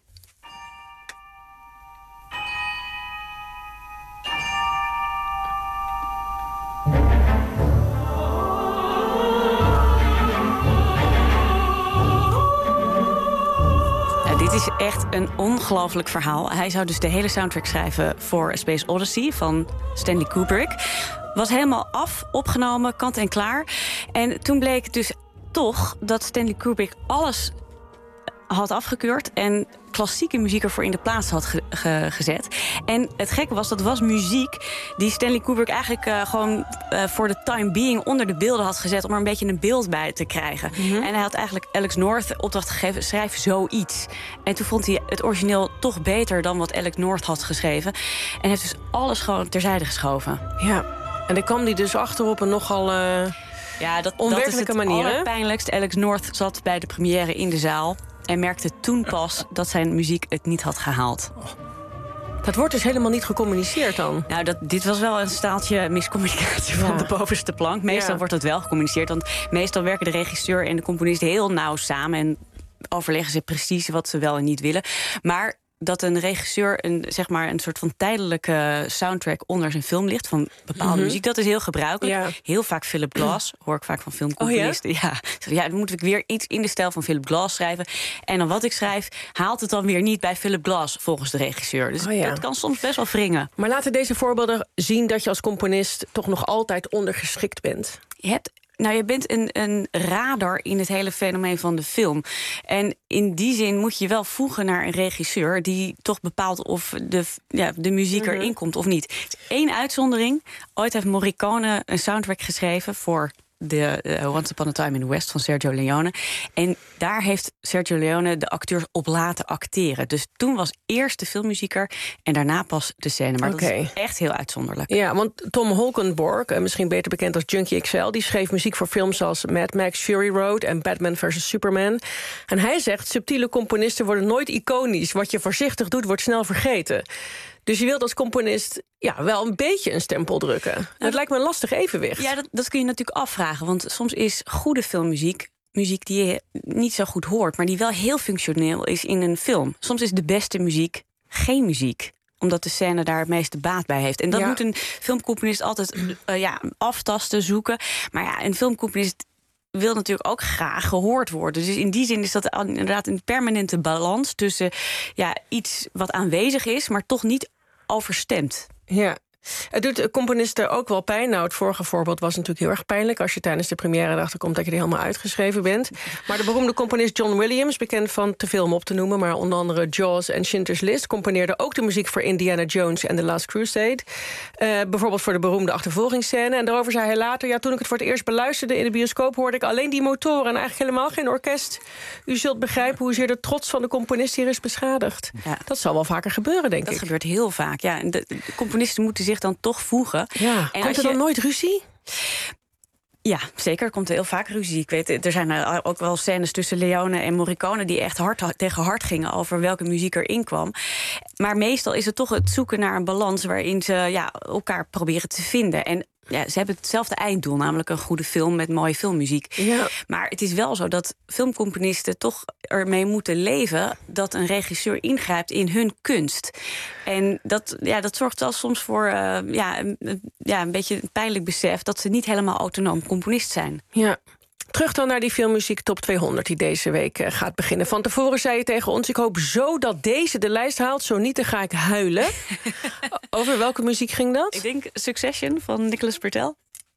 Dit is echt een ongelooflijk verhaal. Hij zou dus de hele soundtrack schrijven voor A Space Odyssey van Stanley Kubrick. Was helemaal opgenomen, kant en klaar. En toen bleek dus toch dat Stanley Kubrick alles had afgekeurd en klassieke muziek ervoor in de plaats had gezet. En het gekke was muziek die Stanley Kubrick eigenlijk gewoon voor de time being onder de beelden had gezet om er een beetje een beeld bij te krijgen. En hij had eigenlijk Alex North opdracht gegeven, schrijf zoiets. En toen vond hij het origineel toch beter dan wat Alex North had geschreven. En heeft dus alles gewoon terzijde geschoven. Ja, en daar kwam hij dus achter op een nogal onwerkelijke manier. Dat is het allerpijnlijkst. Alex North zat bij de première in de zaal en merkte toen pas dat zijn muziek het niet had gehaald. Dat wordt dus helemaal niet gecommuniceerd dan? Nou, dit was wel een staaltje miscommunicatie van de bovenste plank. Meestal wordt dat wel gecommuniceerd, want meestal werken de regisseur en de componist heel nauw samen en overleggen ze precies wat ze wel en niet willen. Maar dat een regisseur een soort van tijdelijke soundtrack onder zijn film ligt van bepaalde muziek, dat is heel gebruikelijk. Ja. Heel vaak Philip Glass, hoor ik vaak van filmcomponisten. Dan moet ik weer iets in de stijl van Philip Glass schrijven. En dan wat ik schrijf, haalt het dan weer niet bij Philip Glass volgens de regisseur. Dus dat kan soms best wel wringen. Maar laten deze voorbeelden zien dat je als componist toch nog altijd ondergeschikt bent. Je bent een radar in het hele fenomeen van de film. En in die zin moet je wel voegen naar een regisseur die toch bepaalt of de muziek erin komt of niet. Er is 1 uitzondering. Ooit heeft Morricone een soundtrack geschreven voor de Once Upon a Time in the West van Sergio Leone. En daar heeft Sergio Leone de acteurs op laten acteren. Dus toen was eerst de filmmuzieker en daarna pas de scène. Maar dat is echt heel uitzonderlijk. Ja, want Tom Holkenborg, misschien beter bekend als Junkie XL, die schreef muziek voor films als Mad Max Fury Road en Batman vs. Superman. En hij zegt, subtiele componisten worden nooit iconisch. Wat je voorzichtig doet, wordt snel vergeten. Dus je wilt als componist wel een beetje een stempel drukken. Dat lijkt me een lastig evenwicht. Ja, dat kun je natuurlijk afvragen. Want soms is goede filmmuziek muziek die je niet zo goed hoort, maar die wel heel functioneel is in een film. Soms is de beste muziek geen muziek, omdat de scène daar het meeste baat bij heeft. En dat moet een filmcomponist altijd aftasten, zoeken. Maar een filmcomponist wil natuurlijk ook graag gehoord worden. Dus in die zin is dat inderdaad een permanente balans tussen iets wat aanwezig is, maar toch niet overstemt. Ja. Het doet componisten ook wel pijn. Nou, het vorige voorbeeld was natuurlijk heel erg pijnlijk, als je tijdens de première erachter komt dat je er helemaal uitgeschreven bent. Maar de beroemde componist John Williams, bekend van te veel om op te noemen, maar onder andere Jaws en Schindler's List, componeerde ook de muziek voor Indiana Jones en The Last Crusade. Bijvoorbeeld voor de beroemde achtervolgingsscène. En daarover zei hij later, toen ik het voor het eerst beluisterde in de bioscoop, hoorde ik alleen die motoren en eigenlijk helemaal geen orkest. U zult begrijpen hoezeer de trots van de componist hier is beschadigd. Ja. Dat zal wel vaker gebeuren, denk ik. Dat gebeurt heel vaak, ja. En de componisten moeten zich dan toch voegen. Ja. En komt er dan nooit ruzie? Ja, zeker. Er komt heel vaak ruzie. Ik weet, er zijn ook wel scènes tussen Leone en Morricone die echt hard tegen hard gingen over welke muziek erin kwam. Maar meestal is het toch het zoeken naar een balans waarin ze elkaar proberen te vinden. En ze hebben hetzelfde einddoel, namelijk een goede film met mooie filmmuziek. Ja. Maar het is wel zo dat filmcomponisten toch ermee moeten leven dat een regisseur ingrijpt in hun kunst. En dat zorgt wel soms voor een beetje een pijnlijk besef dat ze niet helemaal autonoom componist zijn. Ja. Terug dan naar die filmmuziek top 200 die deze week gaat beginnen. Van tevoren zei je tegen ons, ik hoop zo dat deze de lijst haalt. Zo niet, dan ga ik huilen. Over welke muziek ging dat? Ik denk Succession van Nicholas Britell.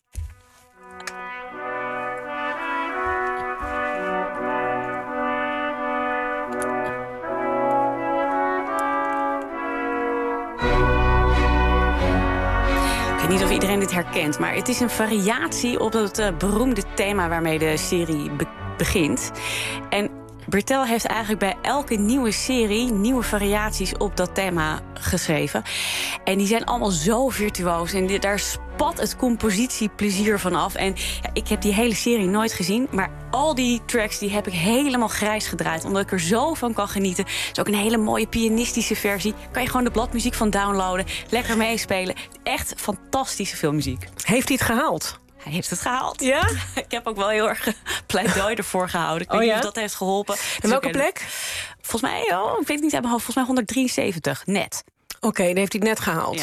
Ik weet niet of iedereen dit herkent, maar het is een variatie op het beroemde thema waarmee de serie begint. En Britell heeft eigenlijk bij elke nieuwe serie nieuwe variaties op dat thema geschreven. En die zijn allemaal zo virtuoos en daar spat het compositieplezier van af. En ik heb die hele serie nooit gezien, maar al die tracks die heb ik helemaal grijs gedraaid, omdat ik er zo van kan genieten. Het is ook een hele mooie pianistische versie. Kan je gewoon de bladmuziek van downloaden, lekker meespelen. Echt fantastische filmmuziek. Heeft hij het gehaald? Hij heeft het gehaald. Ja? Ik heb ook wel heel erg pleidooi ervoor gehouden. Ik weet niet of dat heeft geholpen. En welke plek? Volgens mij, ik weet het niet uit mijn hoofd, volgens mij 173, net. Oké, dan heeft hij het net gehaald. Ja.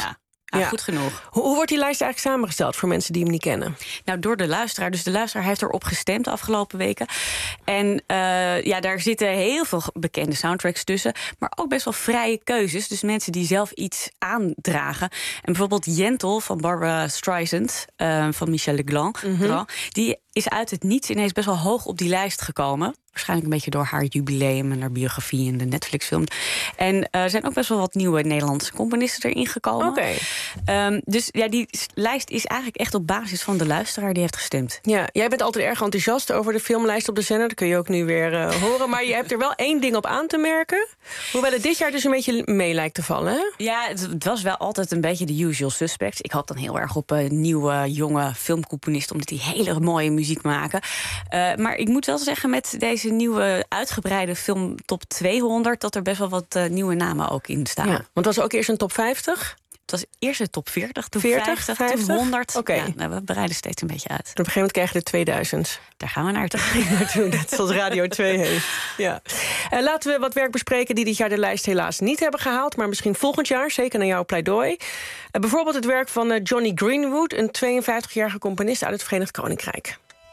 Ja, goed genoeg. Hoe wordt die lijst eigenlijk samengesteld voor mensen die hem niet kennen? Nou, door de luisteraar. Dus de luisteraar heeft erop gestemd de afgelopen weken. En daar zitten heel veel bekende soundtracks tussen. Maar ook best wel vrije keuzes. Dus mensen die zelf iets aandragen. En bijvoorbeeld Jentel van Barbara Streisand, van Michel Legrand. Die is uit het niets ineens best wel hoog op die lijst gekomen. Waarschijnlijk een beetje door haar jubileum en haar biografie en de Netflix-film. En er zijn ook best wel wat nieuwe Nederlandse componisten erin gekomen. Dus die lijst is eigenlijk echt op basis van de luisteraar die heeft gestemd. Ja, jij bent altijd erg enthousiast over de filmlijst op de zender. Dat kun je ook nu weer horen. Maar je hebt er wel één ding op aan te merken. Hoewel het dit jaar dus een beetje mee lijkt te vallen, hè? Ja, het was wel altijd een beetje de usual suspects. Ik hoop dan heel erg op nieuwe, jonge filmcomponisten, omdat die hele mooie muziek maken. Maar ik moet wel zeggen, met deze nieuwe uitgebreide film top 200... dat er best wel wat nieuwe namen ook in staan. Ja, want was er ook eerst een top 50? Het was eerst de top 40, toen 40, 50, toen 100. Oké. Ja, we breiden steeds een beetje uit. En op een gegeven moment krijgen we de 2000. Daar gaan we naartoe. Net zoals Radio 2 heeft. Ja. Laten we wat werk bespreken die dit jaar de lijst helaas niet hebben gehaald, maar misschien volgend jaar, zeker naar jouw pleidooi. Bijvoorbeeld het werk van Johnny Greenwood, een 52-jarige componist uit het Verenigd Koninkrijk.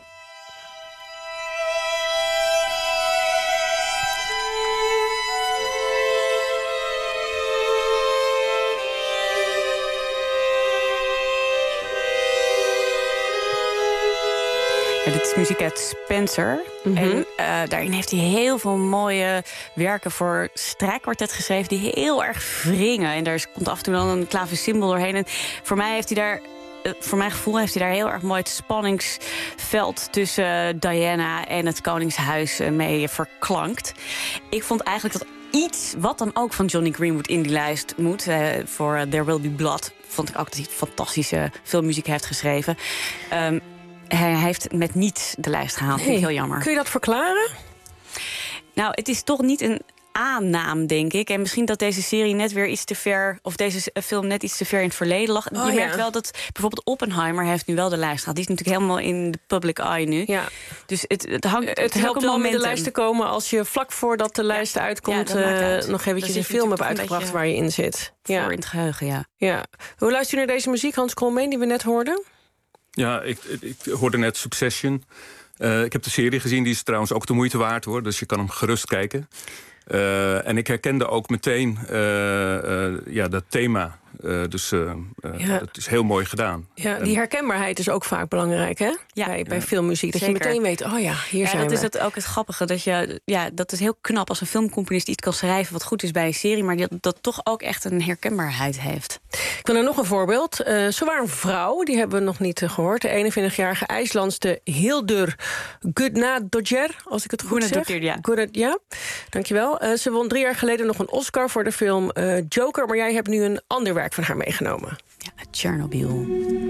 Ja, dit is muziek uit Spencer. En daarin heeft hij heel veel mooie werken voor strijkkwartet geschreven die heel erg wringen. En daar komt af en toe dan een klaversymbol doorheen. En voor mij heeft hij daar, voor mijn gevoel heeft hij daar heel erg mooi het spanningsveld tussen Diana en het Koningshuis mee verklankt. Ik vond eigenlijk dat iets wat dan ook van Johnny Greenwood in die lijst moet, voor There Will Be Blood, vond ik ook dat hij fantastische filmmuziek heeft geschreven. Hij heeft met niets de lijst gehaald. Vind ik heel jammer. Kun je dat verklaren? Nou, het is toch niet een aannaam, denk ik. En misschien dat deze serie net weer iets te ver, of deze film net iets te ver in het verleden lag. Je merkt wel dat bijvoorbeeld Oppenheimer heeft nu wel de lijst gehad. Die is natuurlijk helemaal in de public eye nu. Ja. Dus het hangt. Het helpt wel om in de lijst te komen als je vlak voordat de lijst uitkomt nog eventjes een film hebt uitgebracht waar je in zit. Voor in het geheugen, ja. Hoe luister je naar deze muziek, Hans Koolmees, die we net hoorden? Ja, ik hoorde net Succession. Ik heb de serie gezien, die is trouwens ook de moeite waard, hoor. Dus je kan hem gerust kijken. En ik herkende ook meteen dat thema. Dat is heel mooi gedaan. Ja, die herkenbaarheid is ook vaak belangrijk, hè? Ja. Bij filmmuziek. Dat Zeker. Je meteen weet, hier zijn we. Dat is ook het grappige. Dat is heel knap als een filmcomponist iets kan schrijven wat goed is bij een serie, maar dat toch ook echt een herkenbaarheid heeft. Ik wil er nog een voorbeeld. Zowaar een vrouw, die hebben we nog niet gehoord. De 21-jarige IJslandse Hildur Guðnadóttir, als ik het goed zeg. Ja, dankjewel. Ze won 3 jaar geleden nog een Oscar voor de film Joker, maar jij hebt nu een ander werk van haar meegenomen. Ja, Chernobyl.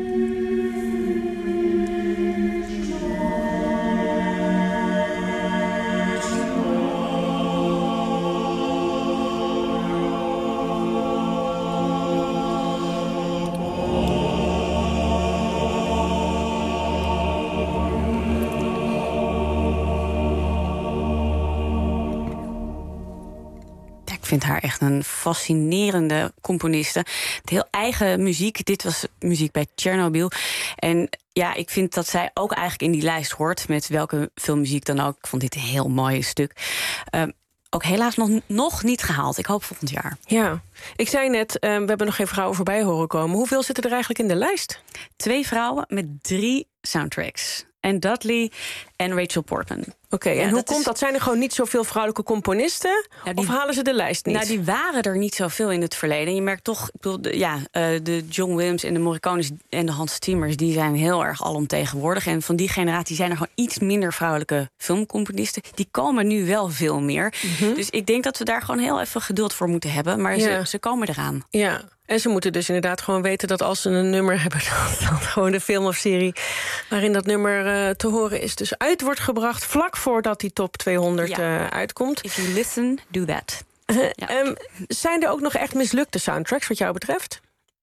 Ik vind haar echt een fascinerende componiste. Met heel eigen muziek. Dit was muziek bij Chernobyl. En ja, ik vind dat zij ook eigenlijk in die lijst hoort. Met welke filmmuziek dan ook. Ik vond dit een heel mooi stuk. Ook helaas nog niet gehaald. Ik hoop volgend jaar. Ja, ik zei net, we hebben nog geen vrouwen voorbij horen komen. Hoeveel zitten er eigenlijk in de lijst? 2 vrouwen met 3 soundtracks. En Dudley en Rachel Portman. Oké, en hoe komt dat? Zijn er gewoon niet zoveel vrouwelijke componisten? Of halen ze de lijst niet? Nou, die waren er niet zoveel in het verleden. Je merkt toch, de John Williams en de Morricones en de Hans Zimmers, die zijn heel erg alomtegenwoordig. En van die generatie zijn er gewoon iets minder vrouwelijke filmcomponisten. Die komen nu wel veel meer. Dus ik denk dat we daar gewoon heel even geduld voor moeten hebben. Maar ze komen eraan. Ja. En ze moeten dus inderdaad gewoon weten dat als ze een nummer hebben, dan gewoon de film of serie waarin dat nummer te horen is, dus uit wordt gebracht vlak voordat die top 200 uitkomt. If you listen, do that. Zijn er ook nog echt mislukte soundtracks wat jou betreft?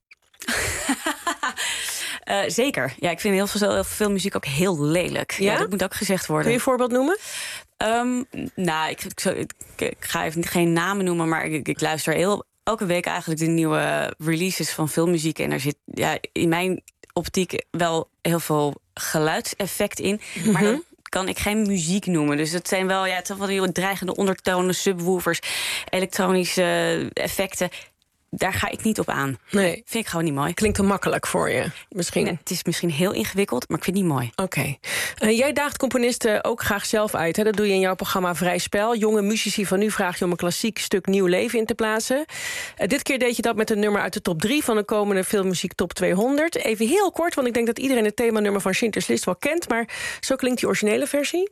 Zeker. Ja, ik vind heel veel muziek ook heel lelijk. Ja, dat moet ook gezegd worden. Kun je een voorbeeld noemen? Ik ga even geen namen noemen, maar ik luister heel elke week eigenlijk de nieuwe releases van filmmuziek. En er zit in mijn optiek wel heel veel geluidseffect in. Maar dan kan ik geen muziek noemen. Dus het zijn wel, het zijn van die dreigende ondertonen, subwoofers, elektronische effecten. Daar ga ik niet op aan. Nee. Vind ik gewoon niet mooi. Klinkt te makkelijk voor je, misschien. Nee, het is misschien heel ingewikkeld, maar ik vind het niet mooi. Oké. Jij daagt componisten ook graag zelf uit. Hè? Dat doe je in jouw programma Vrij Spel. Jonge muzici van nu vraag je om een klassiek stuk nieuw leven in te plaatsen. Dit keer deed je dat met een nummer uit de top 3... van de komende filmmuziek top 200. Even heel kort, want ik denk dat iedereen het themanummer van Schindler's List wel kent. Maar zo klinkt die originele versie.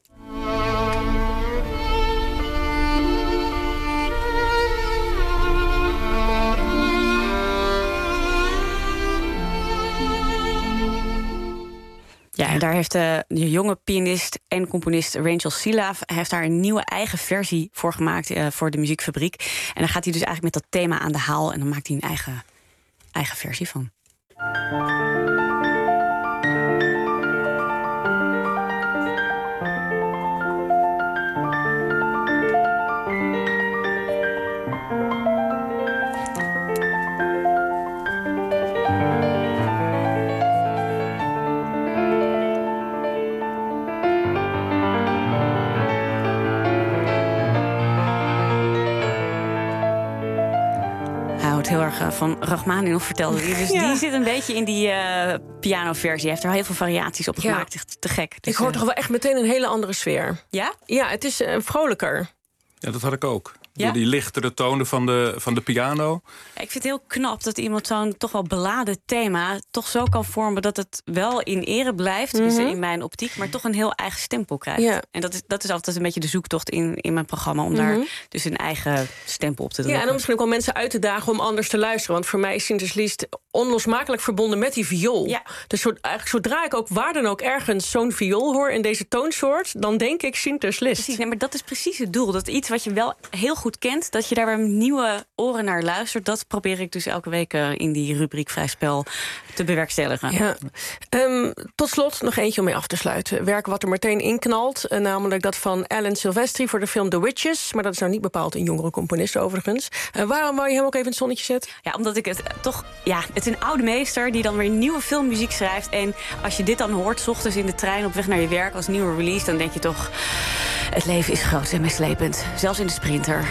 Ja, en daar heeft de jonge pianist en componist Rachel Silav heeft daar een nieuwe eigen versie voor gemaakt voor de Muziekfabriek. En dan gaat hij dus eigenlijk met dat thema aan de haal en dan maakt hij een eigen versie van. Heel erg van Rachmaninoff vertelde hij. Dus die zit een beetje in die pianoversie. Hij heeft er heel veel variaties op gemaakt. Echt te gek. Dus, ik hoor toch wel echt meteen een hele andere sfeer. Ja? Ja, het is vrolijker. Ja, dat had ik ook. Ja? Door die lichtere tonen van de piano. Ik vind het heel knap dat iemand zo'n toch wel beladen thema toch zo kan vormen dat het wel in ere blijft, dus in mijn optiek, maar toch een heel eigen stempel krijgt. Ja. En dat is altijd een beetje de zoektocht in mijn programma, om daar dus een eigen stempel op te drukken. Ja, en dan misschien ook wel mensen uit te dagen om anders te luisteren. Want voor mij is Schindler's List onlosmakelijk verbonden met die viool. Ja. Dus eigenlijk zodra ik ook waar dan ook ergens zo'n viool hoor in deze toonsoort, dan denk ik Schindler's List. Precies, maar dat is precies het doel. Dat iets wat je wel heel goed kent, dat je daar weer nieuwe oren naar luistert. Dat probeer ik dus elke week in die rubriek Vrij Spel te bewerkstelligen. Ja. Tot slot nog eentje om mee af te sluiten. Werk wat er meteen inknalt, namelijk dat van Alan Silvestri voor de film The Witches. Maar dat is nou niet bepaald een jongere componist overigens. Waarom wou je hem ook even in het zonnetje zetten? Ja, omdat ik het toch... Ja, het is een oude meester die dan weer nieuwe filmmuziek schrijft. En als je dit dan hoort, 's ochtends in de trein op weg naar je werk als nieuwe release, dan denk je toch, het leven is groot en meeslepend. Zelfs in de Sprinter.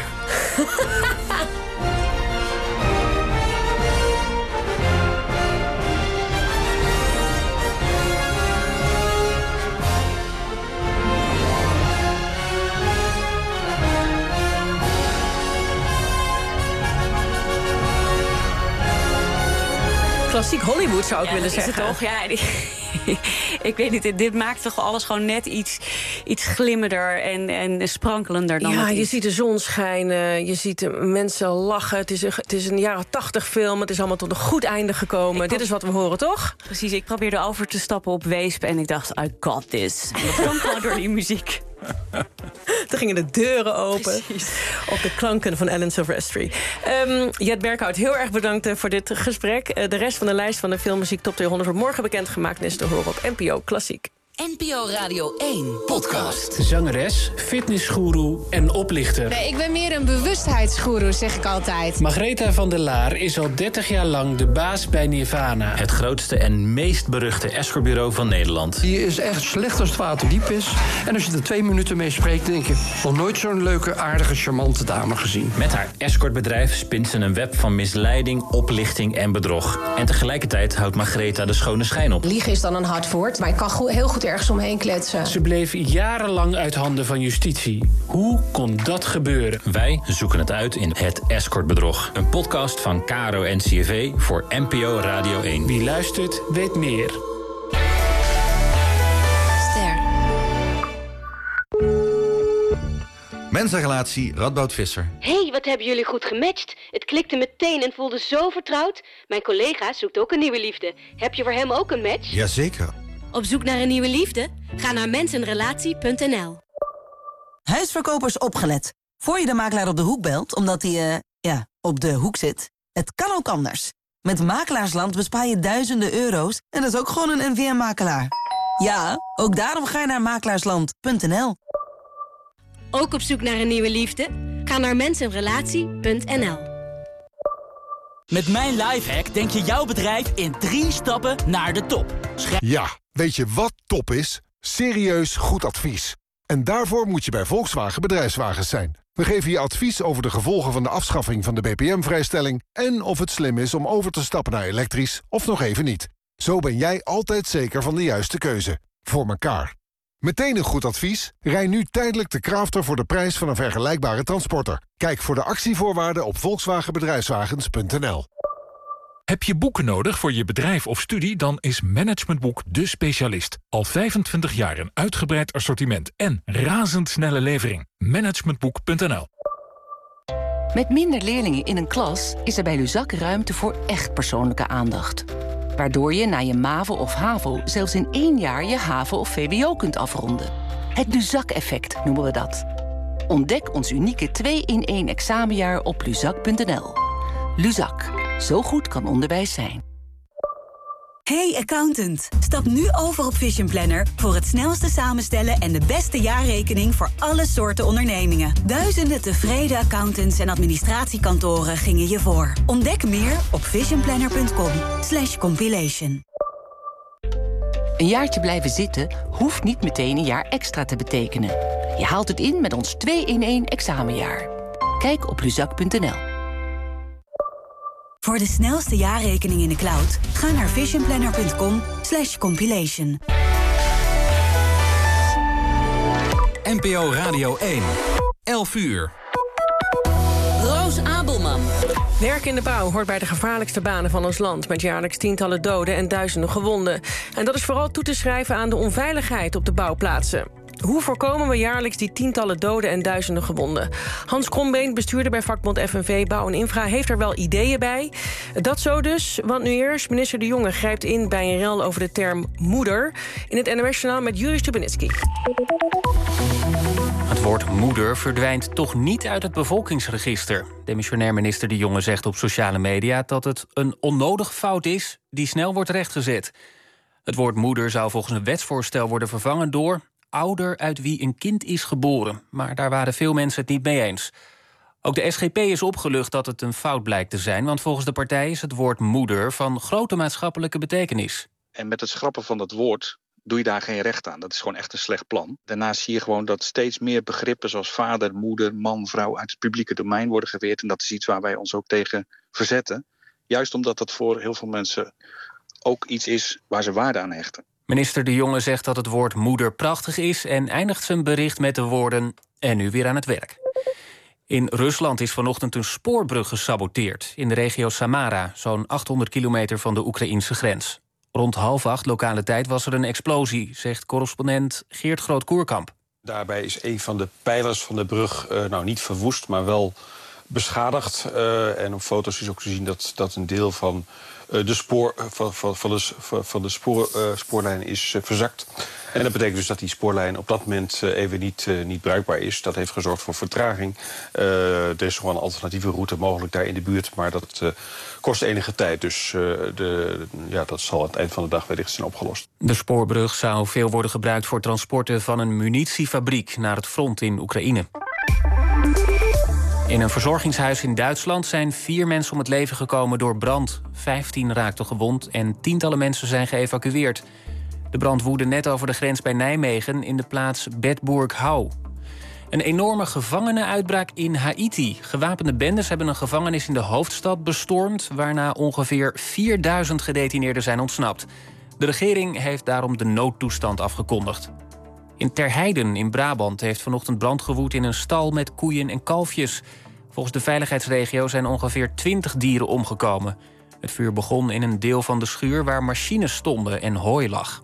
Klassiek Hollywood zou ik willen zeggen. Is het toch? Ja, ik weet niet, dit maakt toch alles gewoon net iets glimmender en sprankelender dan het is. Je ziet de zon schijnen, je ziet de mensen lachen. Het is een jaren 80 film, het is allemaal tot een goed einde gekomen. Dit is wat we horen, toch? Precies, ik probeerde over te stappen op Weesp en ik dacht, I got this. Dat kwam gewoon door die muziek. Toen gingen de deuren open. Precies. Op de klanken van Alan Silvestri. Jet Berkhout, heel erg bedankt voor dit gesprek. De rest van de lijst van de filmmuziek Top 200 wordt morgen bekendgemaakt en is te horen op NPO Klassiek. NPO Radio 1 podcast. Zangeres, fitnessgoeroe en oplichter. Nee, ik ben meer een bewustheidsgoeroe, zeg ik altijd. Margreta van der Laar is al 30 jaar lang de baas bij Nirvana. Het grootste en meest beruchte escortbureau van Nederland. Die is echt slecht als het water diep is. En als je er 2 minuten mee spreekt, denk je, nog nooit zo'n leuke, aardige, charmante dame gezien. Met haar escortbedrijf spint ze een web van misleiding, oplichting en bedrog. En tegelijkertijd houdt Margreta de schone schijn op. Liegen is dan een hard woord, maar ik kan heel goed ergens omheen kletsen. Ze bleef jarenlang uit handen van justitie. Hoe kon dat gebeuren? Wij zoeken het uit in Het Escortbedrog. Een podcast van KRO en CRV voor NPO Radio 1. Wie luistert, weet meer. Ster. Mensenrelatie, Radboud Visser. Hey, wat hebben jullie goed gematcht. Het klikte meteen en voelde zo vertrouwd. Mijn collega zoekt ook een nieuwe liefde. Heb je voor hem ook een match? Jazeker. Op zoek naar een nieuwe liefde? Ga naar mensenrelatie.nl. Huisverkopers opgelet. Voor je de makelaar op de hoek belt, omdat hij, op de hoek zit. Het kan ook anders. Met Makelaarsland bespaar je duizenden euro's en dat is ook gewoon een NVM-makelaar. Ja, ook daarom ga je naar makelaarsland.nl. Ook op zoek naar een nieuwe liefde? Ga naar mensenrelatie.nl. Met mijn lifehack denk je jouw bedrijf in 3 stappen naar de top. Ja, weet je wat top is? Serieus goed advies. En daarvoor moet je bij Volkswagen Bedrijfswagens zijn. We geven je advies over de gevolgen van de afschaffing van de BPM-vrijstelling... en of het slim is om over te stappen naar elektrisch of nog even niet. Zo ben jij altijd zeker van de juiste keuze. Voor elkaar. Meteen een goed advies? Rij nu tijdelijk de Crafter voor de prijs van een vergelijkbare transporter. Kijk voor de actievoorwaarden op volkswagenbedrijfswagens.nl. Heb je boeken nodig voor je bedrijf of studie? Dan is Management Boek de specialist. Al 25 jaar een uitgebreid assortiment en razendsnelle levering. Managementboek.nl. Met minder leerlingen in een klas is er bij Luzak ruimte voor echt persoonlijke aandacht. Waardoor je na je MAVO of HAVO zelfs in 1 jaar je HAVO of VWO kunt afronden. Het Luzak-effect noemen we dat. Ontdek ons unieke 2-in-1 examenjaar op luzak.nl. Luzak. Zo goed kan onderwijs zijn. Hey accountant, stap nu over op Vision Planner voor het snelste samenstellen en de beste jaarrekening voor alle soorten ondernemingen. Duizenden tevreden accountants en administratiekantoren gingen je voor. Ontdek meer op visionplanner.com/compilation. Een jaartje blijven zitten hoeft niet meteen een jaar extra te betekenen. Je haalt het in met ons 2-in-1 examenjaar. Kijk op luzak.nl. Voor de snelste jaarrekening in de cloud, ga naar visionplanner.com/compilation. NPO Radio 1, 11 uur. Roos Abelman. Werk in de bouw hoort bij de gevaarlijkste banen van ons land... met jaarlijks tientallen doden en duizenden gewonden. En dat is vooral toe te schrijven aan de onveiligheid op de bouwplaatsen. Hoe voorkomen we jaarlijks die tientallen doden en duizenden gewonden? Hans Krombeen, bestuurder bij vakbond FNV Bouw en Infra... heeft er wel ideeën bij. Dat zo dus, want nu eerst minister De Jonge grijpt in... bij een rel over de term moeder. In het NOS-journaal met Juri Stubenitski. Het woord moeder verdwijnt toch niet uit het bevolkingsregister. Demissionair minister De Jonge zegt op sociale media... dat het een onnodige fout is die snel wordt rechtgezet. Het woord moeder zou volgens een wetsvoorstel worden vervangen door... ouder uit wie een kind is geboren. Maar daar waren veel mensen het niet mee eens. Ook de SGP is opgelucht dat het een fout blijkt te zijn... want volgens de partij is het woord moeder van grote maatschappelijke betekenis. En met het schrappen van dat woord doe je daar geen recht aan. Dat is gewoon echt een slecht plan. Daarnaast zie je gewoon dat steeds meer begrippen zoals vader, moeder, man, vrouw... uit het publieke domein worden geweerd. En dat is iets waar wij ons ook tegen verzetten. Juist omdat dat voor heel veel mensen ook iets is waar ze waarde aan hechten. Minister De Jonge zegt dat het woord moeder prachtig is... en eindigt zijn bericht met de woorden... en nu weer aan het werk. In Rusland is vanochtend een spoorbrug gesaboteerd... in de regio Samara, zo'n 800 kilometer van de Oekraïnse grens. Rond 7:30 lokale tijd was er een explosie... zegt correspondent Geert Groot-Koerkamp. Daarbij is een van de pijlers van de brug niet verwoest... maar wel beschadigd. En op foto's is ook te zien dat een deel van... de spoorlijn is verzakt. En dat betekent dus dat die spoorlijn op dat moment even niet bruikbaar is. Dat heeft gezorgd voor vertraging. Er is gewoon een alternatieve route mogelijk daar in de buurt. Maar dat kost enige tijd. Dus dat zal aan het eind van de dag wellicht zijn opgelost. De spoorbrug zou veel worden gebruikt voor transporten van een munitiefabriek naar het front in Oekraïne. In een verzorgingshuis in Duitsland zijn 4 mensen om het leven gekomen door brand. 15 raakten gewond en tientallen mensen zijn geëvacueerd. De brand woedde net over de grens bij Nijmegen in de plaats Bedburg-Hau. Een enorme gevangenenuitbraak in Haiti. Gewapende bendes hebben een gevangenis in de hoofdstad bestormd... waarna ongeveer 4000 gedetineerden zijn ontsnapt. De regering heeft daarom de noodtoestand afgekondigd. In Terheiden in Brabant heeft vanochtend brand gewoed in een stal met koeien en kalfjes. Volgens de veiligheidsregio zijn ongeveer 20 dieren omgekomen. Het vuur begon in een deel van de schuur waar machines stonden en hooi lag.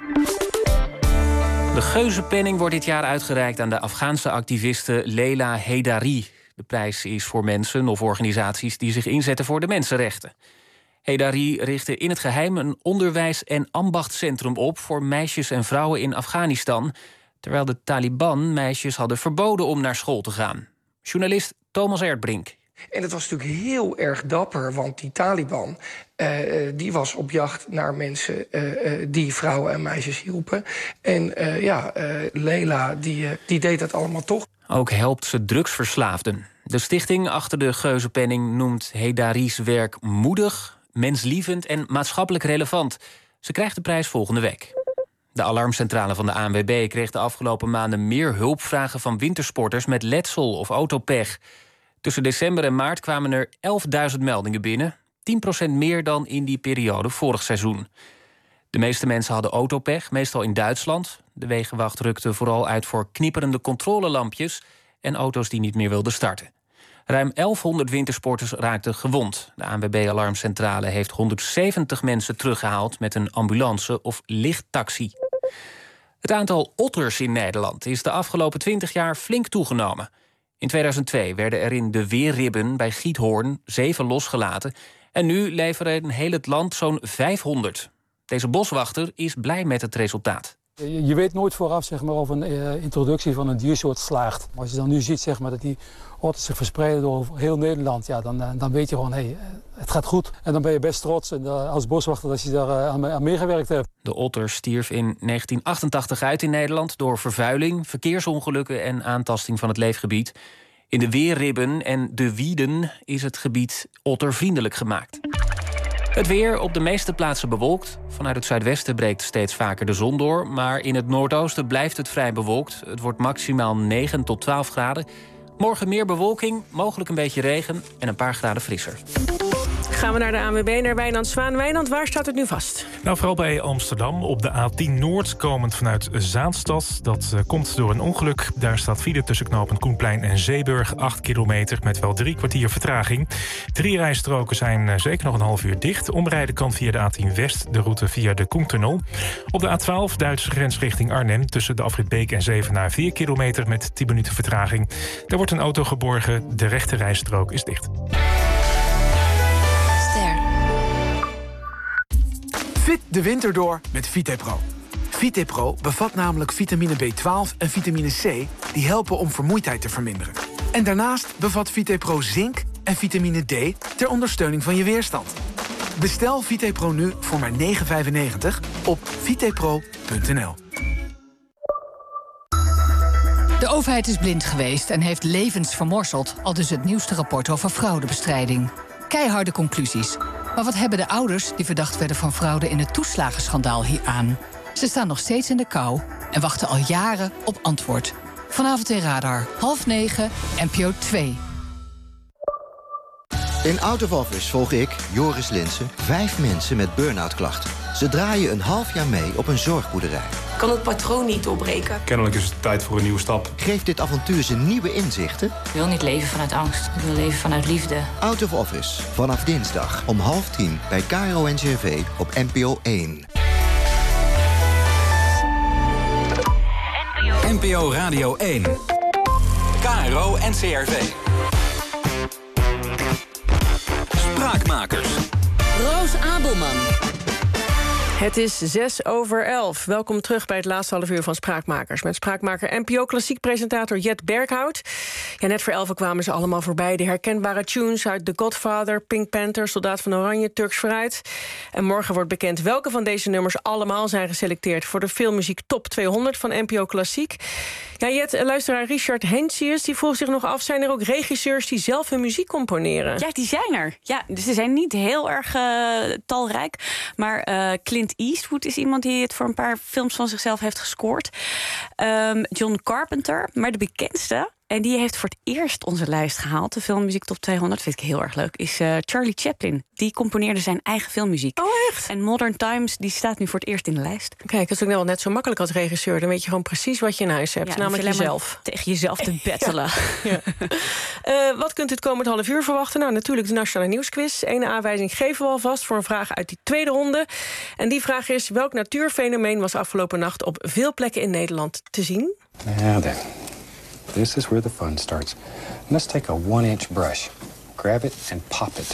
De Geuzenpenning wordt dit jaar uitgereikt aan de Afghaanse activiste Leila Heydari. De prijs is voor mensen of organisaties die zich inzetten voor de mensenrechten. Heydari richtte in het geheim een onderwijs- en ambachtscentrum op... voor meisjes en vrouwen in Afghanistan... terwijl de Taliban meisjes hadden verboden om naar school te gaan. Journalist Thomas Erdbrink. En het was natuurlijk heel erg dapper, want die Taliban... die was op jacht naar mensen die vrouwen en meisjes hielpen. En Leila, die deed dat allemaal toch. Ook helpt ze drugsverslaafden. De stichting achter de Geuzenpenning noemt Hedaries werk moedig, menslievend en maatschappelijk relevant. Ze krijgt de prijs volgende week. De alarmcentrale van de ANWB kreeg de afgelopen maanden meer hulpvragen van wintersporters met letsel of autopech. Tussen december en maart kwamen er 11.000 meldingen binnen, 10% meer dan in die periode vorig seizoen. De meeste mensen hadden autopech, meestal in Duitsland. De wegenwacht rukte vooral uit voor knieperende controlelampjes en auto's die niet meer wilden starten. Ruim 1100 wintersporters raakten gewond. De ANWB-alarmcentrale heeft 170 mensen teruggehaald met een ambulance of lichttaxi. Het aantal otters in Nederland is de afgelopen 20 jaar flink toegenomen. In 2002 werden er in de Weerribben bij Giethoorn 7 losgelaten. En nu leveren in heel het land zo'n 500. Deze boswachter is blij met het resultaat. Je weet nooit vooraf zeg maar, of een introductie van een diersoort slaagt. Maar als je dan nu ziet zeg maar, dat die otters zich verspreiden door heel Nederland, ja, dan weet je gewoon, het gaat goed. En dan ben je best trots als boswachter dat je daar aan meegewerkt hebt. De otter stierf in 1988 uit in Nederland door vervuiling, verkeersongelukken en aantasting van het leefgebied. In de Weerribben en de Wieden is het gebied ottervriendelijk gemaakt. Het weer op de meeste plaatsen bewolkt. Vanuit het zuidwesten breekt steeds vaker de zon door. Maar in het noordoosten blijft het vrij bewolkt. Het wordt maximaal 9 tot 12 graden. Morgen meer bewolking, mogelijk een beetje regen en een paar graden frisser. Gaan we naar de ANWB, naar Wijnand Zwaan. Wijnand, waar staat het nu vast? Nou, vooral bij Amsterdam op de A10 Noord, komend vanuit Zaanstad. Dat komt door een ongeluk. Daar staat file tussen knooppunt Koenplein en Zeeburg. 8 kilometer met wel 3 kwartier vertraging. 3 rijstroken zijn zeker nog een half uur dicht. Omrijden kan via de A10 West, de route via de Koentunnel. Op de A12 Duitse grens richting Arnhem, tussen de afrit Beek en Zevenaar 4 kilometer met 10 minuten vertraging. Daar wordt een auto geborgen, de rechte rijstrook is dicht. Fit de winter door met VitePro. VitePro bevat namelijk vitamine B12 en vitamine C... die helpen om vermoeidheid te verminderen. En daarnaast bevat VitePro zink en vitamine D... ter ondersteuning van je weerstand. Bestel VitePro nu voor maar €9,95 op vitepro.nl. De overheid is blind geweest en heeft levens vermorseld... aldus het nieuwste rapport over fraudebestrijding. Keiharde conclusies. Maar wat hebben de ouders die verdacht werden van fraude in het toeslagenschandaal hier aan? Ze staan nog steeds in de kou en wachten al jaren op antwoord. Vanavond in Radar, 20:30, NPO 2. In Out of Office volg ik, Joris Linssen, 5 mensen met burn-out klachten. Ze draaien een half jaar mee op een zorgboerderij. Kan het patroon niet doorbreken? Kennelijk is het tijd voor een nieuwe stap. Geeft dit avontuur ze nieuwe inzichten? Ik wil niet leven vanuit angst. Ik wil leven vanuit liefde. Out of Office, vanaf dinsdag om 9:30 bij KRO-NCRV op NPO 1. NPO Radio 1. KRO-NCRV. Spraakmakers. Roos Abelman. Het is 11:06. Welkom terug bij het laatste half uur van Spraakmakers. Met spraakmaker NPO Klassiek-presentator Jet Berghout. Ja, net voor 11 kwamen ze allemaal voorbij. De herkenbare tunes uit The Godfather, Pink Panther, Soldaat van Oranje, Turks Fruit. En morgen wordt bekend welke van deze nummers allemaal zijn geselecteerd... voor de filmmuziek Top 200 van NPO Klassiek. Ja, Jet, luisteraar Richard Hentzius die vroeg zich nog af... zijn er ook regisseurs die zelf hun muziek componeren? Ja, die zijn er. Ja, dus ze zijn niet heel erg talrijk. Maar Clint Eastwood is iemand die het voor een paar films van zichzelf heeft gescoord. John Carpenter, maar de bekendste... en die heeft voor het eerst onze lijst gehaald, de filmmuziek Top 200, vind ik heel erg leuk, is Charlie Chaplin. Die componeerde zijn eigen filmmuziek. Oh, echt? En Modern Times, die staat nu voor het eerst in de lijst. Kijk, dat is ook wel net zo makkelijk als regisseur. Dan weet je gewoon precies wat je in huis hebt, Ja, namelijk jezelf. Tegen jezelf te battelen. Ja. Wat kunt u het komend half uur verwachten? Nou, natuurlijk de Nationale Nieuwsquiz. Eén aanwijzing geven we alvast voor een vraag uit die tweede ronde. En die vraag is, welk natuurfenomeen was afgelopen nacht op veel plekken in Nederland te zien? Now then, this is where the fun starts. Let's take a 1-inch brush. Grab it and pop it.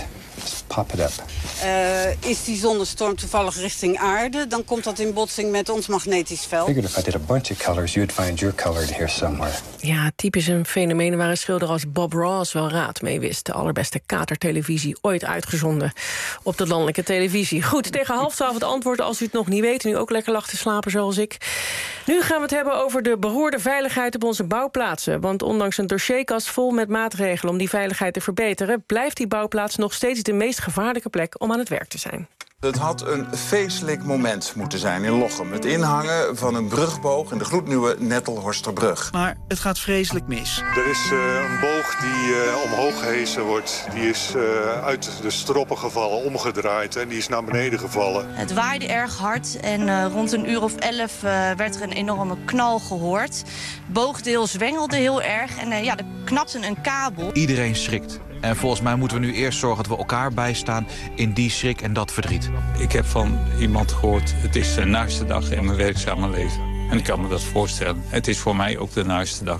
Just pop it up. Is die zonnestorm toevallig richting aarde, dan komt dat in botsing met ons magnetisch veld. I figured if I did a bunch of colors, you'd find your color here somewhere. Ja, typisch een fenomeen waar een schilder als Bob Ross wel raad mee wist. De allerbeste katertelevisie ooit uitgezonden op de landelijke televisie. Goed, tegen 11:30 het antwoord als u het nog niet weet. Nu ook lekker lag te slapen zoals ik. Nu gaan we het hebben over de behoorde veiligheid op onze bouwplaatsen. Want ondanks een dossierkast vol met maatregelen om die veiligheid te verbeteren, blijft die bouwplaats nog steeds de meest gevaarlijke plek om aan het werk te zijn. Het had een feestelijk moment moeten zijn in Lochem. Het inhangen van een brugboog in de gloednieuwe Nettelhorsterbrug. Maar het gaat vreselijk mis. Er is een boog die omhoog gehesen wordt. Die is uit de stroppen gevallen, omgedraaid en die is naar beneden gevallen. Het waaide erg hard en rond een uur of 11 werd er een enorme knal gehoord. Het boogdeel zwengelde heel erg en er knapte een kabel. Iedereen schrikt. En volgens mij moeten we nu eerst zorgen dat we elkaar bijstaan in die schrik en dat verdriet. Ik heb van iemand gehoord, het is de naarste dag in mijn werkzame leven. En ik kan me dat voorstellen. Het is voor mij ook de naarste dag.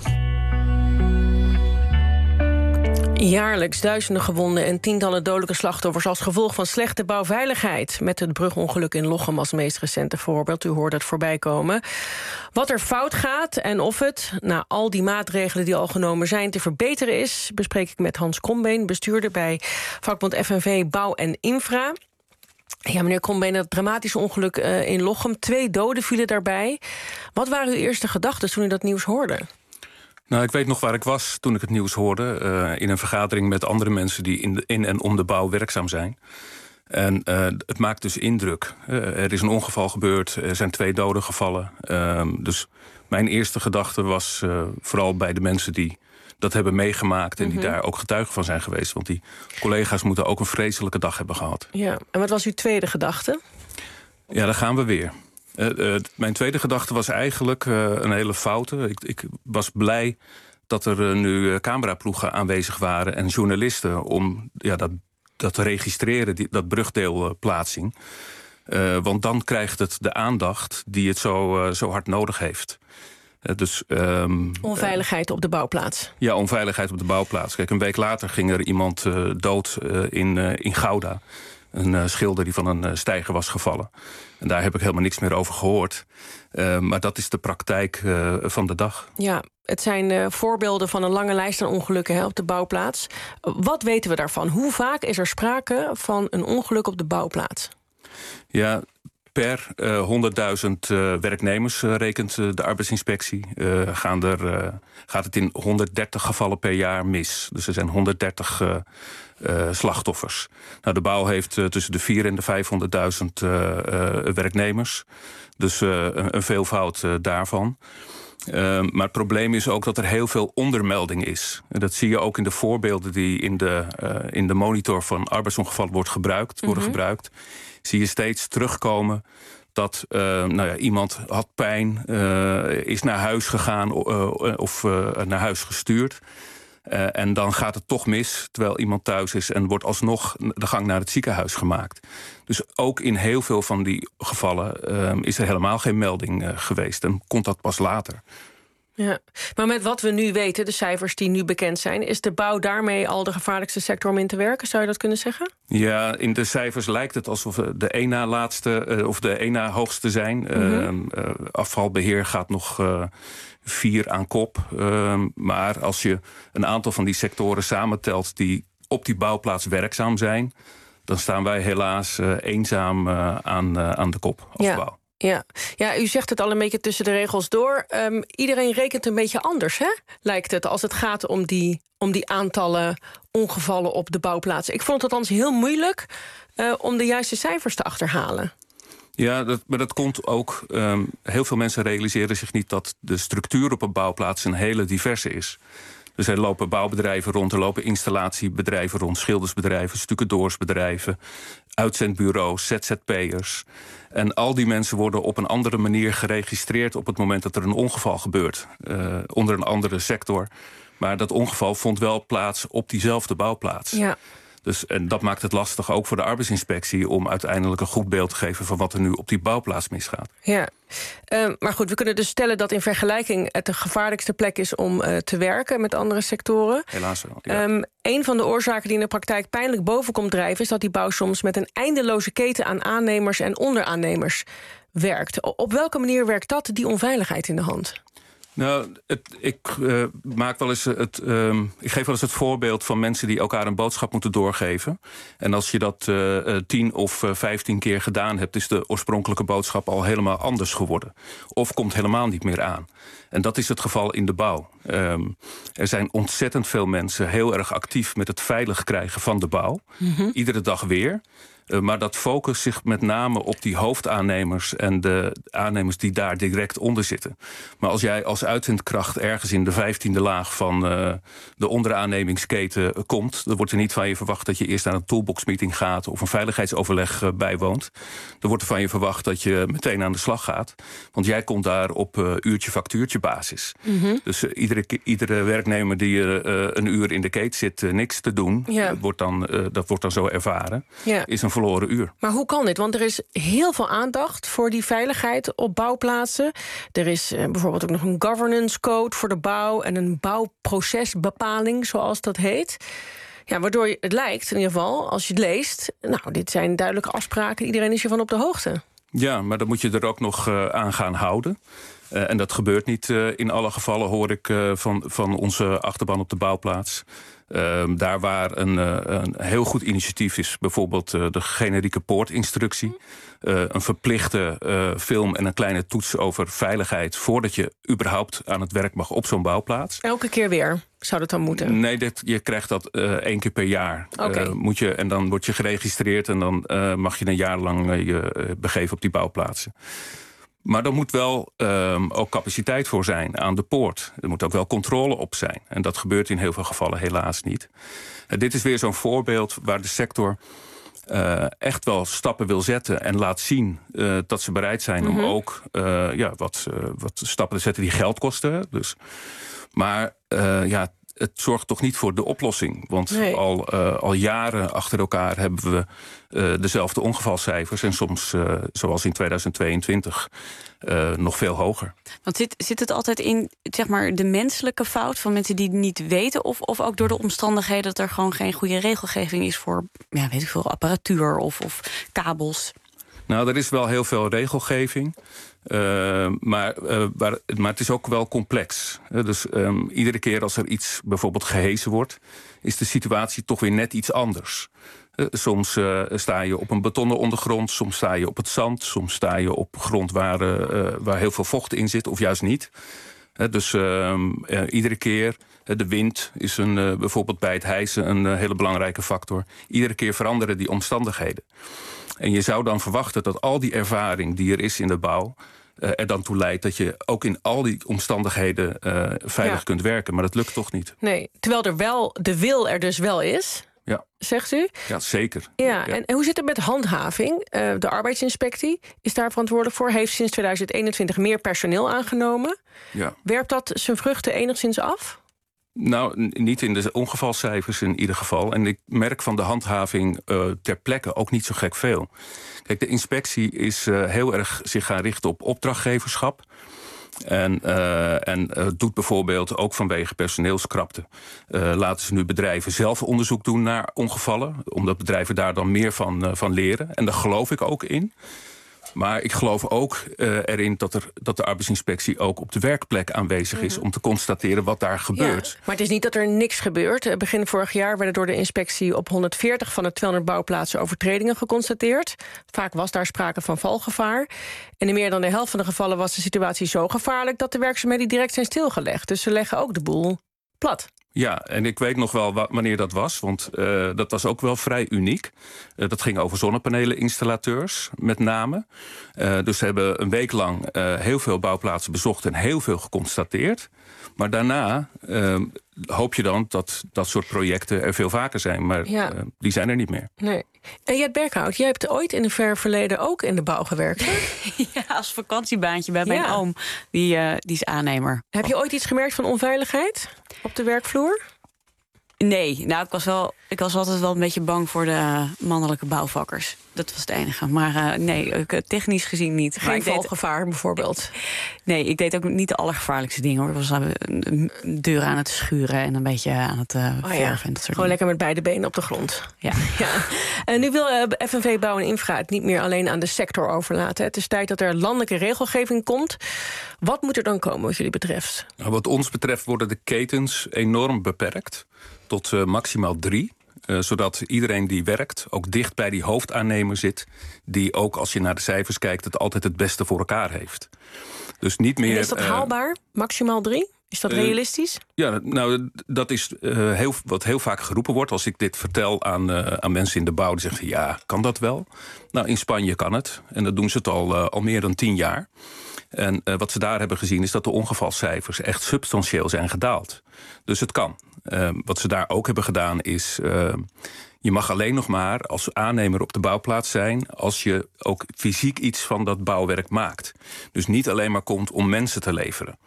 Jaarlijks duizenden gewonden en tientallen dodelijke slachtoffers als gevolg van slechte bouwveiligheid. Met het brugongeluk in Lochem als meest recente voorbeeld. U hoorde het voorbij komen. Wat er fout gaat en of het, na al die maatregelen die al genomen zijn, te verbeteren is, bespreek ik met Hans Krombeen, bestuurder bij vakbond FNV Bouw en Infra. Ja, meneer Krombeen, dat dramatische ongeluk in Lochem. 2 doden vielen daarbij. Wat waren uw eerste gedachten toen u dat nieuws hoorde? Nou, ik weet nog waar ik was toen ik het nieuws hoorde. In een vergadering met andere mensen die in en om de bouw werkzaam zijn. En het maakt dus indruk. Er is een ongeval gebeurd, er zijn 2 doden gevallen. Dus mijn eerste gedachte was vooral bij de mensen die dat hebben meegemaakt en die daar ook getuige van zijn geweest. Want die collega's moeten ook een vreselijke dag hebben gehad. Ja, en wat was uw tweede gedachte? Ja, daar gaan we weer. Mijn tweede gedachte was eigenlijk een hele foute. Ik was blij dat er nu cameraploegen aanwezig waren en journalisten om dat te registreren, dat brugdeelplaatsing. Want dan krijgt het de aandacht die het zo hard nodig heeft. Onveiligheid op de bouwplaats. Ja, onveiligheid op de bouwplaats. Kijk, een week later ging er iemand dood in Gouda. Een schilder die van een steiger was gevallen. En daar heb ik helemaal niks meer over gehoord. Maar dat is de praktijk van de dag. Ja, het zijn voorbeelden van een lange lijst aan ongelukken op de bouwplaats. Wat weten we daarvan? Hoe vaak is er sprake van een ongeluk op de bouwplaats? Ja, per 100.000 werknemers rekent de arbeidsinspectie. Gaat het in 130 gevallen per jaar mis. Dus er zijn 130 slachtoffers. Nou, de bouw heeft tussen de 400.000 en de 500.000 werknemers. Dus een veelvoud daarvan. Maar het probleem is ook dat er heel veel ondermelding is. En dat zie je ook in de voorbeelden die in de monitor van arbeidsongevallen worden gebruikt. Zie je steeds terugkomen dat iemand had pijn, is naar huis gegaan of naar huis gestuurd. En dan gaat het toch mis, terwijl iemand thuis is en wordt alsnog de gang naar het ziekenhuis gemaakt. Dus ook in heel veel van die gevallen is er helemaal geen melding geweest. En komt dat pas later. Ja, maar met wat we nu weten, de cijfers die nu bekend zijn, is de bouw daarmee al de gevaarlijkste sector om in te werken? Zou je dat kunnen zeggen? Ja, in de cijfers lijkt het alsof de 1 na laatste of de 1 na hoogste zijn. Afvalbeheer gaat nog 4 aan kop. Maar als je een aantal van die sectoren samentelt die op die bouwplaats werkzaam zijn, dan staan wij helaas eenzaam aan de kop als bouw. Ja, u zegt het al een beetje tussen de regels door. Iedereen rekent een beetje anders, hè? Lijkt het, als het gaat om die aantallen ongevallen op de bouwplaatsen. Ik vond het althans heel moeilijk om de juiste cijfers te achterhalen. Ja, maar dat komt ook. Heel veel mensen realiseren zich niet dat de structuur op een bouwplaats een hele diverse is. Dus er lopen bouwbedrijven rond, er lopen installatiebedrijven rond, schildersbedrijven, stucadoorsbedrijven, uitzendbureaus, ZZP'ers. En al die mensen worden op een andere manier geregistreerd op het moment dat er een ongeval gebeurt. Onder een andere sector. Maar dat ongeval vond wel plaats op diezelfde bouwplaats. Ja. En dat maakt het lastig ook voor de arbeidsinspectie om uiteindelijk een goed beeld te geven van wat er nu op die bouwplaats misgaat. Ja, maar goed, we kunnen dus stellen dat in vergelijking het de gevaarlijkste plek is om te werken met andere sectoren. Helaas wel. Ja. Een van de oorzaken die in de praktijk pijnlijk boven komt drijven is dat die bouw soms met een eindeloze keten aan aannemers en onderaannemers werkt. Op welke manier werkt dat die onveiligheid in de hand? Nou, ik geef wel eens het voorbeeld van mensen die elkaar een boodschap moeten doorgeven. En als je dat 10 of 15 keer gedaan hebt, is de oorspronkelijke boodschap al helemaal anders geworden. Of komt helemaal niet meer aan. En dat is het geval in de bouw. Er zijn ontzettend veel mensen heel erg actief met het veilig krijgen van de bouw. Mm-hmm. Iedere dag weer. Maar dat focust zich met name op die hoofdaannemers en de aannemers die daar direct onder zitten. Maar als jij als uitzendkracht ergens in de 15e laag van de onderaannemingsketen komt, dan wordt er niet van je verwacht dat je eerst naar een toolbox-meeting gaat of een veiligheidsoverleg bijwoont. Dan wordt er van je verwacht dat je meteen aan de slag gaat. Want jij komt daar op uurtje-factuurtje basis. Mm-hmm. Dus iedere werknemer die een uur in de keten zit niks te doen, dat wordt dan zo ervaren, is een verloren uur. Maar hoe kan dit? Want er is heel veel aandacht voor die veiligheid op bouwplaatsen. Er is bijvoorbeeld ook nog een governance code voor de bouw en een bouwprocesbepaling, zoals dat heet. Ja, waardoor het lijkt, in ieder geval, als je het leest, nou, dit zijn duidelijke afspraken, iedereen is hiervan op de hoogte. Ja, maar dan moet je er ook nog aan gaan houden. En dat gebeurt niet in alle gevallen, hoor ik van onze achterban op de bouwplaats. Daar waar een heel goed initiatief is, bijvoorbeeld de generieke poortinstructie. Een verplichte film en een kleine toets over veiligheid voordat je überhaupt aan het werk mag op zo'n bouwplaats. Elke keer weer zou dat dan moeten? Nee, je krijgt dat 1 keer per jaar. Okay. En dan word je geregistreerd en dan mag je een jaar lang je begeven op die bouwplaatsen. Maar er moet wel ook capaciteit voor zijn aan de poort. Er moet ook wel controle op zijn. En dat gebeurt in heel veel gevallen helaas niet. Dit is weer zo'n voorbeeld waar de sector echt wel stappen wil zetten en laat zien dat ze bereid zijn om ook wat stappen te zetten die geld kosten. Dus. Maar het zorgt toch niet voor de oplossing. Want al jaren achter elkaar hebben we dezelfde ongevalcijfers. En soms, zoals in 2022, nog veel hoger. Want zit het altijd in, zeg maar, de menselijke fout van mensen die het niet weten? Of ook door de omstandigheden dat er gewoon geen goede regelgeving is voor, weet ik veel, apparatuur of kabels? Nou, er is wel heel veel regelgeving. Maar het is ook wel complex. Dus iedere keer als er iets bijvoorbeeld gehesen wordt, is de situatie toch weer net iets anders. Soms sta je op een betonnen ondergrond, soms sta je op het zand, soms sta je op grond waar heel veel vocht in zit, of juist niet. Dus iedere keer, de wind is bijvoorbeeld bij het hijsen een hele belangrijke factor. Iedere keer veranderen die omstandigheden. En je zou dan verwachten dat al die ervaring die er is in de bouw er dan toe leidt dat je ook in al die omstandigheden veilig kunt werken. Maar dat lukt toch niet. Nee, terwijl de wil er dus wel is, zegt u? Ja, zeker. Ja, en hoe zit het met handhaving? De arbeidsinspectie is daar verantwoordelijk voor. Heeft sinds 2021 meer personeel aangenomen. Ja. Werpt dat zijn vruchten enigszins af? Nou, niet in de ongevalcijfers in ieder geval. En ik merk van de handhaving ter plekke ook niet zo gek veel. Kijk, de inspectie is heel erg zich gaan richten op opdrachtgeverschap. En doet bijvoorbeeld ook vanwege personeelskrapte. Laten ze nu bedrijven zelf onderzoek doen naar ongevallen. Omdat bedrijven daar dan meer van leren. En daar geloof ik ook in. Maar ik geloof ook erin dat de arbeidsinspectie ook op de werkplek aanwezig is om te constateren wat daar gebeurt. Ja, maar het is niet dat er niks gebeurt. Begin vorig jaar werden door de inspectie op 140 van de 200 bouwplaatsen overtredingen geconstateerd. Vaak was daar sprake van valgevaar. En in meer dan de helft van de gevallen was de situatie zo gevaarlijk dat de werkzaamheden direct zijn stilgelegd. Dus ze leggen ook de boel plat. Ja, en ik weet nog wel wanneer dat was, want dat was ook wel vrij uniek. Dat ging over zonnepaneleninstallateurs met name. Dus ze hebben een week lang heel veel bouwplaatsen bezocht en heel veel geconstateerd. Maar daarna hoop je dan dat soort projecten er veel vaker zijn. Maar die zijn er niet meer. Nee. En Jet Berkhout, jij hebt ooit in het ver verleden ook in de bouw gewerkt, hè? Ja, als vakantiebaantje bij mijn oom. Die is aannemer. Heb je ooit iets gemerkt van onveiligheid op de werkvloer? Nee, nou, ik was altijd wel een beetje bang voor de mannelijke bouwvakkers. Dat was het enige. Maar nee, technisch gezien niet. Geen valgevaar bijvoorbeeld? Nee, ik deed ook niet de allergevaarlijkste dingen, hoor. Ik was een deur aan het schuren en een beetje aan het verven. En dat soort Gewoon lekker met beide benen op de grond. Ja. En nu wil FNV Bouw en Infra het niet meer alleen aan de sector overlaten. Het is tijd dat er landelijke regelgeving komt. Wat moet er dan komen wat jullie betreft? Nou, wat ons betreft worden de ketens enorm beperkt. Tot maximaal 3. Zodat iedereen die werkt ook dicht bij die hoofdaannemer zit. Die ook, als je naar de cijfers kijkt, het altijd het beste voor elkaar heeft. Dus niet meer. En is dat haalbaar? Maximaal 3? Is dat realistisch? Ja, nou, dat is wat heel vaak geroepen wordt. Als ik dit vertel aan mensen in de bouw, die zeggen: ja, kan dat wel? Nou, in Spanje kan het. En dat doen ze het al meer dan 10 jaar. En wat ze daar hebben gezien is dat de ongevalcijfers echt substantieel zijn gedaald. Dus het kan. Wat ze daar ook hebben gedaan is, je mag alleen nog maar als aannemer op de bouwplaats zijn als je ook fysiek iets van dat bouwwerk maakt. Dus niet alleen maar komt om mensen te leveren.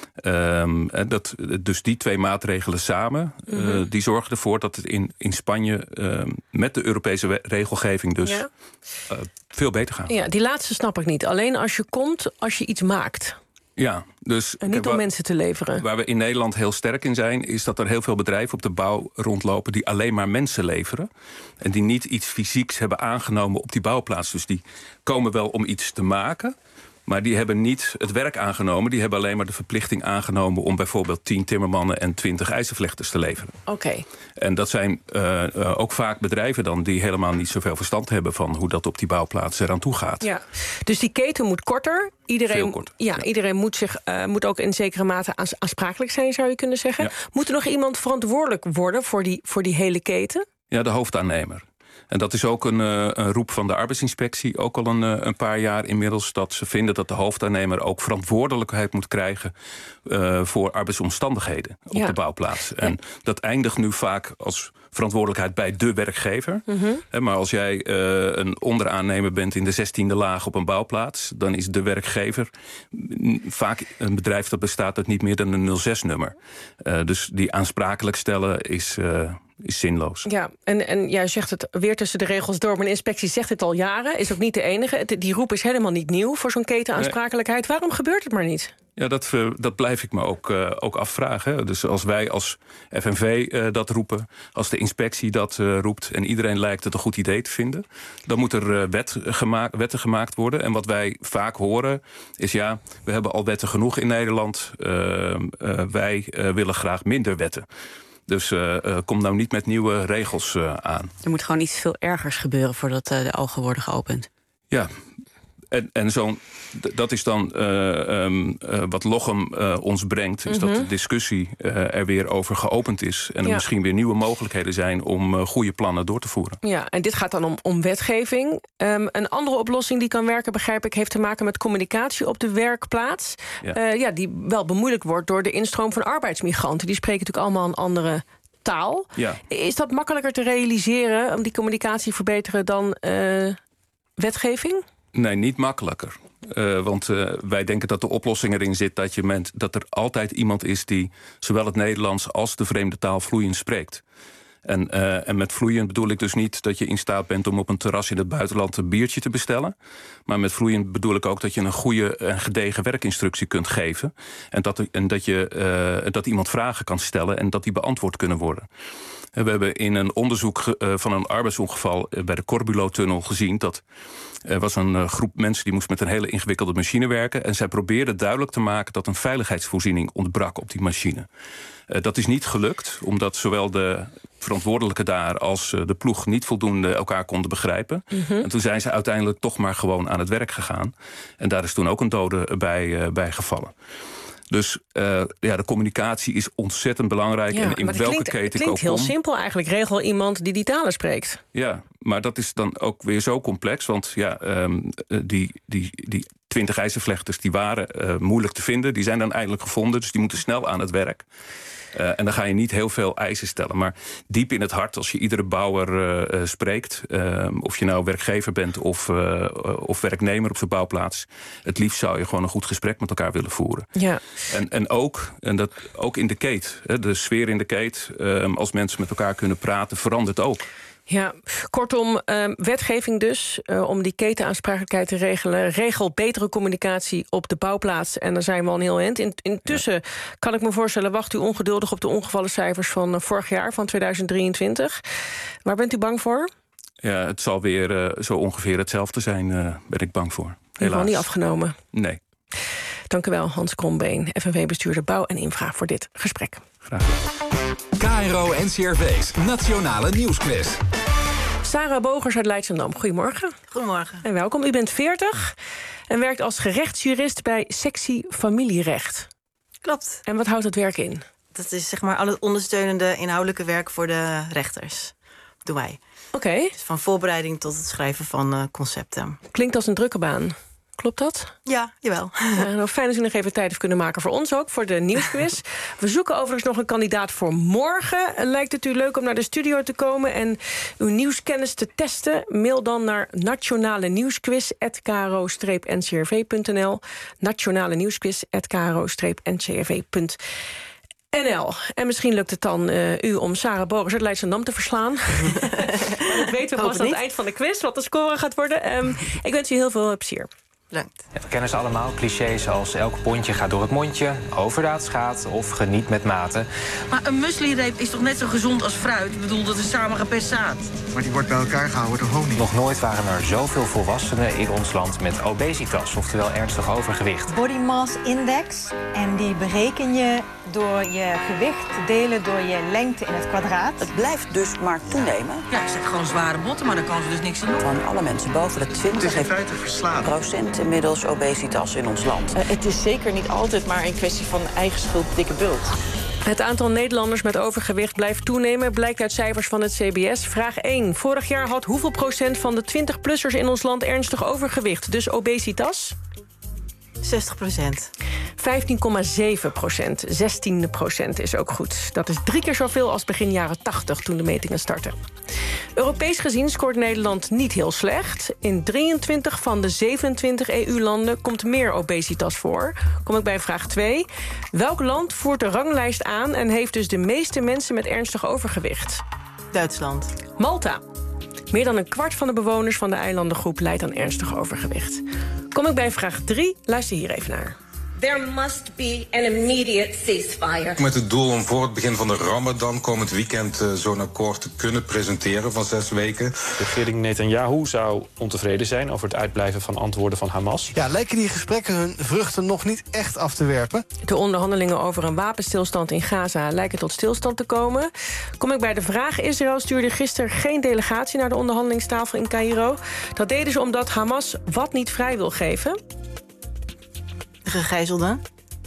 Dus die 2 maatregelen samen, die zorgen ervoor dat het in Spanje met de Europese regelgeving dus veel beter gaat. Ja, die laatste snap ik niet. Alleen als je komt, als je iets maakt. Ja, dus en niet om mensen te leveren. Waar we in Nederland heel sterk in zijn, is dat er heel veel bedrijven op de bouw rondlopen die alleen maar mensen leveren. En die niet iets fysieks hebben aangenomen op die bouwplaats. Dus die komen wel om iets te maken. Maar die hebben niet het werk aangenomen. Die hebben alleen maar de verplichting aangenomen om bijvoorbeeld 10 timmermannen en 20 ijzervlechters te leveren. Oké. En dat zijn ook vaak bedrijven dan die helemaal niet zoveel verstand hebben van hoe dat op die bouwplaats eraan toe gaat. Ja. Dus die keten moet korter. Veel korter. Ja, iedereen moet ook in zekere mate aansprakelijk zijn, zou je kunnen zeggen. Ja. Moet er nog iemand verantwoordelijk worden voor die hele keten? Ja, de hoofdaannemer. En dat is ook een roep van de arbeidsinspectie, ook al een paar jaar inmiddels, dat ze vinden dat de hoofdaannemer ook verantwoordelijkheid moet krijgen voor arbeidsomstandigheden op de bouwplaats. Ja. En dat eindigt nu vaak als verantwoordelijkheid bij de werkgever. Maar als jij een onderaannemer bent in de 16e laag op een bouwplaats, dan is de werkgever vaak een bedrijf dat bestaat uit niet meer dan een 06-nummer. Dus die aansprakelijk stellen is zinloos. Ja, en jij zegt het weer tussen de regels door. Mijn inspectie zegt het al jaren, is ook niet de enige. Die roep is helemaal niet nieuw voor zo'n ketenaansprakelijkheid. Nee. Waarom gebeurt het maar niet? Ja, dat blijf ik me ook afvragen. Dus als wij als FNV dat roepen, als de inspectie dat roept en iedereen lijkt het een goed idee te vinden, dan moet er wetten gemaakt worden. En wat wij vaak horen is, ja, we hebben al wetten genoeg in Nederland. Wij willen graag minder wetten. Dus kom nou niet met nieuwe regels aan. Er moet gewoon iets veel ergers gebeuren voordat de ogen worden geopend. Ja, en dat is dan wat Lochem ons brengt. Is dat de discussie er weer over geopend is. En er misschien weer nieuwe mogelijkheden zijn om goede plannen door te voeren. Ja, en dit gaat dan om wetgeving. Een andere oplossing die kan werken, begrijp ik, heeft te maken met communicatie op de werkplaats. Ja. Die wel bemoeilijkt wordt door de instroom van arbeidsmigranten. Die spreken natuurlijk allemaal een andere taal. Ja. Is dat makkelijker te realiseren om die communicatie te verbeteren dan wetgeving? Nee, niet makkelijker. Want wij denken dat de oplossing erin zit dat er altijd iemand is die zowel het Nederlands als de vreemde taal vloeiend spreekt. En met vloeiend bedoel ik dus niet dat je in staat bent om op een terras in het buitenland een biertje te bestellen. Maar met vloeiend bedoel ik ook dat je een goede en gedegen werkinstructie kunt geven. En dat iemand vragen kan stellen en dat die beantwoord kunnen worden. We hebben in een onderzoek van een arbeidsongeval bij de Corbulo-tunnel gezien dat er was een groep mensen die moest met een hele ingewikkelde machine werken. En zij probeerden duidelijk te maken dat een veiligheidsvoorziening ontbrak op die machine. Dat is niet gelukt, omdat zowel de verantwoordelijke daar als de ploeg niet voldoende elkaar konden begrijpen. En toen zijn ze uiteindelijk toch maar gewoon aan het werk gegaan. En daar is toen ook een dode bij gevallen. Dus de communicatie is ontzettend belangrijk. Ja, en in welke keten ik ook kom. Het klinkt heel simpel eigenlijk. Regel iemand die talen spreekt. Ja, maar dat is dan ook weer zo complex. Want ja, die 20 ijzervlechters die waren moeilijk te vinden. Die zijn dan eindelijk gevonden, dus die moeten snel aan het werk. En dan ga je niet heel veel eisen stellen. Maar diep in het hart, als je iedere bouwer spreekt... of je nou werkgever bent of werknemer op zo'n bouwplaats... het liefst zou je gewoon een goed gesprek met elkaar willen voeren. Ja. En ook in de keet, de sfeer in de keet... als mensen met elkaar kunnen praten, verandert ook. Ja, kortom, wetgeving dus, om die ketenaansprakelijkheid te regelen. Regel betere communicatie op de bouwplaats. En dan zijn we al een heel eind. Intussen kan ik me voorstellen, wacht u ongeduldig op de ongevallencijfers van vorig jaar, van 2023. Waar bent u bang voor? Ja, het zal weer zo ongeveer hetzelfde zijn, ben ik bang voor. Helemaal niet afgenomen. Nee. Dank u wel, Hans Krombeen, FNV-bestuurder Bouw en Infra, voor dit gesprek. Graag. KRO NCRV's Nationale Nieuwsquiz. Sarah Bogers uit Leidschendam, goedemorgen. Goedemorgen. En welkom. U bent 40 en werkt als gerechtsjurist bij sectie familierecht. Klopt. En wat houdt dat werk in? Dat is zeg maar al het ondersteunende inhoudelijke werk voor de rechters. Doen wij. Oké. Dus van voorbereiding tot het schrijven van concepten. Klinkt als een drukke baan. Klopt dat? Ja, jawel. Nou, fijn dat u nog even tijd heeft kunnen maken voor ons ook, voor de nieuwsquiz. We zoeken overigens nog een kandidaat voor morgen. Lijkt het u leuk om naar de studio te komen en uw nieuwskennis te testen? Mail dan naar nationalenieuwsquiz@kro-ncrv.nl. nationalenieuwsquiz@kro-ncrv.nl. En misschien lukt het dan u om Sarah Bogers uit Leidschendam te verslaan. Dat weten we pas aan het eind van de quiz, wat de score gaat worden. Ik wens u heel veel plezier. Bedankt. Ja, we kennen ze allemaal, clichés als elk pondje gaat door het mondje, overdaad gaat of geniet met mate. Maar een mueslireep is toch net zo gezond als fruit? Ik bedoel, dat is samengepest zaad. Maar die wordt bij elkaar gehouden door honing. Nog nooit waren er zoveel volwassenen in ons land met obesitas, oftewel ernstig overgewicht. Body Mass Index, en die bereken je door je gewicht te delen door je lengte in het kwadraat. Het blijft dus maar toenemen. Ja, ik zeg gewoon zware botten, maar dan kan ze dus niks aan doen. Van alle mensen boven de 20 Het is in feite verslaving. % inmiddels obesitas in ons land. Het is zeker niet altijd maar een kwestie van eigen schuld, dikke bult. Het aantal Nederlanders met overgewicht blijft toenemen, blijkt uit cijfers van het CBS. Vraag 1. Vorig jaar had hoeveel procent van de 20-plussers in ons land ernstig overgewicht? Dus obesitas? 60%. 15,7%. 16% is ook goed. Dat is 3 keer zoveel als begin jaren 80, toen de metingen startten. Europees gezien scoort Nederland niet heel slecht. In 23 van de 27 EU-landen komt meer obesitas voor. Kom ik bij vraag 2. Welk land voert de ranglijst aan en heeft dus de meeste mensen met ernstig overgewicht? Duitsland. Malta. Meer dan een kwart van de bewoners van de eilandengroep lijdt aan ernstig overgewicht. Kom ik bij vraag 3, luister hier even naar. There must be an immediate ceasefire. Met het doel om voor het begin van de Ramadan komend weekend zo'n akkoord te kunnen presenteren van 6 weken. De regering Netanyahu zou ontevreden zijn over het uitblijven van antwoorden van Hamas. Ja, lijken die gesprekken hun vruchten nog niet echt af te werpen? De onderhandelingen over een wapenstilstand in Gaza lijken tot stilstand te komen. Kom ik bij de vraag. Israël stuurde gisteren geen delegatie naar de onderhandelingstafel in Caïro. Dat deden ze omdat Hamas wat niet vrij wil geven. Gegijzelden?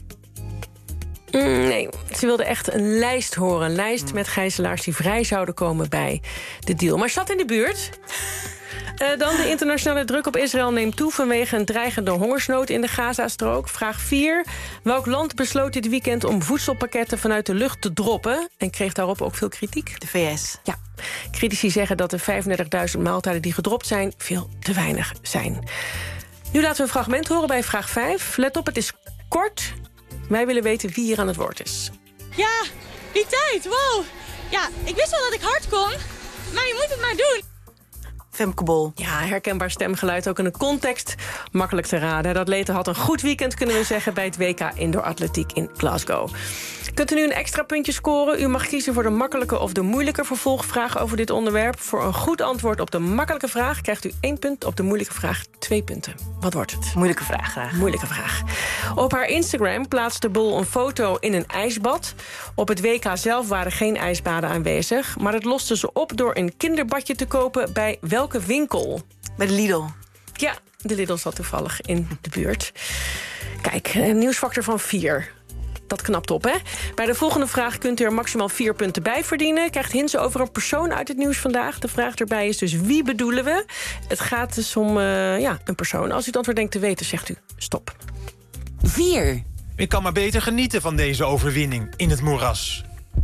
Nee, ze wilden echt een lijst horen. Een lijst met gijzelaars die vrij zouden komen bij de deal. Maar zat in de buurt. Dan de internationale druk op Israël neemt toe vanwege een dreigende hongersnood in de Gazastrook. Vraag 4. Welk land besloot dit weekend om voedselpakketten vanuit de lucht te droppen? En kreeg daarop ook veel kritiek? De VS. Ja. Critici zeggen dat de 35.000 maaltijden die gedropt zijn veel te weinig zijn. Nu laten we een fragment horen bij vraag 5. Let op, het is kort. Wij willen weten wie hier aan het woord is. Ja, die tijd, wow. Ja, ik wist wel dat ik hard kon, maar je moet het maar doen. Femke Bol. Ja, herkenbaar stemgeluid, ook in een context. Makkelijk te raden. Dat atlete had een goed weekend, kunnen we zeggen, bij het WK Indoor Atletiek in Glasgow. Kunt u nu een extra puntje scoren? U mag kiezen voor de makkelijke of de moeilijke vervolgvraag over dit onderwerp. Voor een goed antwoord op de makkelijke vraag krijgt u 1 punt, op de moeilijke vraag 2 punten. Wat wordt het? Moeilijke vraag graag. Moeilijke vraag. Op haar Instagram plaatste Bol een foto in een ijsbad. Op het WK zelf waren geen ijsbaden aanwezig, maar dat loste ze op door een kinderbadje te kopen bij welke winkel? Bij de Lidl. Ja, de Lidl zat toevallig in de buurt. Kijk, een nieuwsfactor van 4. Dat knapt op, hè? Bij de volgende vraag kunt u er maximaal 4 punten bij verdienen. Krijgt hints over een persoon uit het nieuws vandaag. De vraag erbij is dus wie bedoelen we? Het gaat dus om een persoon. Als u het antwoord denkt te weten, zegt u stop. 4. Ik kan maar beter genieten van deze overwinning in het moeras.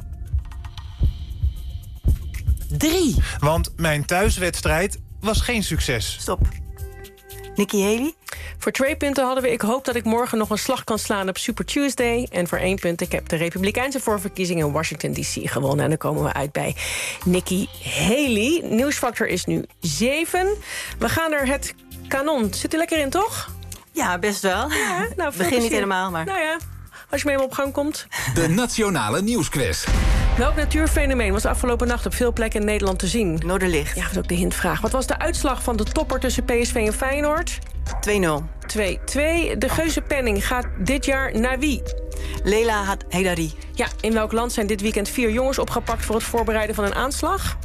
3. Want mijn thuiswedstrijd was geen succes. Stop. Nikki Haley? Voor 2 punten hadden we ik hoop dat ik morgen nog een slag kan slaan op Super Tuesday. En voor 1 punt, ik heb de Republikeinse voorverkiezingen in Washington D.C. gewonnen. En dan komen we uit bij Nikki Haley. Nieuwsfactor is nu 7. We gaan naar het kanon. Zit u lekker in, toch? Ja, best wel. Ja, nou, begin niet helemaal, maar... Nou ja, als je mee op gang komt. De Nationale Nieuwsquiz. Welk natuurfenomeen was afgelopen nacht op veel plekken in Nederland te zien? Noorderlicht. Ja, dat is ook de hintvraag. Wat was de uitslag van de topper tussen PSV en Feyenoord? 2-0. 2-2. De Geuzenpenning gaat dit jaar naar wie? Leila Hedari. Ja, in welk land zijn dit weekend 4 jongens opgepakt voor het voorbereiden van een aanslag?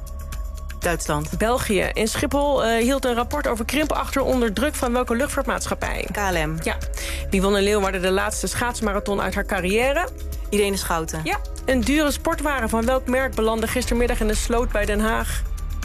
Duitsland. België. In Schiphol hield een rapport over krimp achter onder druk van welke luchtvaartmaatschappij? KLM. Ja. Wie won in Leeuwarden de laatste schaatsmarathon uit haar carrière? Irene Schouten. Ja. Een dure sportwagen van welk merk belandde gistermiddag in de sloot bij Den Haag?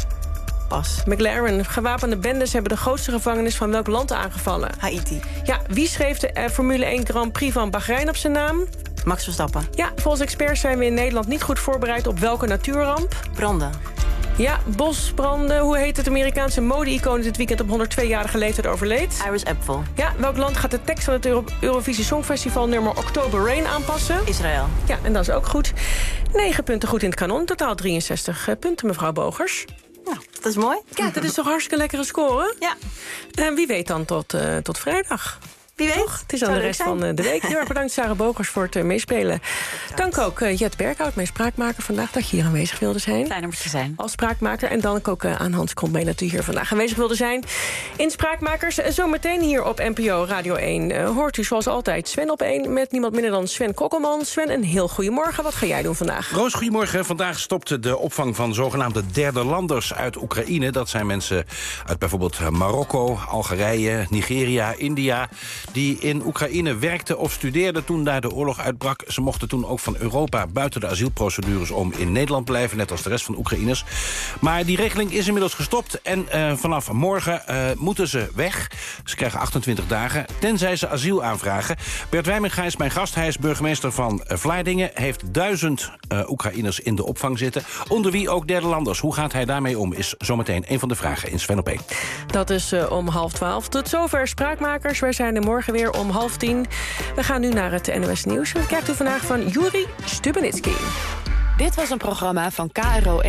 Pas. McLaren. Gewapende bendes hebben de grootste gevangenis van welk land aangevallen? Haiti. Ja, wie schreef de Formule 1 Grand Prix van Bahrein op zijn naam? Max Verstappen. Ja, volgens experts zijn we in Nederland niet goed voorbereid op welke natuurramp? Branden. Ja, bosbranden. Hoe heet het Amerikaanse mode-icoon dit weekend op 102-jarige leeftijd overleed? Iris Apfel. Ja, welk land gaat de tekst van het Eurovisie Songfestival nummer October Rain aanpassen? Israël. Ja, en dat is ook goed. 9 punten goed in het kanon. Totaal 63 punten, mevrouw Bogers. Nou, dat is mooi. Ja, dat is toch hartstikke lekkere score? Ja. Wie weet dan tot vrijdag. Wie weet. Toch? Het is aan de rest van de week. Heel erg bedankt, Sarah Bogers, voor het meespelen. Dank ook Jet Berkhout, mijn spraakmaker vandaag, dat je hier aanwezig wilde zijn. Fijn om te zijn. Als spraakmaker. En dan ook aan Hans Krombe dat u hier vandaag aanwezig wilde zijn. In Spraakmakers, zometeen hier op NPO Radio 1... hoort u zoals altijd Sven op 1 met niemand minder dan Sven Kokkelman. Sven, een heel goedemorgen. Wat ga jij doen vandaag? Roos, goedemorgen. Vandaag stopt de opvang van zogenaamde derde landers uit Oekraïne. Dat zijn mensen uit bijvoorbeeld Marokko, Algerije, Nigeria, India... die in Oekraïne werkten of studeerden toen daar de oorlog uitbrak. Ze mochten toen ook van Europa buiten de asielprocedures om in Nederland blijven, net als de rest van de Oekraïners. Maar die regeling is inmiddels gestopt en vanaf morgen moeten ze weg. Ze krijgen 28 dagen, tenzij ze asiel aanvragen. Bert Wijminga is mijn gast. Hij is burgemeester van Vlaardingen. Heeft 1000 Oekraïners in de opvang zitten. Onder wie ook derde landers. Hoe gaat hij daarmee om? Is zometeen een van de vragen in Sven op 1. Dat is om 11:30. Tot zover Spraakmakers. Wij zijn er morgen weer om 9:30. We gaan nu naar het NOS Nieuws. En dat krijgt u vandaag van Juri Stubenitski. Dit was een programma van KRO